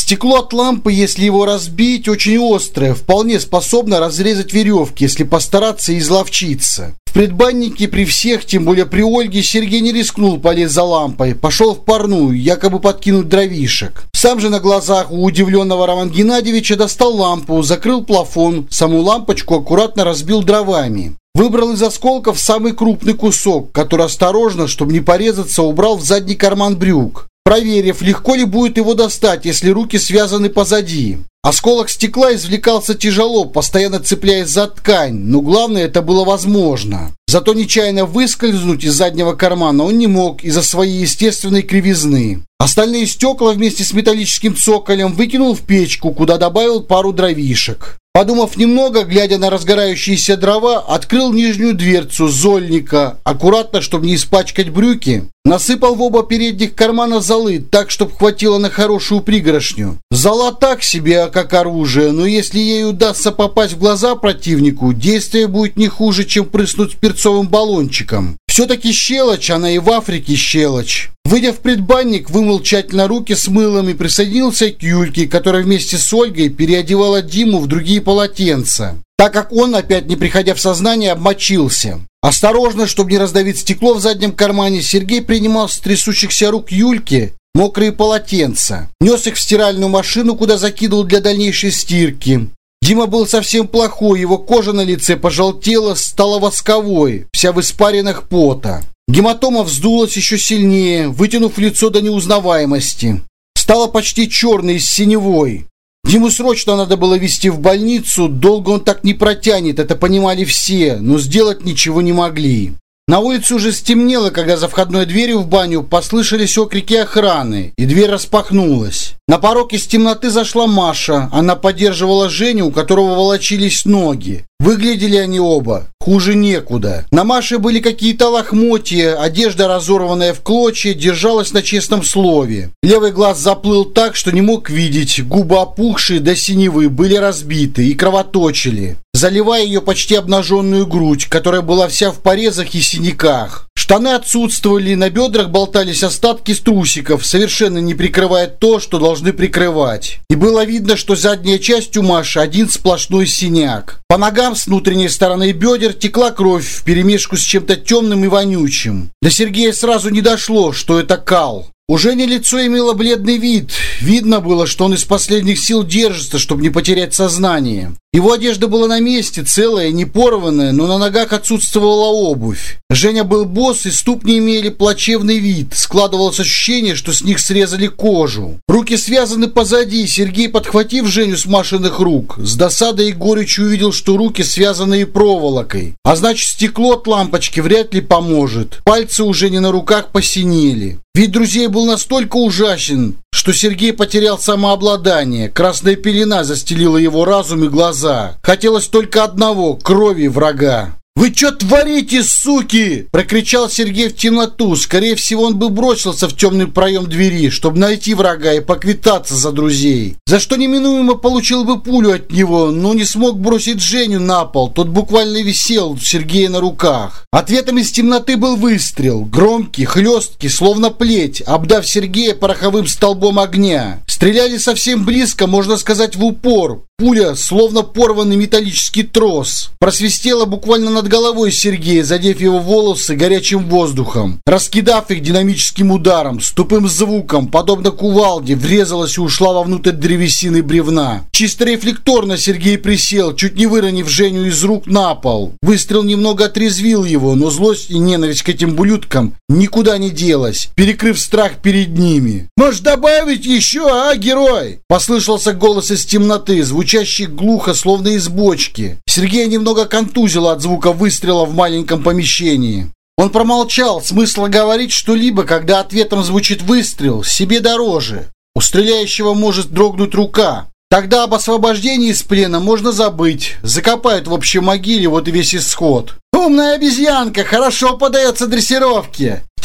Стекло от лампы, если его разбить, очень острое, вполне способно разрезать веревки, если постараться и изловчиться. В предбаннике при всех, тем более при Ольге, Сергей не рискнул полезть за лампой, пошел в парную, якобы подкинуть дровишек. Сам же на глазах у удивленного Романа Геннадьевича достал лампу, закрыл плафон, саму лампочку аккуратно разбил дровами. Выбрал из осколков самый крупный кусок, который осторожно, чтобы не порезаться, убрал в задний карман брюк, проверив, легко ли будет его достать, если руки связаны позади. Осколок стекла извлекался тяжело, постоянно цепляясь за ткань, но главное, это было возможно. Зато нечаянно выскользнуть из заднего кармана он не мог из-за своей естественной кривизны. Остальные стекла вместе с металлическим цоколем выкинул в печку, куда добавил пару дровишек. Подумав немного, глядя на разгорающиеся дрова, открыл нижнюю дверцу зольника, аккуратно, чтобы не испачкать брюки, насыпал в оба передних кармана золы, так, чтобы хватило на хорошую пригоршню. Зола так себе, как оружие, но если ей удастся попасть в глаза противнику, действие будет не хуже, чем прыснуть перцовым баллончиком. Все-таки щелочь, она и в Африке щелочь. Выйдя в предбанник, вымыл тщательно руки с мылом и присоединился к Юльке, которая вместе с Ольгой переодевала Диму в другие полотенца, так как он, опять не приходя в сознание, обмочился. Осторожно, чтобы не раздавить стекло в заднем кармане, Сергей принимал с трясущихся рук Юльки мокрые полотенца, нес их в стиральную машину, куда закидывал для дальнейшей стирки. Дима был совсем плохой, его кожа на лице пожелтела, стала восковой, вся в испаринах пота. Гематома вздулась еще сильнее, вытянув лицо до неузнаваемости. Стала почти черной и с синевой. Диму срочно надо было везти в больницу, долго он так не протянет, это понимали все, но сделать ничего не могли. На улице уже стемнело, когда за входной дверью в баню послышались окрики охраны, и дверь распахнулась. На порог из темноты зашла Маша. Она поддерживала Женю, у которого волочились ноги. Выглядели они оба хуже некуда. На Маше были какие-то лохмотья, одежда, разорванная в клочья, держалась на честном слове. Левый глаз заплыл так, что не мог видеть, губы опухшие до синевы были разбиты и кровоточили, заливая ее почти обнаженную грудь, которая была вся в порезах и синяках. Штаны отсутствовали, на бедрах болтались остатки трусиков, совершенно не прикрывая то, что должны прикрывать. И было видно, что задняя часть у Маши один сплошной синяк. По ногам с внутренней стороны бедер текла кровь вперемешку с чем-то темным и вонючим. До Сергея сразу не дошло, что это кал. У Жени лицо имело бледный вид. Видно было, что он из последних сил держится, чтобы не потерять сознание. Его одежда была на месте, целая, не порванная, но на ногах отсутствовала обувь. Женя был босс, и ступни имели плачевный вид. Складывалось ощущение, что с них срезали кожу. Руки связаны позади. Сергей, подхватив Женю с Машиных рук, с досадой и горечью увидел, что руки связаны и проволокой. А значит, стекло от лампочки вряд ли поможет. Пальцы у Жени на руках посинели. Вид друзей был настолько ужасен, что Сергей потерял самообладание. Красная пелена застелила его разум и глаза. Хотелось только одного – крови врага. «Вы что творите, суки?» – прокричал Сергей в темноту. Скорее всего, он бы бросился в темный проем двери, чтобы найти врага и поквитаться за друзей. За что неминуемо получил бы пулю от него, но не смог бросить Женю на пол. Тот буквально висел у Сергея на руках. Ответом из темноты был выстрел. Громкий, хлесткий, словно плеть, обдав Сергея пороховым столбом огня. Стреляли совсем близко, можно сказать, в упор. Пуля, словно порванный металлический трос, просвистела буквально над головой Сергея, задев его волосы горячим воздухом. Раскидав их динамическим ударом, с тупым звуком, подобно кувалде, врезалась и ушла вовнутрь древесины бревна. Чисто рефлекторно Сергей присел, чуть не выронив Женю из рук на пол. Выстрел немного отрезвил его, но злость и ненависть к этим ублюдкам никуда не делась, перекрыв страх перед ними. «Может, добавить еще, а, герой?» Послышался голос из темноты, звучащий глухо, словно из бочки. Сергея немного контузило от звука выстрела в маленьком помещении. Он промолчал. Смысла говорить что-либо, когда ответом звучит выстрел, себе дороже. У стреляющего может дрогнуть рука. Тогда об освобождении из плена можно забыть. Закопают в общей могиле, вот и весь исход. «Умная обезьянка, хорошо подается дрессировке!» В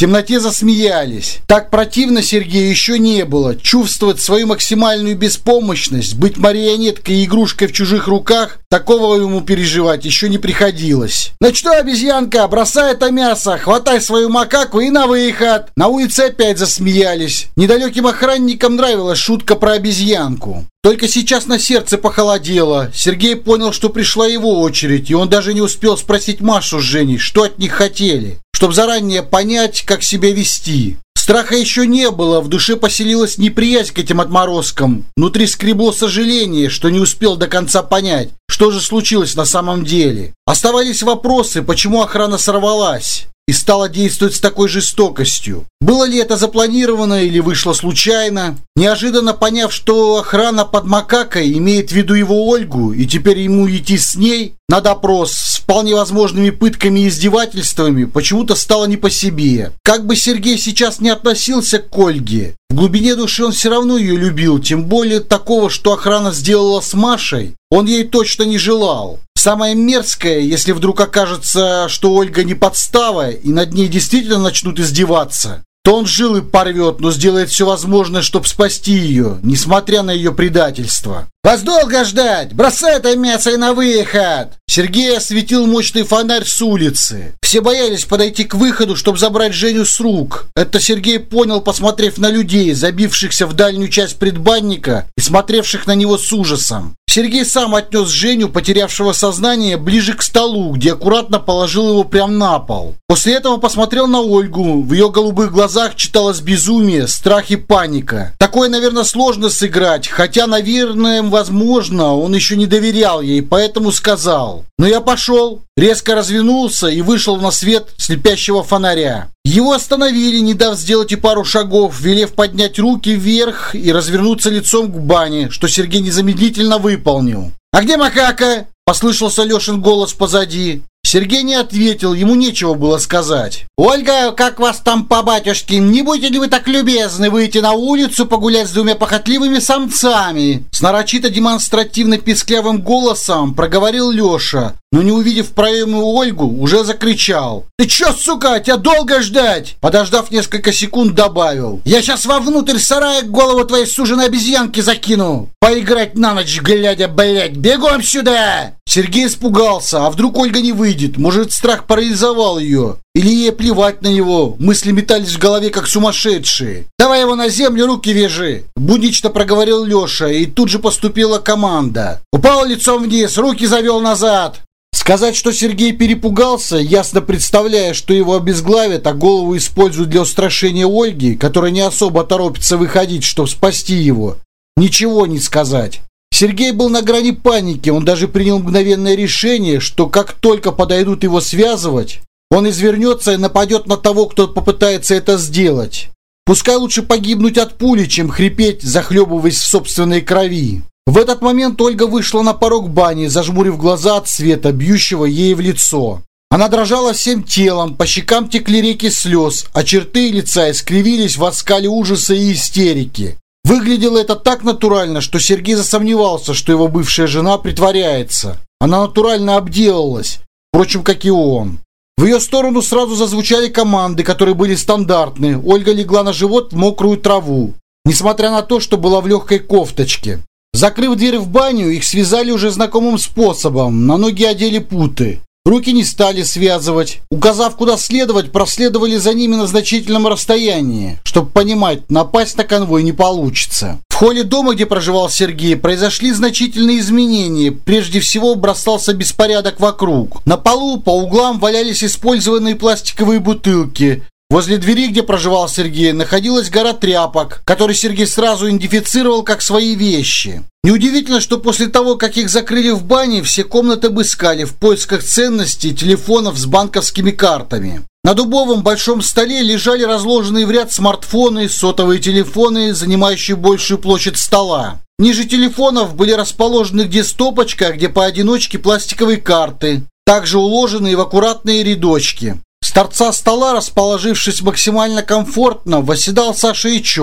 темноте засмеялись. Так противно Сергею еще не было. Чувствовать свою максимальную беспомощность, быть марионеткой и игрушкой в чужих руках, такого ему переживать еще не приходилось. «Ну что, обезьянка, бросай это мясо, хватай свою макаку и на выход!» На улице опять засмеялись. Недалеким охранникам нравилась шутка про обезьянку. Только сейчас на сердце похолодело. Сергей понял, что пришла его очередь, и он даже не успел спросить Машу с Женей, что от них хотели, чтобы заранее понять, как себя вести. Страха еще не было, в душе поселилась неприязнь к этим отморозкам. Внутри скребло сожаление, что не успел до конца понять, что же случилось на самом деле. Оставались вопросы, почему охрана сорвалась и стала действовать с такой жестокостью. Было ли это запланировано или вышло случайно? Неожиданно поняв, что охрана под макакой имеет в виду его Ольгу, и теперь ему идти с ней на допрос с вполне возможными пытками и издевательствами, почему-то стало не по себе. Как бы Сергей сейчас не относился к Ольге, в глубине души он все равно ее любил, тем более такого, что охрана сделала с Машей, он ей точно не желал. Самое мерзкое, если вдруг окажется, что Ольга не подстава и над ней действительно начнут издеваться, то он жилы порвет, но сделает все возможное, чтобы спасти ее, несмотря на ее предательство. «Вас долго ждать! Бросай это мясо и на выход!» Сергей осветил мощный фонарь с улицы. Все боялись подойти к выходу, чтобы забрать Женю с рук. Это Сергей понял, посмотрев на людей, забившихся в дальнюю часть предбанника и смотревших на него с ужасом. Сергей сам отнес Женю, потерявшего сознание, ближе к столу, где аккуратно положил его прямо на пол. После этого посмотрел на Ольгу. В ее голубых глазах читалось безумие, страх и паника. Такое, наверное, сложно сыграть, хотя, наверное, возможно, он еще не доверял ей, поэтому сказал: «Ну я пошел». Резко развернулся и вышел на свет слепящего фонаря. Его остановили, не дав сделать и пару шагов, велев поднять руки вверх и развернуться лицом к бане, что Сергей незамедлительно выполнил. «А где макака?» – послышался Лешин голос позади. Сергей не ответил, ему нечего было сказать. «Ольга, как вас там по батюшке? Не будете ли вы так любезны выйти на улицу погулять с двумя похотливыми самцами?» С нарочито демонстративно писклявым голосом проговорил Леша, но не увидев в проеме Ольгу, уже закричал: «Ты чё, сука, тебя долго ждать?» Подождав несколько секунд, добавил: «Я сейчас вовнутрь сарая голову твоей суженой обезьянки закину. Поиграть на ночь глядя, блять, бегом сюда!» Сергей испугался, а вдруг Ольга не выйдет? Может, страх парализовал ее? Или ей плевать на него? Мысли метались в голове, как сумасшедшие. «Давай его на землю, руки вяжи!» Буднично проговорил Леша, и тут же поступила команда. «Упал лицом вниз, руки завел назад!» Сказать, что Сергей перепугался, ясно представляя, что его обезглавят, а голову используют для устрашения Ольги, которая не особо торопится выходить, чтобы спасти его, ничего не сказать. Сергей был на грани паники, он даже принял мгновенное решение, что как только подойдут его связывать, он извернется и нападет на того, кто попытается это сделать. Пускай лучше погибнуть от пули, чем хрипеть, захлебываясь в собственной крови. В этот момент Ольга вышла на порог бани, зажмурив глаза от света, бьющего ей в лицо. Она дрожала всем телом, по щекам текли реки слез, а черты лица искривились в оскале ужаса и истерики. Выглядело это так натурально, что Сергей засомневался, что его бывшая жена притворяется. Она натурально обделалась, впрочем, как и он. В ее сторону сразу зазвучали команды, которые были стандартны. Ольга легла на живот в мокрую траву, несмотря на то, что была в легкой кофточке. Закрыв дверь в баню, их связали уже знакомым способом. На ноги одели путы. Руки не стали связывать. Указав, куда следовать, проследовали за ними на значительном расстоянии, чтобы понимать, напасть на конвой не получится. В холле дома, где проживал Сергей, произошли значительные изменения. Прежде всего, бросался беспорядок вокруг. На полу по углам валялись использованные пластиковые бутылки. Возле двери, где проживал Сергей, находилась гора тряпок, которые Сергей сразу идентифицировал как свои вещи. Неудивительно, что после того, как их закрыли в бане, все комнаты обыскали в поисках ценностей, телефонов с банковскими картами. На дубовом большом столе лежали разложенные в ряд смартфоны, сотовые телефоны, занимающие большую площадь стола. Ниже телефонов были расположены где стопочка, где поодиночке пластиковые карты, также уложенные в аккуратные рядочки. С торца стола, расположившись максимально комфортно, восседал Саша Ичо.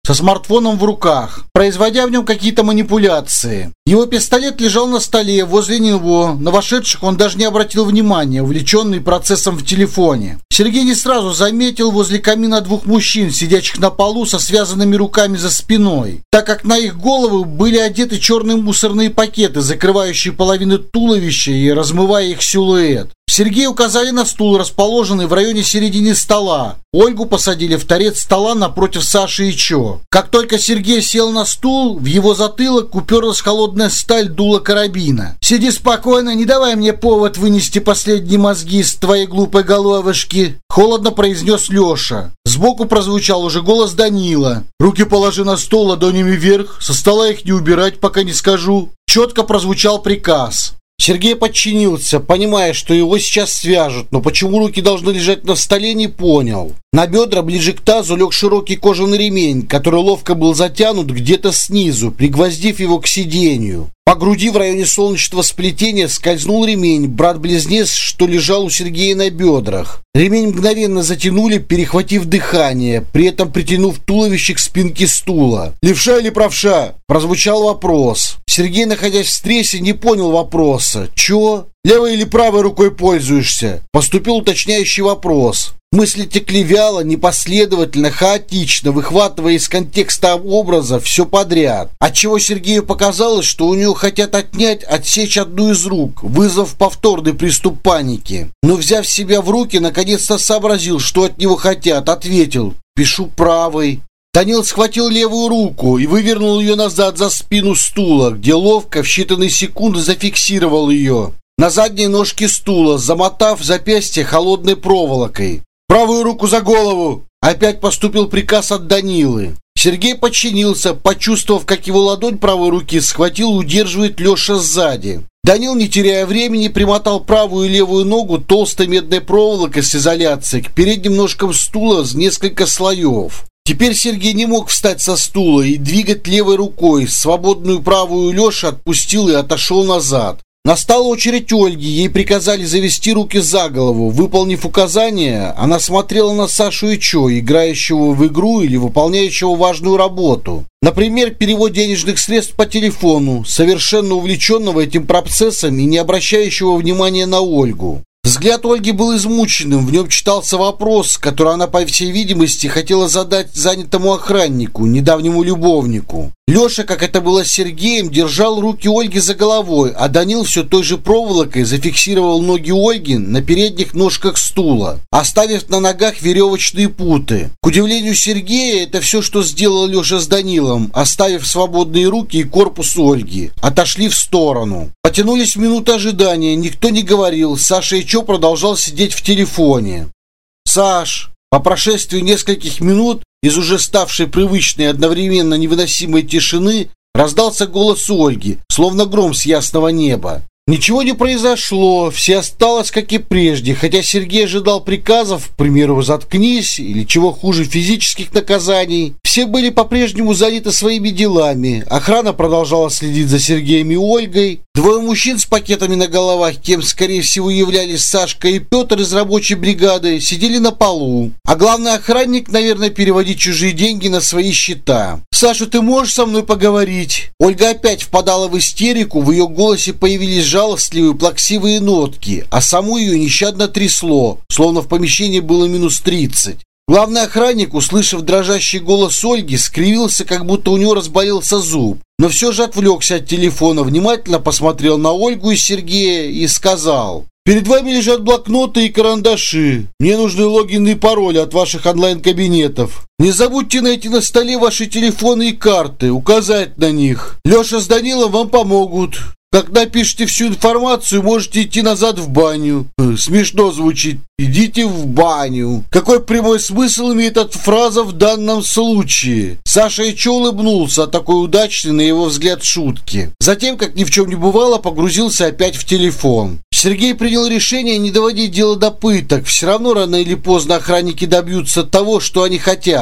со смартфоном в руках, производя в нем какие-то манипуляции. Его пистолет лежал на столе возле него. На вошедших он даже не обратил внимания, увлеченный процессом в телефоне. Сергей не сразу заметил возле камина двух мужчин, сидящих на полу со связанными руками за спиной, так как на их головы были одеты черные мусорные пакеты, закрывающие половину туловища и размывая их силуэт. Сергею указали на стул, расположенный в районе середины стола. Ольгу посадили в торец стола напротив Саши и Чо. Как только Сергей сел на стул, в его затылок уперлась холодная сталь дула карабина. «Сиди спокойно, не давай мне повод вынести последние мозги из твоей глупой головышки», — холодно произнес Леша. Сбоку прозвучал уже голос Данила. «Руки положи на стол ладонями вверх, со стола их не убирать, пока не скажу». Четко прозвучал приказ. Сергей подчинился, понимая, что его сейчас свяжут, но почему руки должны лежать на столе, не понял. На бедра ближе к тазу лег широкий кожаный ремень, который ловко был затянут где-то снизу, пригвоздив его к сиденью. По груди в районе солнечного сплетения скользнул ремень, брат-близнец, что лежал у Сергея на бедрах. Ремень мгновенно затянули, перехватив дыхание, при этом притянув туловище к спинке стула. «Левша или правша?» – прозвучал вопрос. Сергей, находясь в стрессе, не понял вопроса. «Чё? Левой или правой рукой пользуешься?» Поступил уточняющий вопрос. Мысли текли вяло, непоследовательно, хаотично, выхватывая из контекста образа все подряд. Отчего Сергею показалось, что у него хотят отнять, отсечь одну из рук, вызвав повторный приступ паники. Но, взяв себя в руки, наконец-то сообразил, что от него хотят, ответил: «Пишу правой». Данил схватил левую руку и вывернул ее назад за спину стула, где ловко в считанные секунды зафиксировал ее на задней ножке стула, замотав запястье холодной проволокой. «Правую руку за голову!» Опять поступил приказ от Данилы. Сергей подчинился, почувствовав, как его ладонь правой руки схватил и удерживает Леша сзади. Данил, не теряя времени, примотал правую и левую ногу толстой медной проволокой с изоляцией к передним ножкам стула с несколько слоев. Теперь Сергей не мог встать со стула и двигать левой рукой. Свободную правую Леша отпустил и отошел назад. Настала очередь Ольги, ей приказали завести руки за голову. Выполнив указание, она смотрела на Сашу и Чо, играющего в игру или выполняющего важную работу. Например, перевод денежных средств по телефону, совершенно увлеченного этим процессом и не обращающего внимания на Ольгу. Взгляд Ольги был измученным, в нем читался вопрос, который она, по всей видимости, хотела задать занятому охраннику, недавнему любовнику. Леша, как это было с Сергеем, держал руки Ольги за головой, а Данил все той же проволокой зафиксировал ноги Ольги на передних ножках стула, оставив на ногах веревочные путы. К удивлению Сергея, это все, что сделал Леша с Данилом, оставив свободные руки и корпус Ольги. Отошли в сторону. Потянулись минуты ожидания, никто не говорил, Саша и Чо продолжал сидеть в телефоне. «Саш!» По прошествии нескольких минут из уже ставшей привычной одновременно невыносимой тишины раздался голос Ольги, словно гром с ясного неба. Ничего не произошло, все осталось как и прежде, хотя Сергей ожидал приказов, к примеру, «заткнись» или, чего хуже, физических наказаний. Все были по-прежнему заняты своими делами. Охрана продолжала следить за Сергеем и Ольгой. Двое мужчин с пакетами на головах, кем, скорее всего, являлись Сашка и Петр из рабочей бригады, сидели на полу. А главный охранник, наверное, переводит чужие деньги на свои счета. «Саша, ты можешь со мной поговорить?» Ольга опять впадала в истерику, в ее голосе появились жалостливые плаксивые нотки, а саму ее нещадно трясло, словно в помещении было минус тридцать. Главный охранник, услышав дрожащий голос Ольги, скривился, как будто у него разболелся зуб, но все же отвлекся от телефона, внимательно посмотрел на Ольгу и Сергея и сказал: «Перед вами лежат блокноты и карандаши. Мне нужны логины и пароли от ваших онлайн-кабинетов. Не забудьте найти на столе ваши телефоны и карты, указать на них. Леша с Данилом вам помогут. Как напишите всю информацию, можете идти назад в баню». Смешно звучит. «Идите в баню». Какой прямой смысл имеет эта фраза в данном случае? Саша и Чо улыбнулся от такой удачной, на его взгляд, шутки. Затем, как ни в чем не бывало, погрузился опять в телефон. Сергей принял решение не доводить дело до пыток. Все равно рано или поздно охранники добьются того, что они хотят.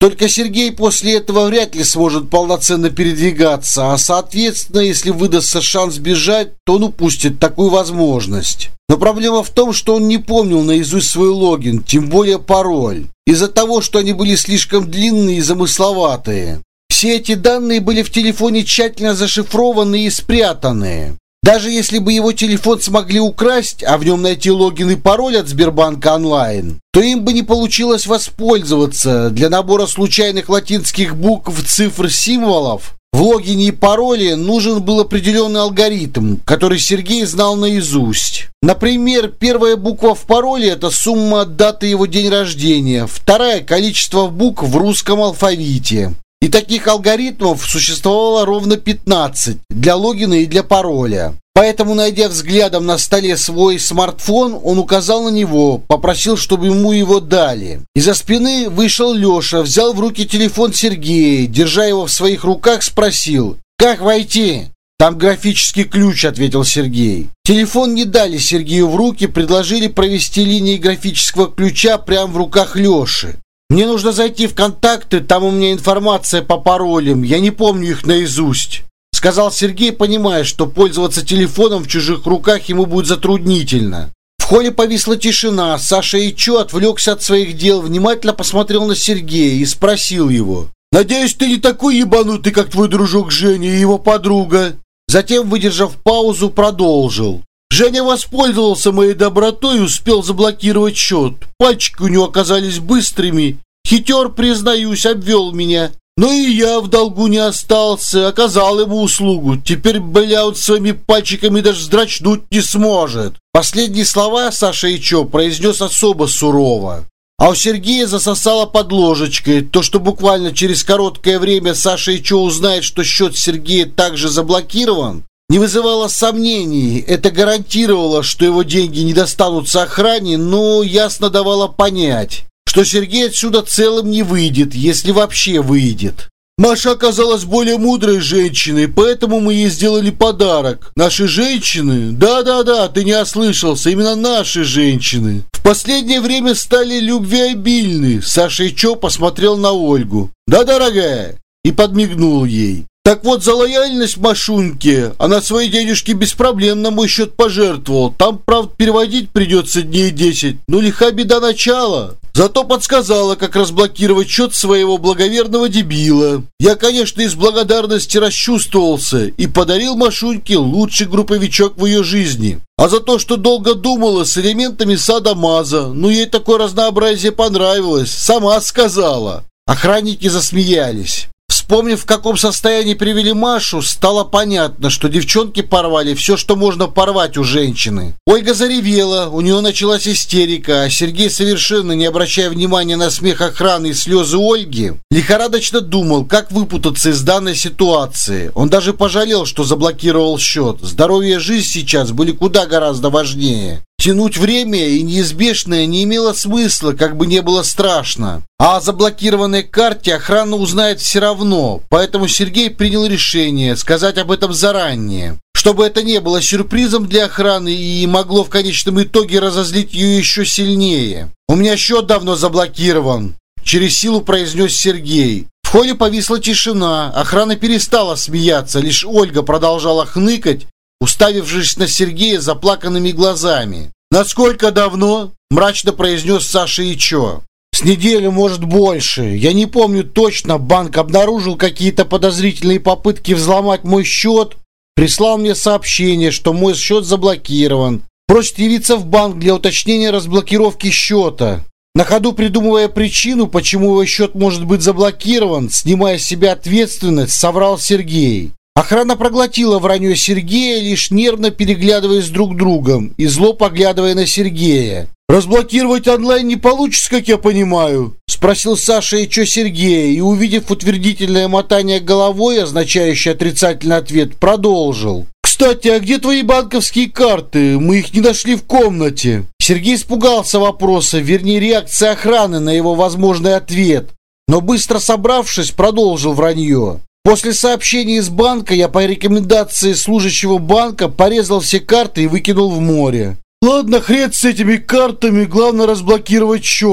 Только Сергей после этого вряд ли сможет полноценно передвигаться, а соответственно, если выдастся шанс бежать, то он упустит такую возможность. Но проблема в том, что он не помнил наизусть свой логин, тем более пароль, из-за того, что они были слишком длинные и замысловатые. Все эти данные были в телефоне тщательно зашифрованы и спрятаны. Даже если бы его телефон смогли украсть, а в нем найти логин и пароль от Сбербанка онлайн, то им бы не получилось воспользоваться. Для набора случайных латинских букв, цифр, символов в логине и пароле нужен был определенный алгоритм, который Сергей знал наизусть. Например, первая буква в пароле – это сумма даты его день рождения, вторая – количество букв в русском алфавите. И таких алгоритмов существовало ровно пятнадцать для логина и для пароля. Поэтому, найдя взглядом на столе свой смартфон, он указал на него, попросил, чтобы ему его дали. Из-за спины вышел Леша, взял в руки телефон Сергея, держа его в своих руках, спросил: «Как войти?» «Там графический ключ», — ответил Сергей. Телефон не дали Сергею в руки, предложили провести линии графического ключа прямо в руках Леши. «Мне нужно зайти в контакты, там у меня информация по паролям, я не помню их наизусть», — сказал Сергей, понимая, что пользоваться телефоном в чужих руках ему будет затруднительно. В холле повисла тишина. Саша Ичо отвлекся от своих дел, внимательно посмотрел на Сергея и спросил его: «Надеюсь, ты не такой ебанутый, как твой дружок Женя и его подруга?» Затем, выдержав паузу, продолжил: «Женя воспользовался моей добротой и успел заблокировать счет. Пальчики у него оказались быстрыми. Хитер, признаюсь, обвел меня. Но и я в долгу не остался, оказал ему услугу. Теперь, бля, он своими пальчиками даже вздрачнуть не сможет». Последние слова Саша Ичо произнес особо сурово. А у Сергея засосало под ложечкой. То, что буквально через короткое время Саша Ичо узнает, что счет Сергея также заблокирован, не вызывало сомнений. Это гарантировало, что его деньги не достанутся охране, но ясно давало понять, что Сергей отсюда целым не выйдет, если вообще выйдет. Маша оказалась более мудрой женщиной, поэтому мы ей сделали подарок. Наши женщины, да-да-да, ты не ослышался, именно наши женщины, в последнее время стали любвеобильны. Саша Ичо посмотрел на Ольгу. «Да, дорогая?» И подмигнул ей. «Так вот, за лояльность Машуньке она свои денежки без проблем на мой счет пожертвовал. Там, правда, переводить придется дней десять, но лиха беда начала. Зато подсказала, как разблокировать счет своего благоверного дебила. Я, конечно, из благодарности расчувствовался и подарил Машуньке лучший групповичок в ее жизни. А за то, что долго думала с элементами садомаза, ну ей такое разнообразие понравилось, сама сказала». Охранники засмеялись. Вспомнив, в каком состоянии привели Машу, стало понятно, что девчонки порвали все, что можно порвать у женщины. Ольга заревела, у нее началась истерика, а Сергей, совершенно не обращая внимания на смех охраны и слезы Ольги, лихорадочно думал, как выпутаться из данной ситуации. Он даже пожалел, что заблокировал счет. Здоровье и жизнь сейчас были куда гораздо важнее. Тянуть время и неизбежное не имело смысла, как бы не было страшно. А о заблокированной карте охрана узнает все равно, поэтому Сергей принял решение сказать об этом заранее, чтобы это не было сюрпризом для охраны и могло в конечном итоге разозлить ее еще сильнее. «У меня счет давно заблокирован», — через силу произнес Сергей. В холле повисла тишина, охрана перестала смеяться, лишь Ольга продолжала хныкать, уставившись на Сергея заплаканными глазами. «Насколько давно?» – мрачно произнес Саша Ичо. «С неделю, может, больше. Я не помню точно. Банк обнаружил какие-то подозрительные попытки взломать мой счет. Прислал мне сообщение, что мой счет заблокирован. Просит явиться в банк для уточнения разблокировки счета. На ходу придумывая причину, почему его счет может быть заблокирован, снимая с себя ответственность, соврал Сергей». Охрана проглотила вранье Сергея, лишь нервно переглядываясь друг с другом и зло поглядывая на Сергея. «Разблокировать онлайн не получится, как я понимаю?» — спросил Саша Ичо Сергея и, увидев утвердительное мотание головой, означающее отрицательный ответ, продолжил. «Кстати, а где твои банковские карты? Мы их не нашли в комнате». Сергей испугался вопроса, вернее реакции охраны на его возможный ответ, но быстро собравшись, продолжил вранье. «После сообщения из банка я по рекомендации служащего банка порезал все карты и выкинул в море». «Ладно, хрен с этими картами, главное разблокировать счет», —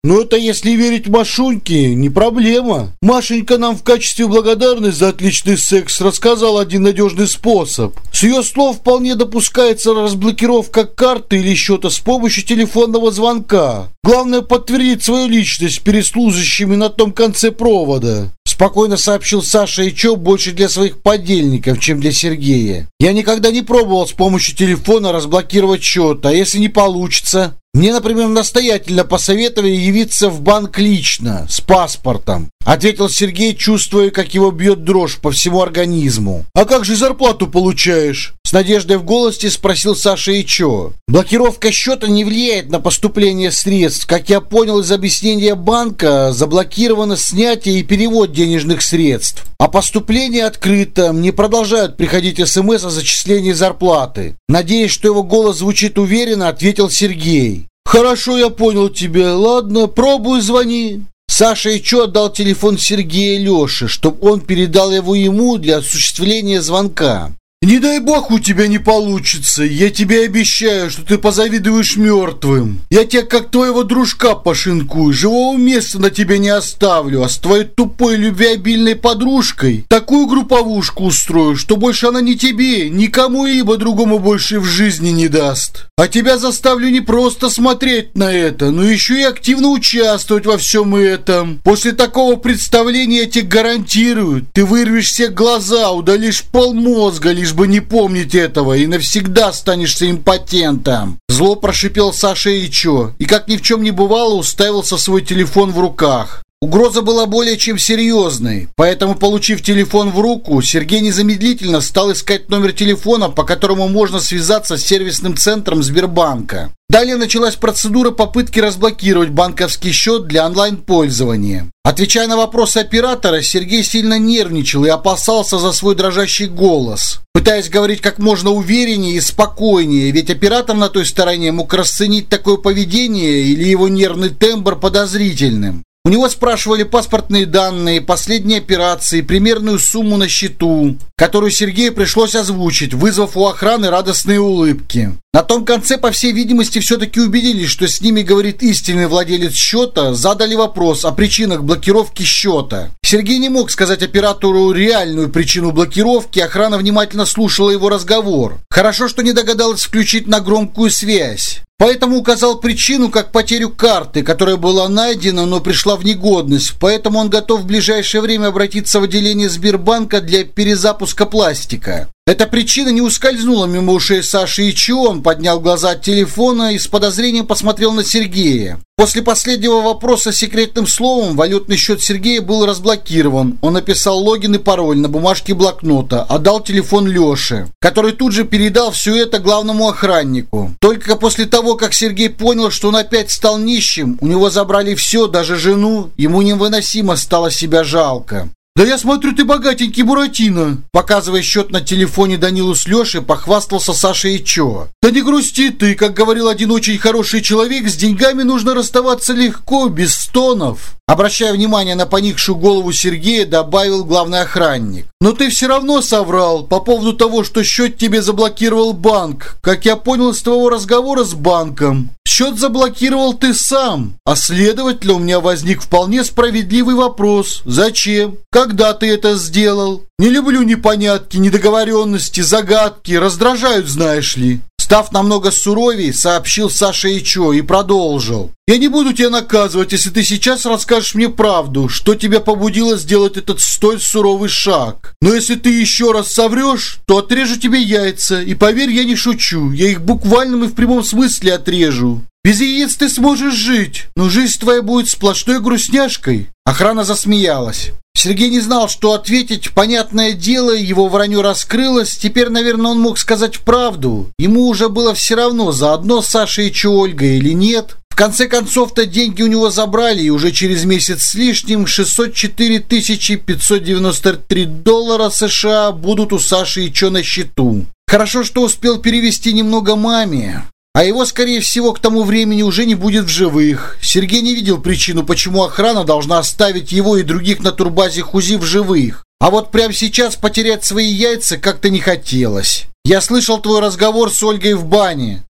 Ну это если верить Машуньке, не проблема. Машенька нам в качестве благодарности за отличный секс рассказала один надежный способ. С ее слов вполне допускается разблокировка карты или счета с помощью телефонного звонка. Главное подтвердить свою личность перед служащими на том конце провода. Спокойно сообщил Саша Ичо, больше для своих подельников, чем для Сергея. Я никогда не пробовал с помощью телефона разблокировать счет, а если не получится? Мне, например, настоятельно посоветовали явиться в банк лично, с паспортом. Ответил Сергей, чувствуя, как его бьет дрожь по всему организму. А как же зарплату получаешь? С надеждой в голосе спросил Саша Ичо. Блокировка счета не влияет на поступление средств. Как я понял из объяснения банка, заблокировано снятие и перевод денежных средств. А поступление открыто. Мне продолжают приходить смс о зачислении зарплаты. Надеясь, что его голос звучит уверенно, ответил Сергей. Хорошо, я понял тебя. Ладно, пробуй, звони. Саша Ичо отдал телефон Сергея Леше, чтобы он передал его ему для осуществления звонка. «Не дай бог у тебя не получится. Я тебе обещаю, что ты позавидуешь мертвым. Я тебя как твоего дружка пошинкую. Живого места на тебя не оставлю. А с твоей тупой любвеобильной подружкой такую групповушку устрою, что больше она ни тебе, никому ибо другому больше в жизни не даст. А тебя заставлю не просто смотреть на это, но еще и активно участвовать во всем этом. После такого представления я тебе гарантирую, ты вырвешь все глаза, удалишь полмозга, лишь бы не помнить этого, и навсегда станешься импотентом». Зло прошипел Саша Ичо и, как ни в чем не бывало, уставился в свой телефон в руках. Угроза была более чем серьезной, поэтому, получив телефон в руку, Сергей незамедлительно стал искать номер телефона, по которому можно связаться с сервисным центром Сбербанка. Далее началась процедура попытки разблокировать банковский счет для онлайн-пользования. Отвечая на вопросы оператора, Сергей сильно нервничал и опасался за свой дрожащий голос, пытаясь говорить как можно увереннее и спокойнее, ведь оператор на той стороне мог расценить такое поведение или его нервный тембр подозрительным. У него спрашивали паспортные данные, последние операции, примерную сумму на счету, которую Сергею пришлось озвучить, вызвав у охраны радостные улыбки. На том конце, по всей видимости, все-таки убедились, что с ними говорит истинный владелец счета, задали вопрос о причинах блокировки счета. Сергей не мог сказать оператору реальную причину блокировки, охрана внимательно слушала его разговор. Хорошо, что не догадалась включить на громкую связь. Поэтому указал причину как потерю карты, которая была найдена, но пришла в негодность. Поэтому он готов в ближайшее время обратиться в отделение Сбербанка для перезапуска пластика. Эта причина не ускользнула мимо ушей Саши Ичо. Он поднял глаза от телефона и с подозрением посмотрел на Сергея. После последнего вопроса секретным словом валютный счет Сергея был разблокирован. Он написал логин и пароль на бумажке блокнота, отдал телефон Леше, который тут же передал все это главному охраннику. Только после того, как Сергей понял, что он опять стал нищим, у него забрали все, даже жену, ему невыносимо стало себя жалко. «Да я смотрю, ты богатенький, Буратино!» Показывая счет на телефоне Данилу с Лешей, похвастался Саша Ичо. «Да не грусти ты, как говорил один очень хороший человек, с деньгами нужно расставаться легко, без стонов». Обращая внимание на поникшую голову Сергея, добавил главный охранник. «Но ты все равно соврал по поводу того, что счет тебе заблокировал банк. Как я понял из твоего разговора с банком, счет заблокировал ты сам. А следовательно, у меня возник вполне справедливый вопрос. Зачем? Когда ты это сделал? Не люблю непонятки, недоговоренности, загадки. Раздражают, знаешь ли». Став намного суровее, сообщил Саша Ичо и продолжил. «Я не буду тебя наказывать, если ты сейчас расскажешь мне правду, что тебя побудило сделать этот столь суровый шаг. Но если ты еще раз соврешь, то отрежу тебе яйца. И поверь, я не шучу, я их в буквальном и в прямом смысле отрежу. Без яиц ты сможешь жить, но жизнь твоя будет сплошной грустняшкой». Охрана засмеялась. Сергей не знал, что ответить. Понятное дело, его вранье раскрылось. Теперь, наверное, он мог сказать правду. Ему уже было все равно, заодно Саша Ичо Ольга или нет. В конце концов-то деньги у него забрали, и уже через месяц с лишним шестьсот четыре тысячи пятьсот девяносто три доллара США будут у Саши Ичо на счету. Хорошо, что успел перевести немного маме. А его, скорее всего, к тому времени уже не будет в живых. Сергей не видел причину, почему охрана должна оставить его и других на турбазе Хузи в живых. А вот прямо сейчас потерять свои яйца как-то не хотелось. «Я слышал твой разговор с Ольгой в бане.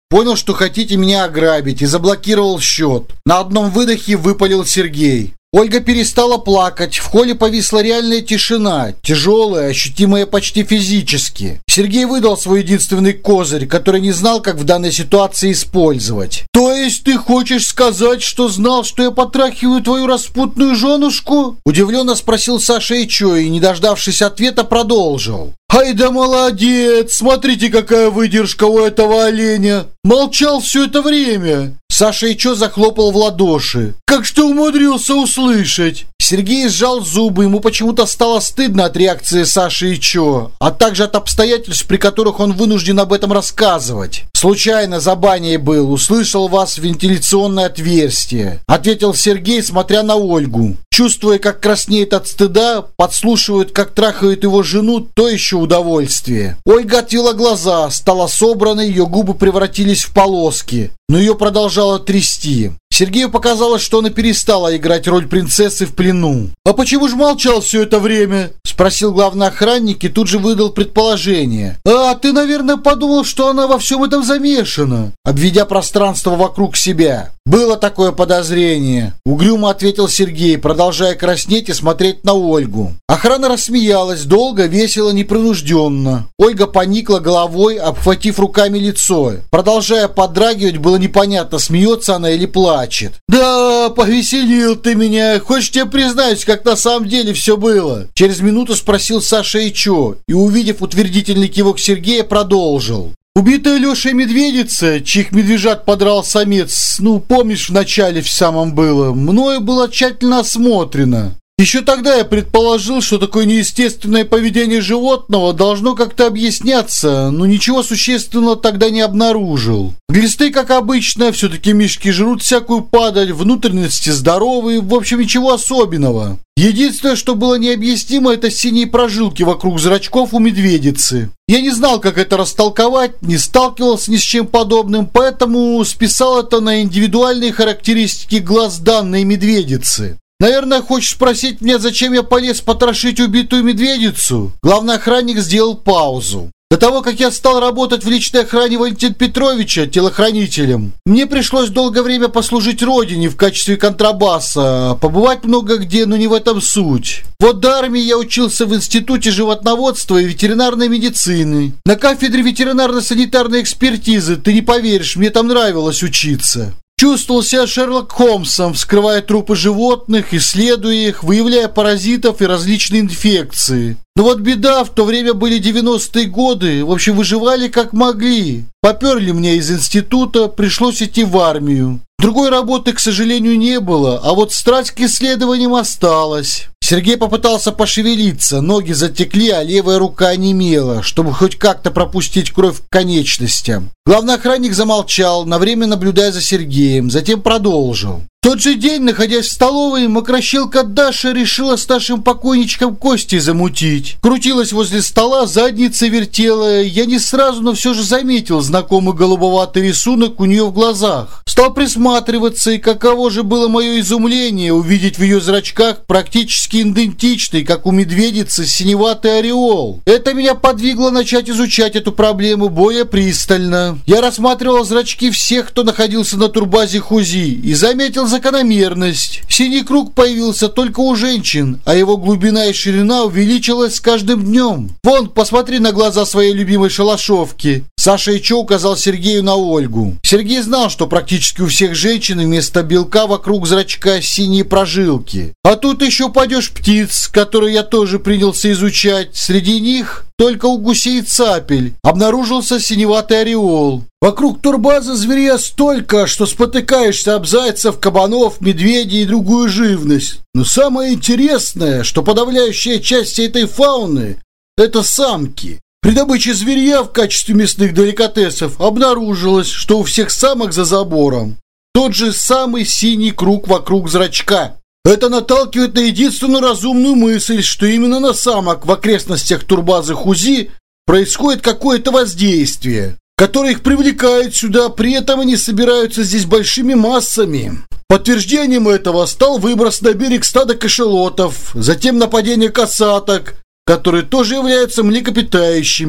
Понял, что хотите меня ограбить, и заблокировал счет. На одном выдохе выпалил Сергей. Ольга перестала плакать, в холле повисла реальная тишина, тяжелая, ощутимая почти физически. Сергей выдал свой единственный козырь, который не знал, как в данной ситуации использовать. «То есть ты хочешь сказать, что знал, что я потрахиваю твою распутную женушку?» Удивленно спросил Саша Ичо и, не дождавшись ответа, продолжил. «Ай да молодец! Смотрите, какая выдержка у этого оленя! Молчал все это время!» Саша Ичо захлопал в ладоши. «Как что умудрился услышать?» Сергей сжал зубы, ему почему-то стало стыдно от реакции Саши Ичо, а также от обстоятельств, при которых он вынужден об этом рассказывать. «Случайно за баней был, услышал вас в вентиляционное отверстие», ответил Сергей, смотря на Ольгу. Чувствуя, как краснеет от стыда, подслушивают, как трахают его жену, то еще удовольствие. Ольга отвела глаза, стала собранной, ее губы превратились в полоски, но ее продолжало трясти. Сергею показалось, что она перестала играть роль принцессы в плену. «А почему же молчал все это время?» – спросил главный охранник и тут же выдал предположение. «А, ты, наверное, подумал, что она во всем этом замешана», обведя пространство вокруг себя. «Было такое подозрение», – угрюмо ответил Сергей, продолжая краснеть и смотреть на Ольгу. Охрана рассмеялась, долго, весело, непринужденно. Ольга поникла головой, обхватив руками лицо. Продолжая подрагивать, было непонятно, смеется она или плачет. «Да, повеселил ты меня. Хочешь, я признаюсь, как на самом деле все было?» Через минуту спросил Саша Ичо и, увидев утвердительный кивок Сергея, продолжил. «Убитая Лешей медведица, чьих медвежат подрал самец, ну, помнишь, в начале в самом было, мною было тщательно осмотрено. Еще тогда я предположил, что такое неестественное поведение животного должно как-то объясняться, но ничего существенного тогда не обнаружил. Глисты, как обычно, все-таки мишки жрут всякую падаль, внутренности здоровые, в общем, ничего особенного. Единственное, что было необъяснимо, это синие прожилки вокруг зрачков у медведицы. Я не знал, как это растолковать, не сталкивался ни с чем подобным, поэтому списал это на индивидуальные характеристики глаз данной медведицы. Наверное, хочешь спросить меня, зачем я полез потрошить убитую медведицу?» Главный охранник сделал паузу. «До того, как я стал работать в личной охране Валентина Петровича, телохранителем, мне пришлось долгое время послужить родине в качестве контрабаса, побывать много где, но не в этом суть. Вот до армии я учился в Институте животноводства и ветеринарной медицины. На кафедре ветеринарно-санитарной экспертизы, ты не поверишь, мне там нравилось учиться. Чувствовал себя Шерлок Холмсом, вскрывая трупы животных, исследуя их, выявляя паразитов и различные инфекции. Но вот беда, в то время были девяностые годы, в общем, выживали как могли. Поперли мне из института, пришлось идти в армию. Другой работы, к сожалению, не было, а вот страсть к исследованиям осталась». Сергей попытался пошевелиться, ноги затекли, а левая рука онемела, чтобы хоть как-то пропустить кровь к конечностям. Главный охранник замолчал, на время наблюдая за Сергеем, затем продолжил. В тот же день, находясь в столовой, мокрощелка Даша решила с нашим покойничком кости замутить. Крутилась возле стола, задницей вертела. Я не сразу, но все же заметил знакомый голубоватый рисунок у нее в глазах. Стал присматриваться, и каково же было мое изумление увидеть в ее зрачках практически идентичный, как у медведицы, синеватый ореол. Это меня подвигло начать изучать эту проблему более пристально. Я рассматривал зрачки всех, кто находился на турбазе Хузи, и заметил закономерность. Синий круг появился только у женщин, а его глубина и ширина увеличилась с каждым днем. Вон, посмотри на глаза своей любимой шалашовки. Саша Ичо указал Сергею на Ольгу. Сергей знал, что практически у всех женщин вместо белка вокруг зрачка синие прожилки. А тут еще падеж птиц, которые я тоже принялся изучать. Среди них только у гусей и цапель обнаружился синеватый ореол. Вокруг турбазы зверя столько, что спотыкаешься об зайцев, кабанов, медведей и другую живность. Но самое интересное, что подавляющая часть этой фауны – это самки. При добыче зверья в качестве мясных деликатесов обнаружилось, что у всех самок за забором тот же самый синий круг вокруг зрачка. Это наталкивает на единственную разумную мысль, что именно на самок в окрестностях турбазы Хузи происходит какое-то воздействие, которое их привлекает сюда, при этом они собираются здесь большими массами. Подтверждением этого стал выброс на берег стада кашалотов, затем нападение касаток, которые тоже являются млекопитающими.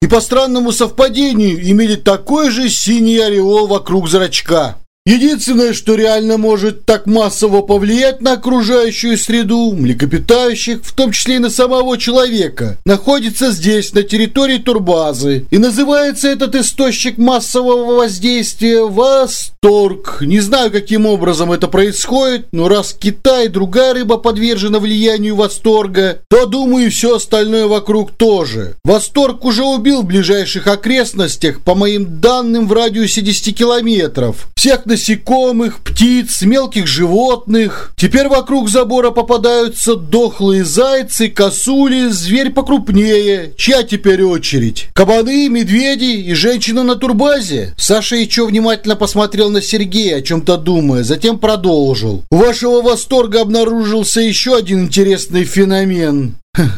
и по странному совпадению имели такой же синий ореол вокруг зрачка. Единственное, что реально может так массово повлиять на окружающую среду млекопитающих, в том числе и на самого человека, находится здесь, на территории турбазы. И называется этот источник массового воздействия восторг. Не знаю, каким образом это происходит, но раз Китай и другая рыба подвержена влиянию восторга, то, думаю, и все остальное вокруг тоже. Восторг уже убил в ближайших окрестностях, по моим данным, в радиусе десяти километров. Всех насекомых, птиц, мелких животных. Теперь вокруг забора попадаются дохлые зайцы, косули, зверь покрупнее. Чья теперь очередь? Кабаны, медведи и женщина на турбазе? Саша Ичо внимательно посмотрел на Сергея, о чем-то думая, затем продолжил. У вашего восторга обнаружился еще один интересный феномен.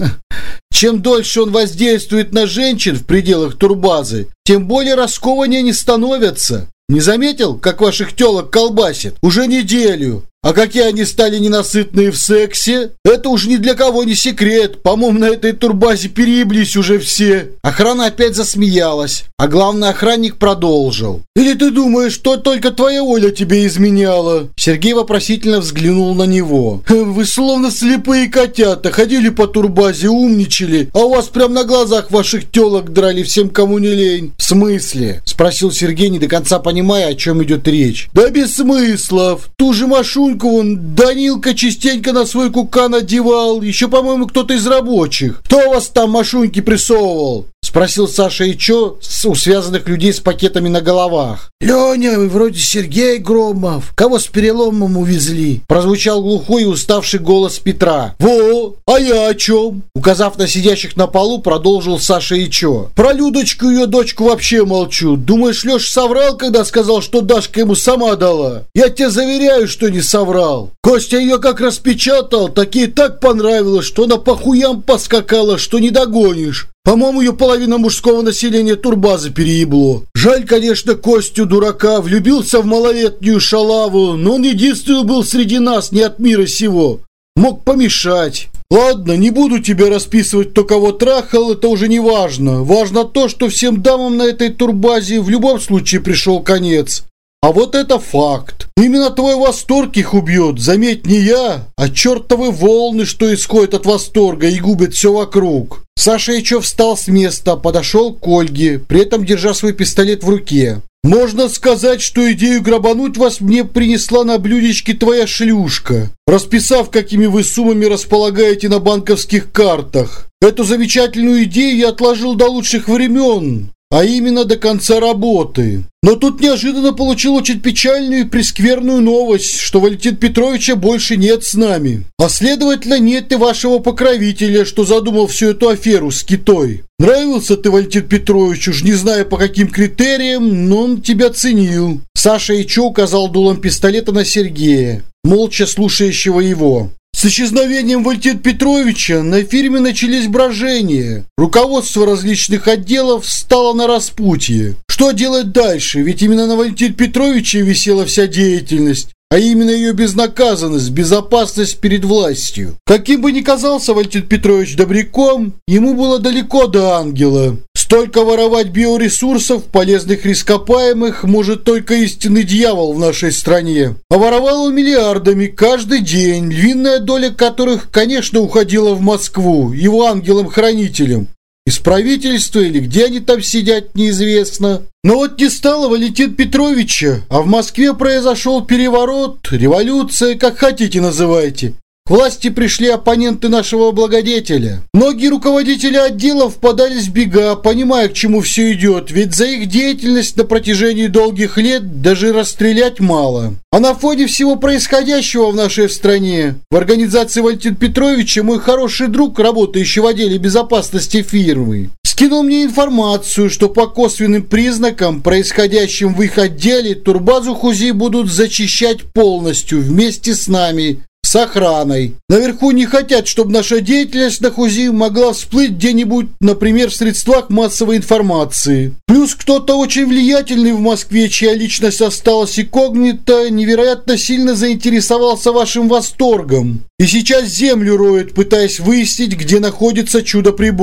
Чем дольше он воздействует на женщин в пределах турбазы, тем более раскованнее они становятся. Не заметил, как ваших тёлок колбасит? Уже неделю. А какие они стали ненасытные в сексе? Это уж ни для кого не секрет. По-моему, на этой турбазе перееблись уже все. Охрана опять засмеялась, а главный охранник продолжил. Или ты думаешь, что только твоя Оля тебе изменяла? Сергей вопросительно взглянул на него. Вы словно слепые котята. Ходили по турбазе, умничали, а у вас прям на глазах ваших тёлок драли всем, кому не лень. В смысле? Спросил Сергей, не до конца понимая, о чем идет речь. Да без смысла. В ту же машину вон Данилка частенько на свой кукан одевал. Еще, по-моему, кто-то из рабочих. Кто у вас там машуньки прессовывал? Спросил Саша Ичо у связанных людей с пакетами на головах. Леня, вроде Сергей Громов. Кого с переломом увезли? Прозвучал глухой и уставший голос Петра. Во, а я о чем? Указав на сидящих на полу, продолжил Саша Ичо. Про Людочку и ее дочку вообще молчу. Думаешь, Леша соврал, когда сказал, что Дашка ему сама дала? Я тебе заверяю, что не соврал. Костя ее как распечатал, так ей так понравилось, что она по хуям поскакала, что не догонишь. По-моему, ее половина мужского населения турбазы переебло. Жаль, конечно, Костю, дурака, влюбился в малолетнюю шалаву, но он единственный был среди нас, не от мира сего. Мог помешать. Ладно, не буду тебе расписывать, кто кого трахал, это уже не важно. Важно то, что всем дамам на этой турбазе в любом случае пришел конец. А вот это факт. Именно твой восторг их убьет. Заметь, не я, а чертовы волны, что исходят от восторга и губят все вокруг. Саша Ичо встал с места, подошел к Ольге, при этом держа свой пистолет в руке. Можно сказать, что идею грабануть вас мне принесла на блюдечке твоя шлюшка, расписав, какими вы суммами располагаете на банковских картах. Эту замечательную идею я отложил до лучших времен, а именно до конца работы. Но тут неожиданно получил очень печальную и прескверную новость, что Валентина Петровича больше нет с нами. А следовательно, нет и вашего покровителя, что задумал всю эту аферу с китой. Нравился ты Валентин Петрович, уж не знаю по каким критериям, но он тебя ценил. Саша Ичо указал дулом пистолета на Сергея, молча слушающего его. С исчезновением Валентина Петровича на фирме начались брожения. Руководство различных отделов стало на распутье. Что делать дальше? Ведь именно на Валентине Петровиче висела вся деятельность, а именно ее безнаказанность, безопасность перед властью. Каким бы ни казался Валентин Петрович добряком, ему было далеко до ангела. Столько воровать биоресурсов, полезных ископаемых, может только истинный дьявол в нашей стране. А воровал он миллиардами каждый день, львиная доля которых, конечно, уходила в Москву, его ангелом-хранителем. Из правительства или где они там сидят, неизвестно. Но вот не стало Валентина Петровича, а в Москве произошел переворот, революция, как хотите называйте. К власти пришли оппоненты нашего благодетеля. Многие руководители отделов впадались в бега, понимая, к чему все идет, ведь за их деятельность на протяжении долгих лет даже расстрелять мало. А на фоне всего происходящего в нашей стране, в организации Валентина Петровича мой хороший друг, работающий в отделе безопасности фирмы, скинул мне информацию, что по косвенным признакам, происходящим в их отделе, турбазу Хузи будут зачищать полностью вместе с нами, с охраной. Наверху не хотят, чтобы наша деятельность на Хузи могла всплыть где-нибудь, например, в средствах массовой информации. Плюс кто-то очень влиятельный в Москве, чья личность осталась инкогнито, невероятно сильно заинтересовался вашим восторгом. И сейчас землю роет, пытаясь выяснить, где находится чудо-прибор.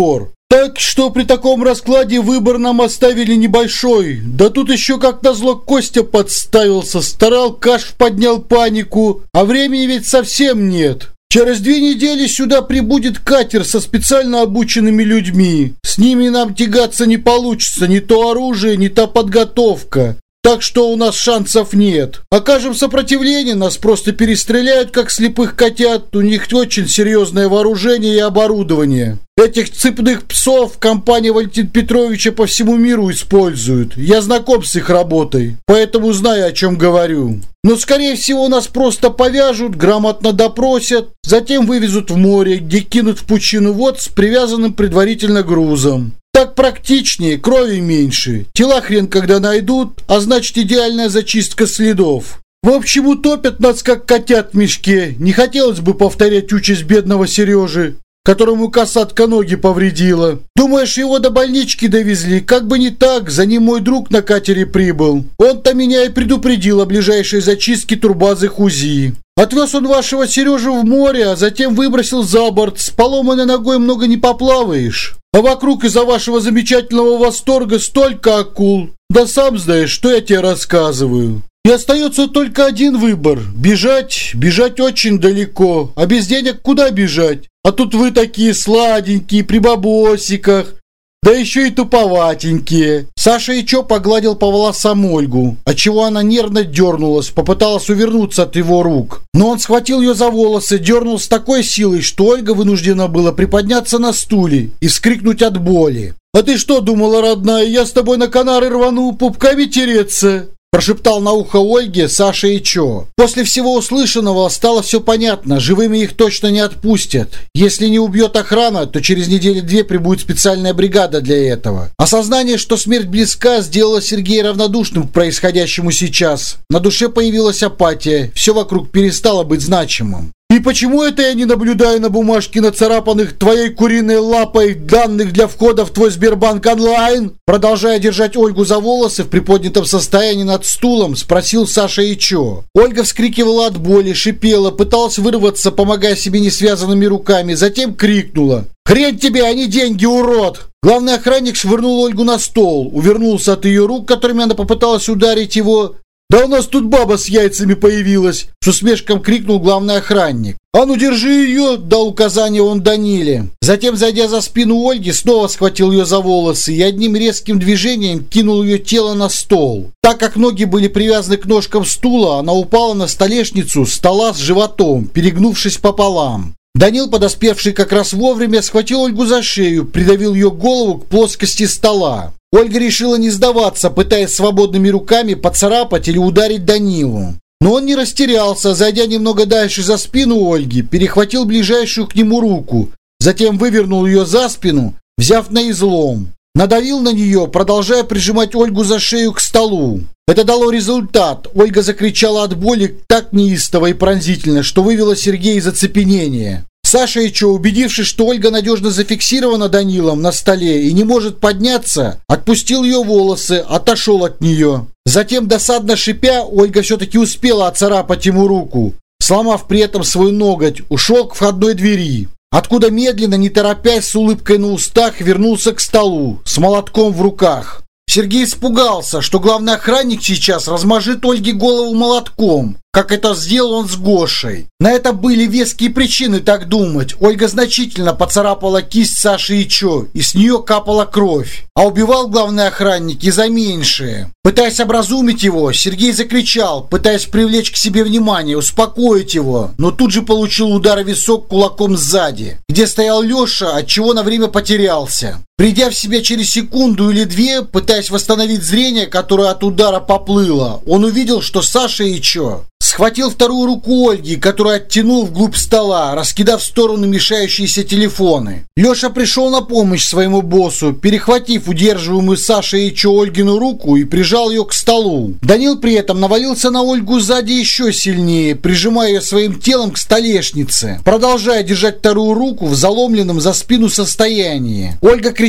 Так что при таком раскладе выбор нам оставили небольшой. Да тут еще как назло Костя подставился, старал каш, поднял панику, а времени ведь совсем нет. Через две недели сюда прибудет катер со специально обученными людьми. С ними нам тягаться не получится, ни то оружие, ни та подготовка. Так что у нас шансов нет. Окажем сопротивление, нас просто перестреляют, как слепых котят. У них очень серьезное вооружение и оборудование. Этих цепных псов компания Валентина Петровича по всему миру использует. Я знаком с их работой, поэтому знаю, о чем говорю. Но, скорее всего, нас просто повяжут, грамотно допросят, затем вывезут в море, где кинут в пучину вод с привязанным предварительно грузом. Так практичнее, крови меньше. Тела хрен когда найдут, а значит идеальная зачистка следов. В общем, утопят нас, как котят в мешке. Не хотелось бы повторять участь бедного Сережи, которому касатка ноги повредила. Думаешь, его до больнички довезли? Как бы не так, за ним мой друг на катере прибыл. Он-то меня и предупредил о ближайшей зачистке турбазы УЗИ. Отвез он вашего Сережу в море, а затем выбросил за борт. С поломанной ногой много не поплаваешь. А вокруг из-за вашего замечательного восторга столько акул. Да сам знаешь, что я тебе рассказываю. И остается только один выбор. Бежать, бежать очень далеко. А без денег куда бежать? А тут вы такие сладенькие, при бабосиках. Да еще и туповатенькие. Саша Ичо погладил по волосам Ольгу, отчего она нервно дернулась, попыталась увернуться от его рук. Но он схватил ее за волосы, дернул с такой силой, что Ольга вынуждена была приподняться на стуле и вскрикнуть от боли. «А ты что думала, родная, я с тобой на Канары рвану пупками тереться?» Прошептал на ухо Ольге Саша Ичо. После всего услышанного стало все понятно. Живыми их точно не отпустят. Если не убьет охрана, то через недели-две прибудет специальная бригада для этого. Осознание, что смерть близка, сделало Сергея равнодушным к происходящему сейчас. На душе появилась апатия. Все вокруг перестало быть значимым. «И почему это я не наблюдаю на бумажке, нацарапанных твоей куриной лапой, данных для входа в твой Сбербанк онлайн?» Продолжая держать Ольгу за волосы в приподнятом состоянии над стулом, спросил Саша Ичо. Ольга вскрикивала от боли, шипела, пыталась вырваться, помогая себе несвязанными руками, затем крикнула: «Хрень тебе, а не деньги, урод!» Главный охранник швырнул Ольгу на стол, увернулся от ее рук, которыми она попыталась ударить его. «Да у нас тут баба с яйцами появилась!» С усмешком крикнул главный охранник. «А ну держи ее!» – дал указание он Даниле. Затем, зайдя за спину Ольги, снова схватил ее за волосы и одним резким движением кинул ее тело на стол. Так как ноги были привязаны к ножкам стула, она упала на столешницу стола с животом, перегнувшись пополам. Данил, подоспевший как раз вовремя, схватил Ольгу за шею, придавил ее голову к плоскости стола. Ольга решила не сдаваться, пытаясь свободными руками поцарапать или ударить Данилу. Но он не растерялся, зайдя немного дальше за спину Ольги, перехватил ближайшую к нему руку, затем вывернул ее за спину, взяв на излом. Надавил на нее, продолжая прижимать Ольгу за шею к столу. Это дало результат. Ольга закричала от боли так неистово и пронзительно, что вывела Сергея из оцепенения. Саша Ичо, убедившись, что Ольга надежно зафиксирована Данилом на столе и не может подняться, отпустил ее волосы, отошел от нее. Затем, досадно шипя, Ольга все-таки успела оцарапать ему руку, сломав при этом свой ноготь, ушел к входной двери, откуда медленно, не торопясь, с улыбкой на устах, вернулся к столу, с молотком в руках. Сергей испугался, что главный охранник сейчас размажет Ольге голову молотком, как это сделал он с Гошей. На это были веские причины так думать. Ольга значительно поцарапала кисть Саши Ичо, и с нее капала кровь. А убивал главный охранник и за меньшее. Пытаясь образумить его, Сергей закричал, пытаясь привлечь к себе внимание, успокоить его, но тут же получил удар в висок кулаком сзади, где стоял Леша, отчего на время потерялся. Придя в себя через секунду или две, пытаясь восстановить зрение, которое от удара поплыло, он увидел, что Саша Ичо схватил вторую руку Ольги, которую оттянул вглубь стола, раскидав в сторону мешающиеся телефоны. Леша пришел на помощь своему боссу, перехватив удерживаемую Сашей Ичо Ольгину руку и прижал ее к столу. Данил при этом навалился на Ольгу сзади еще сильнее, прижимая ее своим телом к столешнице, продолжая держать вторую руку в заломленном за спину состоянии. Ольга кричала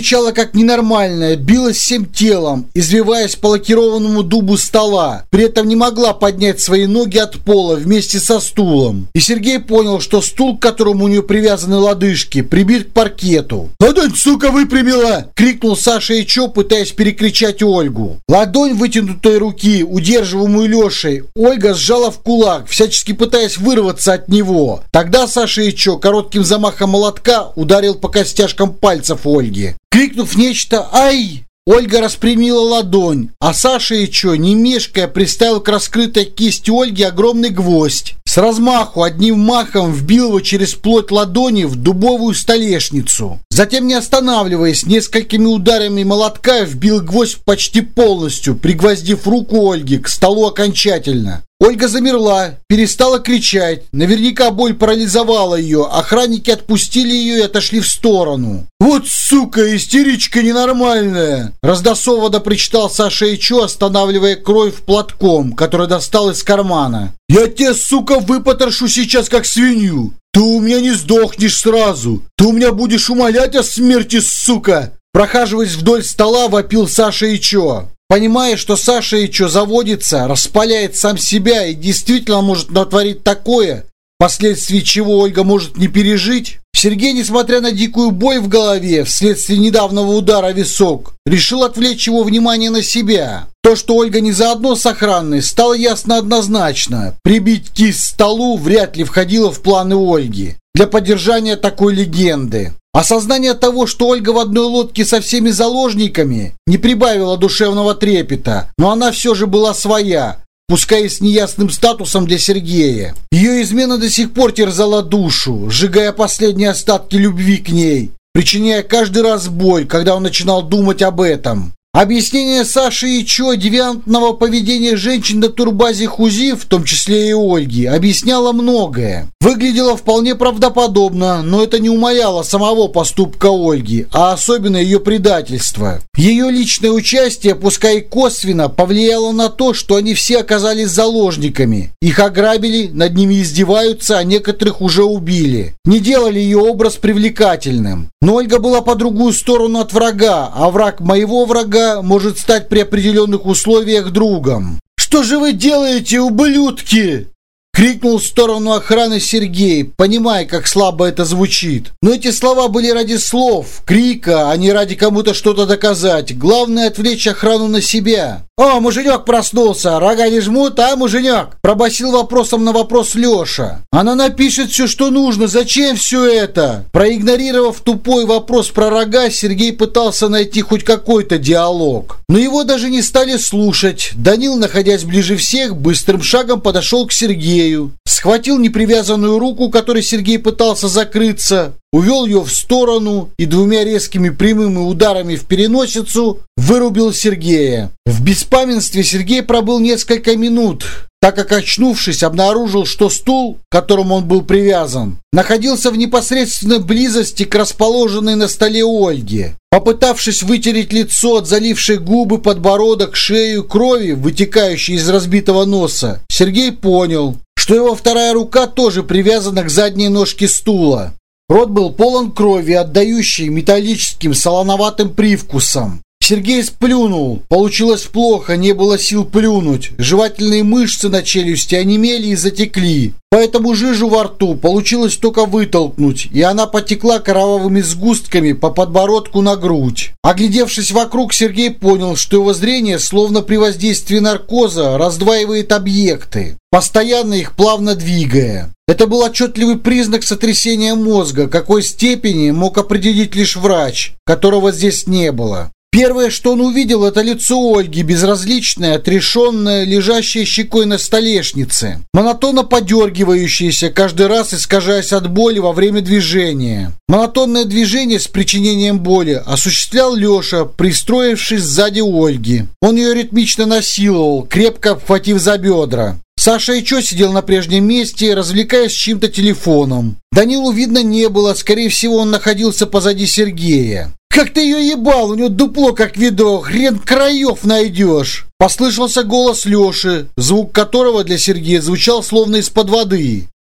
кричала как ненормальная, билась всем телом, извиваясь по лакированному дубу стола. При этом не могла поднять свои ноги от пола вместе со стулом. И Сергей понял, что стул, к которому у нее привязаны лодыжки, прибит к паркету. «Ладонь, сука, выпрямила!» — крикнул Саша Ичо, пытаясь перекричать Ольгу. Ладонь вытянутой руки, удерживаемую Лешей, Ольга сжала в кулак, всячески пытаясь вырваться от него. Тогда Саша Ичо коротким замахом молотка ударил по костяшкам пальцев Ольги. Крикнув нечто «Ай!», Ольга распрямила ладонь, а Саша Ичо, не мешкая, приставил к раскрытой кисти Ольги огромный гвоздь. С размаху одним махом вбил его через плоть ладони в дубовую столешницу. Затем, не останавливаясь, несколькими ударами молотка вбил гвоздь почти полностью, пригвоздив руку Ольги к столу окончательно. Ольга замерла, перестала кричать. Наверняка боль парализовала ее. Охранники отпустили ее и отошли в сторону. «Вот сука, истеричка ненормальная!» Раздосованно причитал Саша Ичо, останавливая кровь платком, который достал из кармана. «Я тебе, сука, выпотрошу сейчас как свинью! Ты у меня не сдохнешь сразу! Ты у меня будешь умолять о смерти, сука!» Прохаживаясь вдоль стола, вопил Саша Ичо. Понимая, что Саша Ичо заводится, распаляет сам себя и действительно может натворить такое, впоследствии чего Ольга может не пережить, Сергей, несмотря на дикую боль в голове вследствие недавнего удара в висок, решил отвлечь его внимание на себя. То, что Ольга не заодно с охраной, стало ясно однозначно. Прибить кисть к столу вряд ли входило в планы Ольги для поддержания такой легенды. Осознание того, что Ольга в одной лодке со всеми заложниками, не прибавило душевного трепета, но она все же была своя, пускай и с неясным статусом для Сергея. Ее измена до сих пор терзала душу, сжигая последние остатки любви к ней, причиняя каждый раз боль, когда он начинал думать об этом. Объяснение Саши Ичо девиантного поведения женщин на турбазе Хузи, в том числе и Ольги, объясняло многое. Выглядело вполне правдоподобно, но это не умаляло самого поступка Ольги, а особенно ее предательства. Ее личное участие, пускай и косвенно, повлияло на то, что они все оказались заложниками. Их ограбили, над ними издеваются, а некоторых уже убили. Не делали ее образ привлекательным. Но Ольга была по другую сторону от врага, а враг моего врага может стать при определенных условиях другом. «Что же вы делаете, ублюдки?» — крикнул в сторону охраны Сергей, понимая, как слабо это звучит. Но эти слова были ради слов, крика, а не ради кому-то что-то доказать. Главное — отвлечь охрану на себя. «О, муженек проснулся! Рога не жмут, а, муженек?» — пробасил вопросом на вопрос Леша. «Она напишет все, что нужно. Зачем все это?» Проигнорировав тупой вопрос про рога, Сергей пытался найти хоть какой-то диалог. Но его даже не стали слушать. Данил, находясь ближе всех, быстрым шагом подошел к Сергею. Схватил непривязанную руку, которой Сергей пытался закрыться, увел ее в сторону и двумя резкими прямыми ударами в переносицу вырубил Сергея. В беспамятстве Сергей пробыл несколько минут, так как, очнувшись, обнаружил, что стул, к которому он был привязан, находился в непосредственной близости к расположенной на столе Ольге. Попытавшись вытереть лицо от залившей губы, подбородок, шею, крови, вытекающей из разбитого носа, Сергей понял, что его вторая рука тоже привязана к задней ножке стула. Рот был полон крови, отдающей металлическим солоноватым привкусом. Сергей сплюнул. Получилось плохо, не было сил плюнуть. Жевательные мышцы на челюсти онемели и затекли. Поэтому жижу во рту получилось только вытолкнуть, и она потекла кровавыми сгустками по подбородку на грудь. Оглядевшись вокруг, Сергей понял, что его зрение, словно при воздействии наркоза, раздваивает объекты, постоянно их плавно двигая. Это был отчетливый признак сотрясения мозга, какой степени мог определить лишь врач, которого здесь не было. Первое, что он увидел, это лицо Ольги, безразличное, отрешенное, лежащее щекой на столешнице, монотонно подергивающееся, каждый раз искажаясь от боли во время движения. Монотонное движение с причинением боли осуществлял Леша, пристроившись сзади Ольги. Он ее ритмично насиловал, крепко обхватив за бедра. Саша Ичо сидел на прежнем месте, развлекаясь чьим-то телефоном. Данилу видно не было, скорее всего, он находился позади Сергея. «Как ты ее ебал? У нее дупло как ведро, хрен краев найдешь!» Послышался голос Леши, звук которого для Сергея звучал словно из-под воды.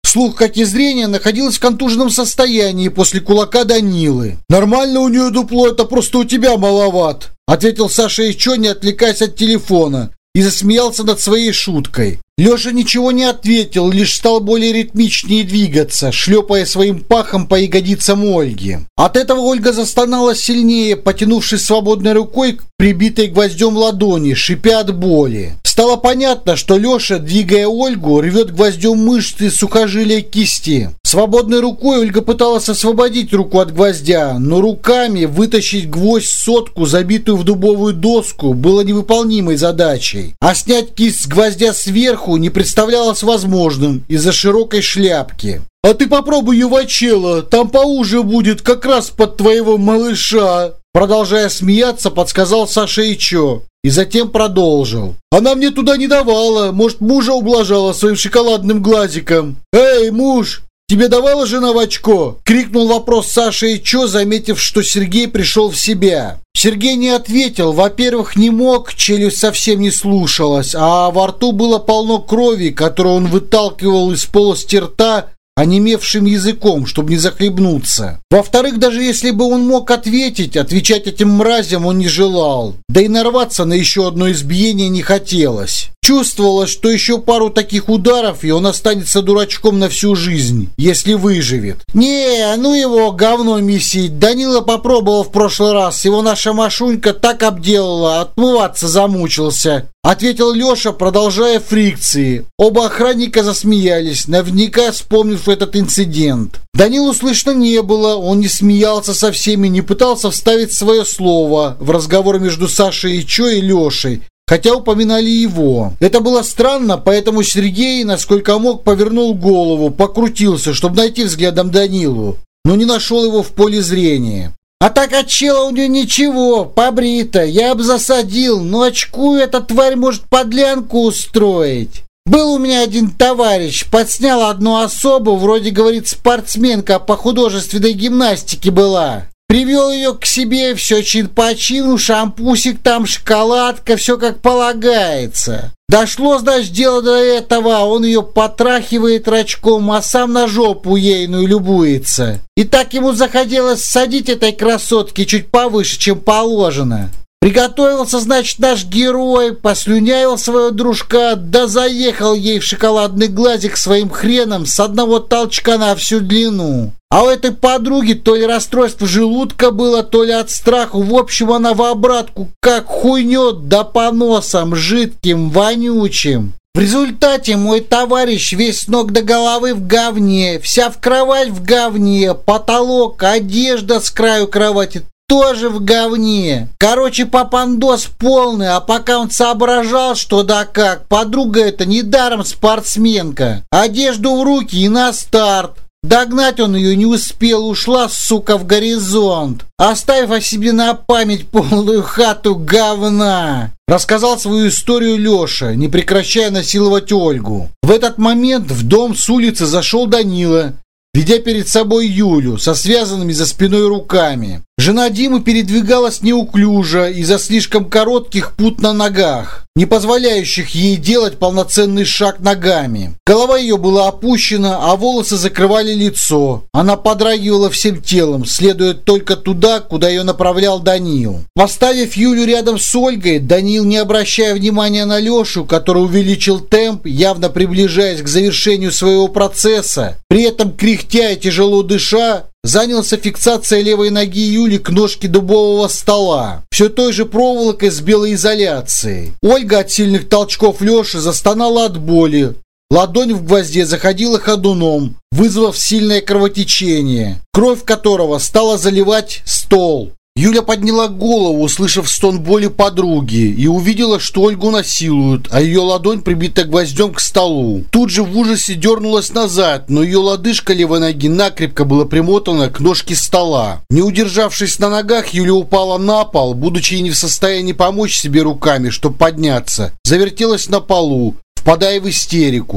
Слух, как и зрение, находилось в контуженном состоянии после кулака Данилы. «Нормально у нее дупло, это просто у тебя маловат», ответил Саша Ичо, не отвлекаясь от телефона, и засмеялся над своей шуткой. Леша ничего не ответил, лишь стал более ритмичнее двигаться, шлепая своим пахом по ягодицам Ольги. От этого Ольга застонала сильнее, потянувшись свободной рукой к прибитой гвоздем ладони, шипя от боли. Стало понятно, что Леша, двигая Ольгу, рвет гвоздем мышцы и сухожилия кисти. Свободной рукой Ольга пыталась освободить руку от гвоздя, но руками вытащить гвоздь сотку, забитую в дубовую доску, было невыполнимой задачей. А снять кисть с гвоздя сверху не представлялось возможным из-за широкой шляпки. «А ты попробуй, Ювачела, там поуже будет, как раз под твоего малыша!» Продолжая смеяться, подсказал Саша Ичо. И затем продолжил. «Она мне туда не давала, может, мужа ублажала своим шоколадным глазиком. Эй, муж, тебе давала жена в очко?» Крикнул вопрос Саша Ичо, заметив, что Сергей пришел в себя. Сергей не ответил. Во-первых, не мог, челюсть совсем не слушалась, а во рту было полно крови, которую он выталкивал из полости рта онемевшим языком, чтобы не захлебнуться. Во-вторых, даже если бы он мог ответить, отвечать этим мразям он не желал. Да и нарваться на еще одно избиение не хотелось. Чувствовалось, что еще пару таких ударов, и он останется дурачком на всю жизнь, если выживет. «Не, ну его говно месить. Данила попробовал в прошлый раз. Его наша Машунька так обделала, отмываться замучился», ответил Леша, продолжая фрикции. Оба охранника засмеялись, наверняка вспомнив этот инцидент. Данилу слышно не было, он не смеялся со всеми, не пытался вставить свое слово в разговор между Сашей Ичо и Лешей, хотя упоминали его. Это было странно, поэтому Сергей, насколько мог, повернул голову, покрутился, чтобы найти взглядом Данилу, но не нашел его в поле зрения. «А так от чела у нее ничего, побрита, я бы засадил, но очкую эта тварь может подлянку устроить. Был у меня один товарищ, подснял одну особу, вроде, говорит, спортсменка по художественной гимнастике была. Привел ее к себе, все чин по чину, шампусик там, шоколадка, все как полагается. Дошло, значит, дело до этого, он ее потрахивает рачком, а сам на жопу ейную любуется. И так ему захотелось садить этой красотке чуть повыше, чем положено. Приготовился, значит, наш герой, послюнявил своего дружка, да заехал ей в шоколадный глазик своим хреном с одного толчка на всю длину. А у этой подруги то ли расстройство желудка было, то ли от страха. В общем, она в обратку как хуйнет, да по носам, жидким, вонючим. В результате мой товарищ весь с ног до головы в говне, вся в кровать в говне, потолок, одежда с краю кровати тоже в говне. Короче, папандос полный, а пока он соображал, что да как, подруга эта недаром спортсменка. Одежду в руки и на старт. Догнать он ее не успел, ушла, сука, в горизонт, оставив о себе на память полную хату говна. Рассказал свою историю Леша, не прекращая насиловать Ольгу. В этот момент в дом с улицы зашел Данила, ведя перед собой Юлю со связанными за спиной руками. Жена Димы передвигалась неуклюже из-за слишком коротких пут на ногах, не позволяющих ей делать полноценный шаг ногами. Голова ее была опущена, а волосы закрывали лицо. Она подрагивала всем телом, следуя только туда, куда ее направлял Данил. Поставив Юлю рядом с Ольгой, Данил, не обращая внимания на Лешу, который увеличил темп, явно приближаясь к завершению своего процесса, при этом кряхтя и тяжело дыша, занялся фиксацией левой ноги Юли к ножке дубового стола, все той же проволокой с белой изоляцией. Ольга от сильных толчков Леши застонала от боли. Ладонь в гвозде заходила ходуном, вызвав сильное кровотечение, кровь которого стала заливать стол. Юля подняла голову, услышав стон боли подруги, и увидела, что Ольгу насилуют, а ее ладонь прибита гвоздем к столу. Тут же в ужасе дернулась назад, но ее лодыжка левой ноги накрепко была примотана к ножке стола. Не удержавшись на ногах, Юля упала на пол, будучи не в состоянии помочь себе руками, чтобы подняться. Завертелась на полу, впадая в истерику.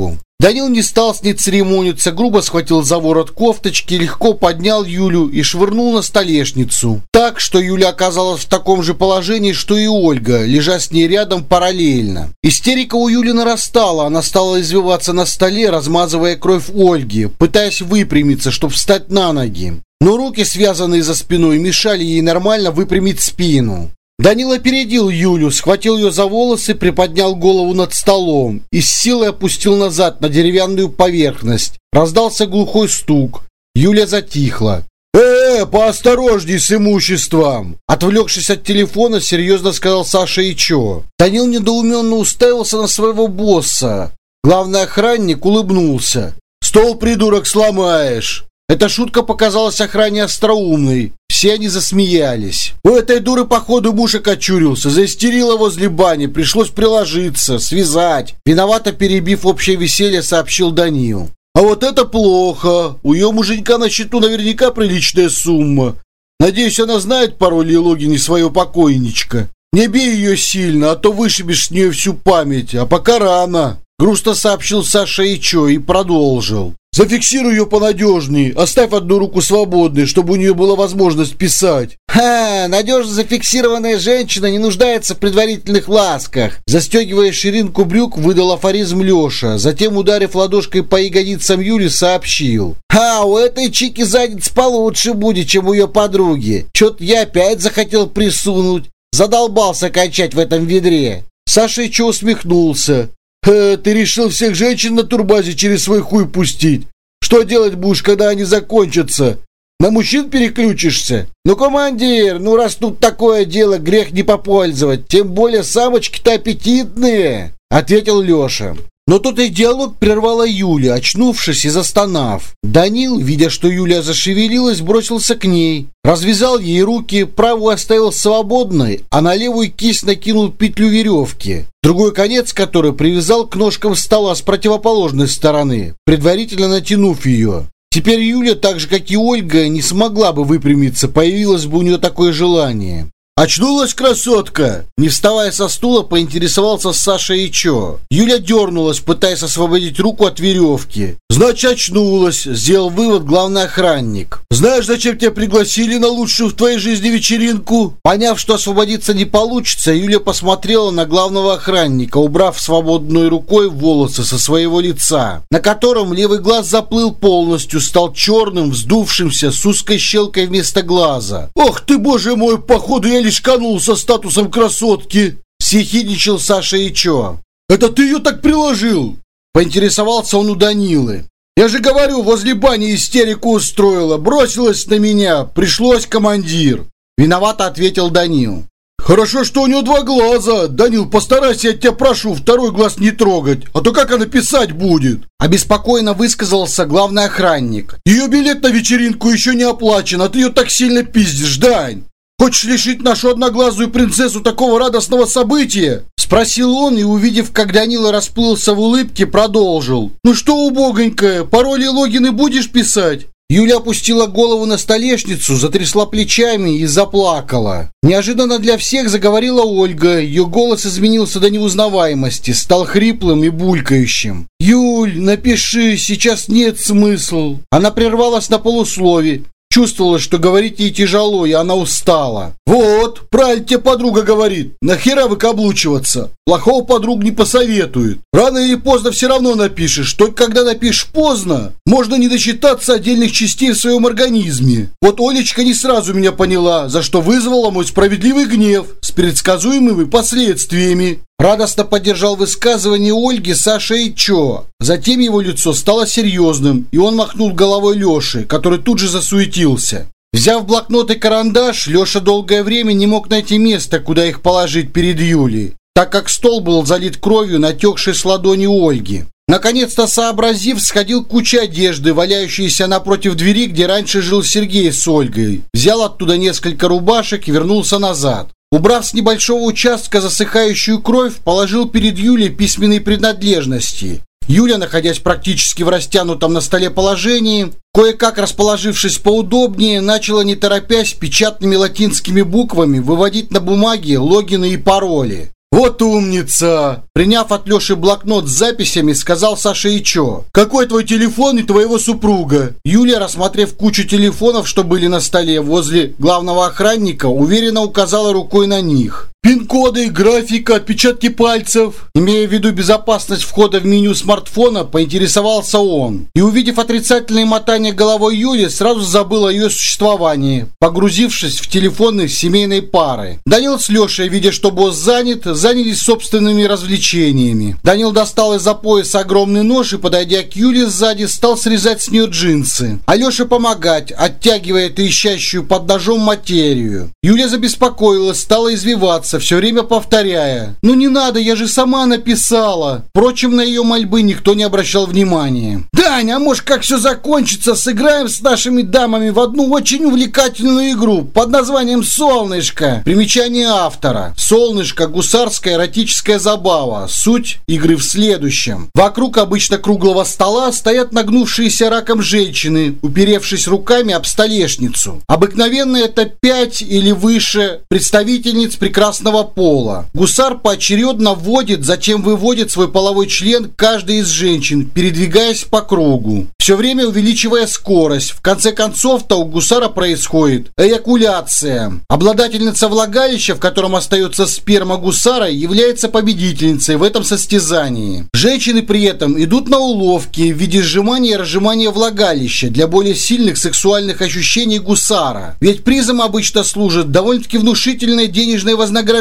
Данил не стал с ней церемониться, грубо схватил за ворот кофточки, легко поднял Юлю и швырнул на столешницу. Так, что Юля оказалась в таком же положении, что и Ольга, лежа с ней рядом параллельно. Истерика у Юли нарастала, она стала извиваться на столе, размазывая кровь Ольги, пытаясь выпрямиться, чтобы встать на ноги. Но руки, связанные за спиной, мешали ей нормально выпрямить спину. Данил опередил Юлю, схватил ее за волосы, приподнял голову над столом и с силой опустил назад на деревянную поверхность. Раздался глухой стук. Юля затихла. «Э, поосторожней с имуществом!» Отвлекшись от телефона, серьезно сказал Саша Ичо. Данил недоуменно уставился на своего босса. Главный охранник улыбнулся. «Стол, придурок, сломаешь!» Эта шутка показалась охране остроумной. Все они засмеялись. У этой дуры, походу, муж окочурился. Заистерила возле бани. Пришлось приложиться, связать. Виновато перебив общее веселье, сообщил Данил. А вот это плохо. У ее муженька на счету наверняка приличная сумма. Надеюсь, она знает пароль и логин своего покойничка. Не бей ее сильно, а то вышибешь с нее всю память. А пока рано. Грустно сообщил Саша Ичо и продолжил. Зафиксируй ее понадежней, оставь одну руку свободной, чтобы у нее была возможность писать. Ха, надежно зафиксированная женщина не нуждается в предварительных ласках. Застегивая ширинку брюк, выдал афоризм Леша, затем, ударив ладошкой по ягодицам Юли, сообщил. Ха, у этой чики задниц получше будет, чем у ее подруги. Чё-то я опять захотел присунуть. Задолбался качать в этом ведре. Саша Ичо усмехнулся. «Э, ты решил всех женщин на турбазе через свой хуй пустить? Что делать будешь, когда они закончатся? На мужчин переключишься? Ну, командир, ну раз тут такое дело, грех не попользовать. Тем более самочки-то аппетитные», — ответил Леша. Но тут и диалог прервала Юля, очнувшись и застонав. Данил, видя, что Юля зашевелилась, бросился к ней. Развязал ей руки, правую оставил свободной, а на левую кисть накинул петлю веревки, другой конец которой привязал к ножкам стола с противоположной стороны, предварительно натянув ее. Теперь Юля, так же как и Ольга, не смогла бы выпрямиться, появилось бы у нее такое желание. «Очнулась, красотка?» Не вставая со стула, поинтересовался Саша Ичо. Юля дернулась, пытаясь освободить руку от веревки. «Значит, очнулась», — сделал вывод главный охранник. «Знаешь, зачем тебя пригласили на лучшую в твоей жизни вечеринку?» Поняв, что освободиться не получится, Юля посмотрела на главного охранника, убрав свободной рукой волосы со своего лица, на котором левый глаз заплыл полностью, стал черным, вздувшимся, с узкой щелкой вместо глаза. «Ох ты, боже мой, походу я лишь канул со статусом красотки!» — съехидничал Саша Ичо. «Это ты ее так приложил?» — поинтересовался он у Данилы. «Я же говорю, возле бани истерику устроила, бросилась на меня, пришлось, командир!» — виновато ответил Данил. «Хорошо, что у нее два глаза. Данил, постарайся, я тебя прошу, второй глаз не трогать, а то как она писать будет?» Обеспокоенно высказался главный охранник. «Ее билет на вечеринку еще не оплачен, а ты ее так сильно пиздишь, Дань! Хочешь лишить нашу одноглазую принцессу такого радостного события?» Спросил он и, увидев, как Данила расплылся в улыбке, продолжил. «Ну что, убогонькая, пароли и логины будешь писать?» Юля опустила голову на столешницу, затрясла плечами и заплакала. Неожиданно для всех заговорила Ольга. Ее голос изменился до неузнаваемости, стал хриплым и булькающим. «Юль, напиши, сейчас нет смысла». Она прервалась на полуслове. Чувствовала, что говорить ей тяжело, и она устала. «Вот, правильно тебе подруга говорит. Нахера выкаблучиваться? Плохого подруг не посоветует. Рано или поздно все равно напишешь. Только когда напишешь поздно, можно не досчитаться отдельных частей в своем организме. Вот Олечка не сразу меня поняла, за что вызвала мой справедливый гнев с предсказуемыми последствиями». Радостно поддержал высказывание Ольги Саша Ичо. Затем его лицо стало серьезным, и он махнул головой Леши, который тут же засуетился. Взяв блокнот и карандаш, Леша долгое время не мог найти место, куда их положить перед Юлей, так как стол был залит кровью, натекшей с ладони Ольги. Наконец-то сообразив, сходил к куче одежды, валяющейся напротив двери, где раньше жил Сергей с Ольгой. Взял оттуда несколько рубашек и вернулся назад. Убрав с небольшого участка засыхающую кровь, положил перед Юлей письменные принадлежности. Юля, находясь практически в растянутом на столе положении, кое-как расположившись поудобнее, начала не торопясь печатными латинскими буквами выводить на бумаге логины и пароли. Вот умница! Приняв от Леши блокнот с записями, сказал Саша Ичо. Какой твой телефон и твоего супруга? Юлия, рассмотрев кучу телефонов, что были на столе возле главного охранника, уверенно указала рукой на них. Пин-коды, графика, отпечатки пальцев. Имея в виду безопасность входа в меню смартфона, поинтересовался он. И, увидев отрицательное мотание головой Юли, сразу забыл о ее существовании, погрузившись в телефоны семейной пары. Данил с Лешей, видя, что босс занят, занялись собственными развлечениями. Данил достал из-за пояса огромный нож и, подойдя к Юле сзади, стал срезать с нее джинсы. А Леша помогать, оттягивая трещащую под ножом материю. Юля забеспокоилась, стала извиваться, все время повторяя: «Ну не надо, я же сама написала». Впрочем, на ее мольбы никто не обращал внимания. «Даня, а может, как все закончится, сыграем с нашими дамами в одну очень увлекательную игру под названием «Солнышко». Примечание автора. «Солнышко» — гусарская эротическая забава. Суть игры в следующем. Вокруг обычно круглого стола стоят нагнувшиеся раком женщины, уперевшись руками об столешницу. Обыкновенно это пять или выше представительниц прекрасного пола. Гусар поочередно вводит, затем выводит свой половой член каждой из женщин, передвигаясь по кругу, все время увеличивая скорость. В конце концов-то у гусара происходит эякуляция. Обладательница влагалища, в котором остается сперма гусара, является победительницей в этом состязании. Женщины при этом идут на уловки в виде сжимания и разжимания влагалища для более сильных сексуальных ощущений гусара. Ведь призом обычно служит довольно-таки внушительное денежное вознаграждение.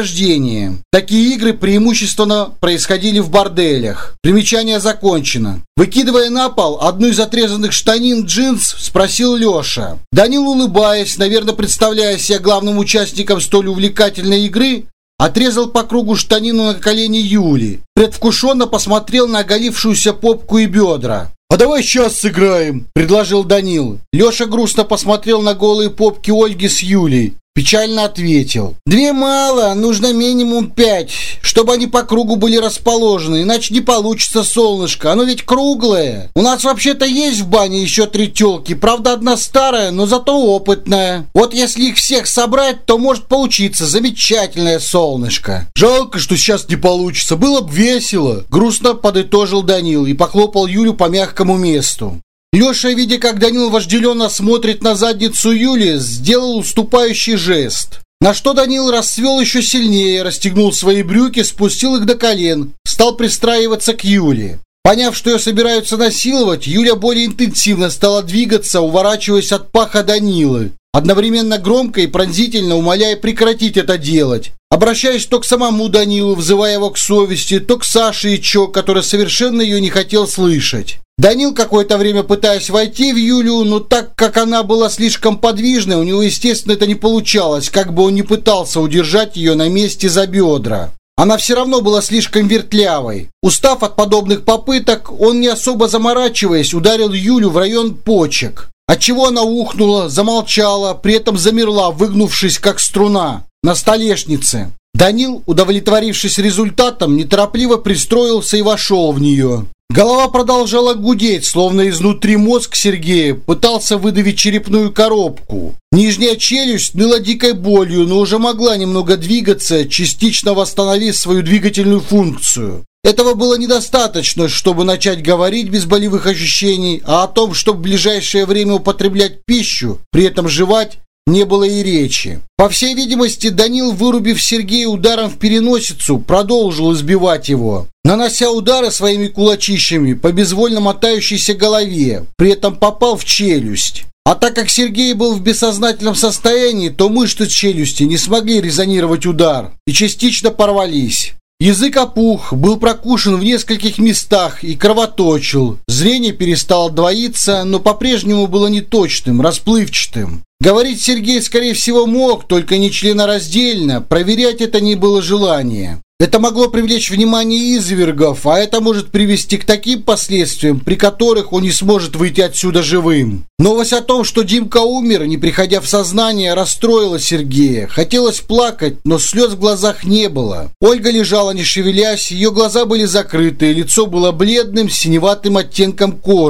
Такие игры преимущественно происходили в борделях. Примечание закончено. Выкидывая на пол одну из отрезанных штанин джинс, спросил Леша. Данил, улыбаясь, наверное, представляя себя главным участником столь увлекательной игры, отрезал по кругу штанину на колени Юли. Предвкушенно посмотрел на оголившуюся попку и бедра. «А давай сейчас сыграем», — предложил Данил. Леша грустно посмотрел на голые попки Ольги с Юлей. Печально ответил: «Две мало, нужно минимум пять, чтобы они по кругу были расположены, иначе не получится солнышко, оно ведь круглое. У нас вообще-то есть в бане еще три тёлки, правда одна старая, но зато опытная. Вот если их всех собрать, то может получиться замечательное солнышко». «Жалко, что сейчас не получится, было бы весело», — грустно подытожил Данил и похлопал Юлю по мягкому месту. Леша, видя, как Данил вожделенно смотрит на задницу Юли, сделал уступающий жест. На что Данил расцвел еще сильнее, расстегнул свои брюки, спустил их до колен, стал пристраиваться к Юле. Поняв, что ее собираются насиловать, Юля более интенсивно стала двигаться, уворачиваясь от паха Данилы, одновременно громко и пронзительно умоляя прекратить это делать. Обращаясь то к самому Данилу, взывая его к совести, то к Саше Ичо, который совершенно ее не хотел слышать. Данил, какое-то время пытаясь войти в Юлю, но так как она была слишком подвижной, у него, естественно, это не получалось, как бы он ни пытался удержать ее на месте за бедра. Она все равно была слишком вертлявой. Устав от подобных попыток, он, не особо заморачиваясь, ударил Юлю в район почек, отчего она ухнула, замолчала, при этом замерла, выгнувшись как струна на столешнице. Данил, удовлетворившись результатом, неторопливо пристроился и вошел в нее. Голова продолжала гудеть, словно изнутри мозг Сергея пытался выдавить черепную коробку. Нижняя челюсть ныла дикой болью, но уже могла немного двигаться, частично восстановив свою двигательную функцию. Этого было недостаточно, чтобы начать говорить без болевых ощущений, а о том, чтобы в ближайшее время употреблять пищу, при этом жевать, не было и речи. По всей видимости, Данил, вырубив Сергея ударом в переносицу, продолжил избивать его, нанося удары своими кулачищами по безвольно мотающейся голове, при этом попал в челюсть. А так как Сергей был в бессознательном состоянии, то мышцы челюсти не смогли резонировать удар и частично порвались. Язык опух, был прокушен в нескольких местах и кровоточил. Зрение перестало двоиться, но по-прежнему было неточным, расплывчатым. Говорить Сергей, скорее всего, мог, только не членораздельно, проверять это не было желания. Это могло привлечь внимание извергов, а это может привести к таким последствиям, при которых он не сможет выйти отсюда живым. Новость о том, что Димка умер, не приходя в сознание, расстроила Сергея. Хотелось плакать, но слез в глазах не было. Ольга лежала, не шевелясь, ее глаза были закрыты, лицо было бледным, с синеватым оттенком кожи.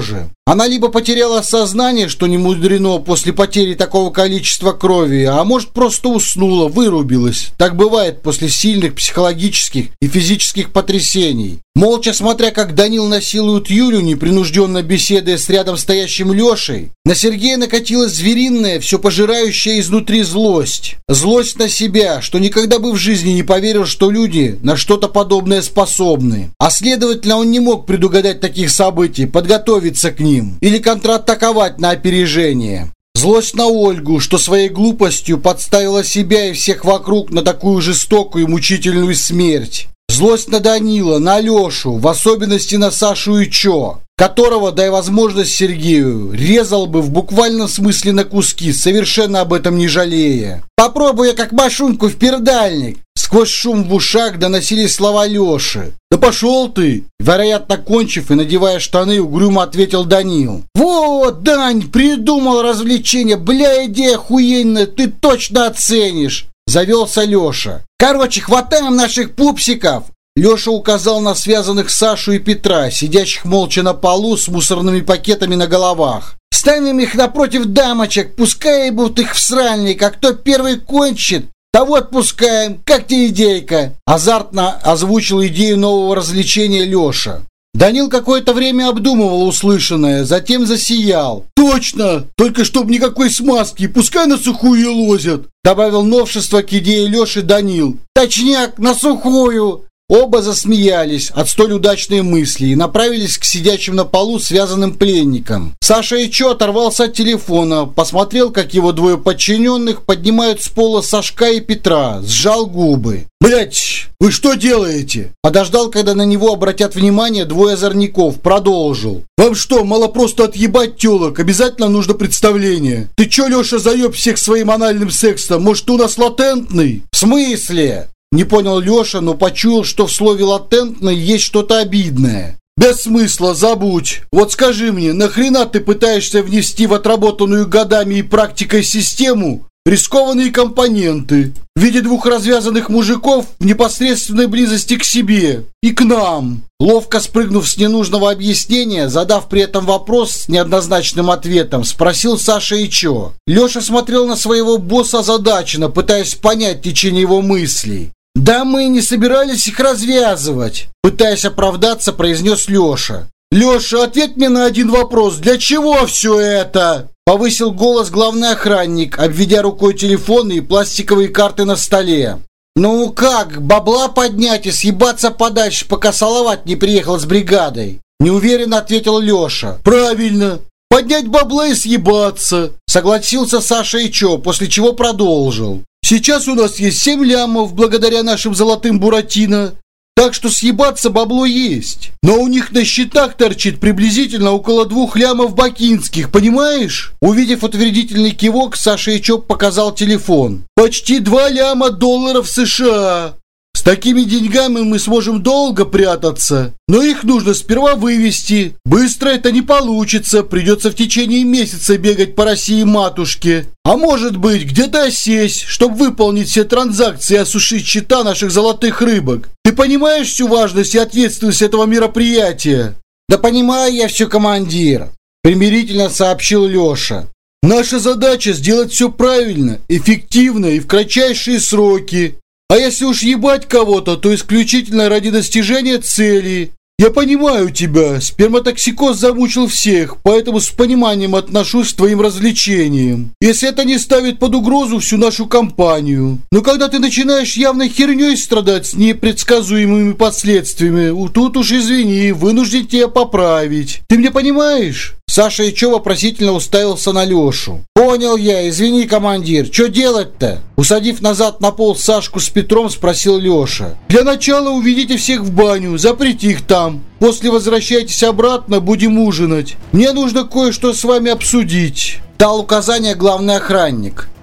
Она либо потеряла сознание, что не мудрено после потери такого количества крови, а может просто уснула, вырубилась. Так бывает после сильных психологических и физических потрясений. Молча смотря, как Данил насилует Юлю, непринужденно беседуя с рядом стоящим Лешей, на Сергея накатилась звериная, все пожирающая изнутри злость. Злость на себя, что никогда бы в жизни не поверил, что люди на что-то подобное способны. А следовательно, он не мог предугадать таких событий, подготовиться к ним или контратаковать на опережение. Злость на Ольгу, что своей глупостью подставила себя и всех вокруг на такую жестокую и мучительную смерть. Злость на Данила, на Лешу, в особенности на Сашу и Чо, которого, дай возможность Сергею, резал бы в буквальном смысле на куски, совершенно об этом не жалея. «Попробуй я как Машуньку в пердальник!» Сквозь шум в ушах доносились слова Леши. «Да пошел ты!» Вероятно, кончив и надевая штаны, угрюмо ответил Данил. «Вот, Дань, придумал развлечение! Бля, идея охуенная, ты точно оценишь!» Завелся Леша. «Короче, хватаем наших пупсиков!» Леша указал на связанных Сашу и Петра, сидящих молча на полу с мусорными пакетами на головах. «Ставим их напротив дамочек, пускай ебут их в сральник, а кто первый кончит, того отпускаем. Как тебе идейка?» Азартно озвучил идею нового развлечения Леша. Данил какое-то время обдумывал услышанное, затем засиял. «Точно! Только чтоб никакой смазки, пускай на сухую лозят!» Добавил новшество к идее Леши Данил. «Точняк, на сухую!» Оба засмеялись от столь удачной мысли и направились к сидящим на полу связанным пленникам. Саша и Чо оторвался от телефона, посмотрел, как его двое подчиненных поднимают с пола Сашка и Петра, сжал губы. «Блядь, вы что делаете?» Подождал, когда на него обратят внимание двое озорников, продолжил. «Вам что, мало просто отъебать тёлок? Обязательно нужно представление. Ты чё, Лёша, заёб всех своим анальным сексом? Может, ты у нас латентный?» «В смысле?» Не понял Леша, но почуял, что в слове «латентный» есть что-то обидное. «Без смысла, забудь. Вот скажи мне, нахрена ты пытаешься внести в отработанную годами и практикой систему рискованные компоненты в виде двух развязанных мужиков в непосредственной близости к себе и к нам?» Ловко спрыгнув с ненужного объяснения, задав при этом вопрос с неоднозначным ответом, спросил Саша и Чо. Леша смотрел на своего босса озадаченно, пытаясь понять течение его мыслей. «Да мы не собирались их развязывать», пытаясь оправдаться, произнес Леша. «Леша, ответь мне на один вопрос. Для чего все это?» Повысил голос главный охранник, обведя рукой телефоны и пластиковые карты на столе. «Ну как, бабла поднять и съебаться подальше, пока Салават не приехал с бригадой?» Неуверенно ответил Леша. «Правильно. Поднять бабла и съебаться», согласился Саша и Чо, после чего продолжил. «Сейчас у нас есть семь лямов благодаря нашим золотым Буратино, так что съебаться бабло есть. Но у них на счетах торчит приблизительно около двух лямов бакинских, понимаешь?» Увидев утвердительный кивок, Саша и Чо показал телефон. «Почти два ляма долларов США. С такими деньгами мы сможем долго прятаться, но их нужно сперва вывести. Быстро это не получится, придется в течение месяца бегать по России матушке. А может быть, где-то осесть, чтобы выполнить все транзакции и осушить счета наших золотых рыбок. Ты понимаешь всю важность и ответственность этого мероприятия?» «Да понимаю я все, командир», примирительно сообщил Леша. «Наша задача сделать все правильно, эффективно и в кратчайшие сроки. А если уж ебать кого-то, то исключительно ради достижения цели. Я понимаю тебя, сперматоксикоз замучил всех, поэтому с пониманием отношусь к твоим развлечениям. Если это не ставит под угрозу всю нашу компанию. Но когда ты начинаешь явной херней страдать с непредсказуемыми последствиями, тут уж извини, вынужден тебя поправить. Ты меня понимаешь?» Саша и Чо вопросительно уставился на Лешу. «Понял я, извини, командир, что делать-то?» Усадив назад на пол Сашку с Петром, спросил Леша. «Для начала уведите всех в баню, заприте их там. После возвращайтесь обратно, будем ужинать. Мне нужно кое-что с вами обсудить», дал указание главный охранник.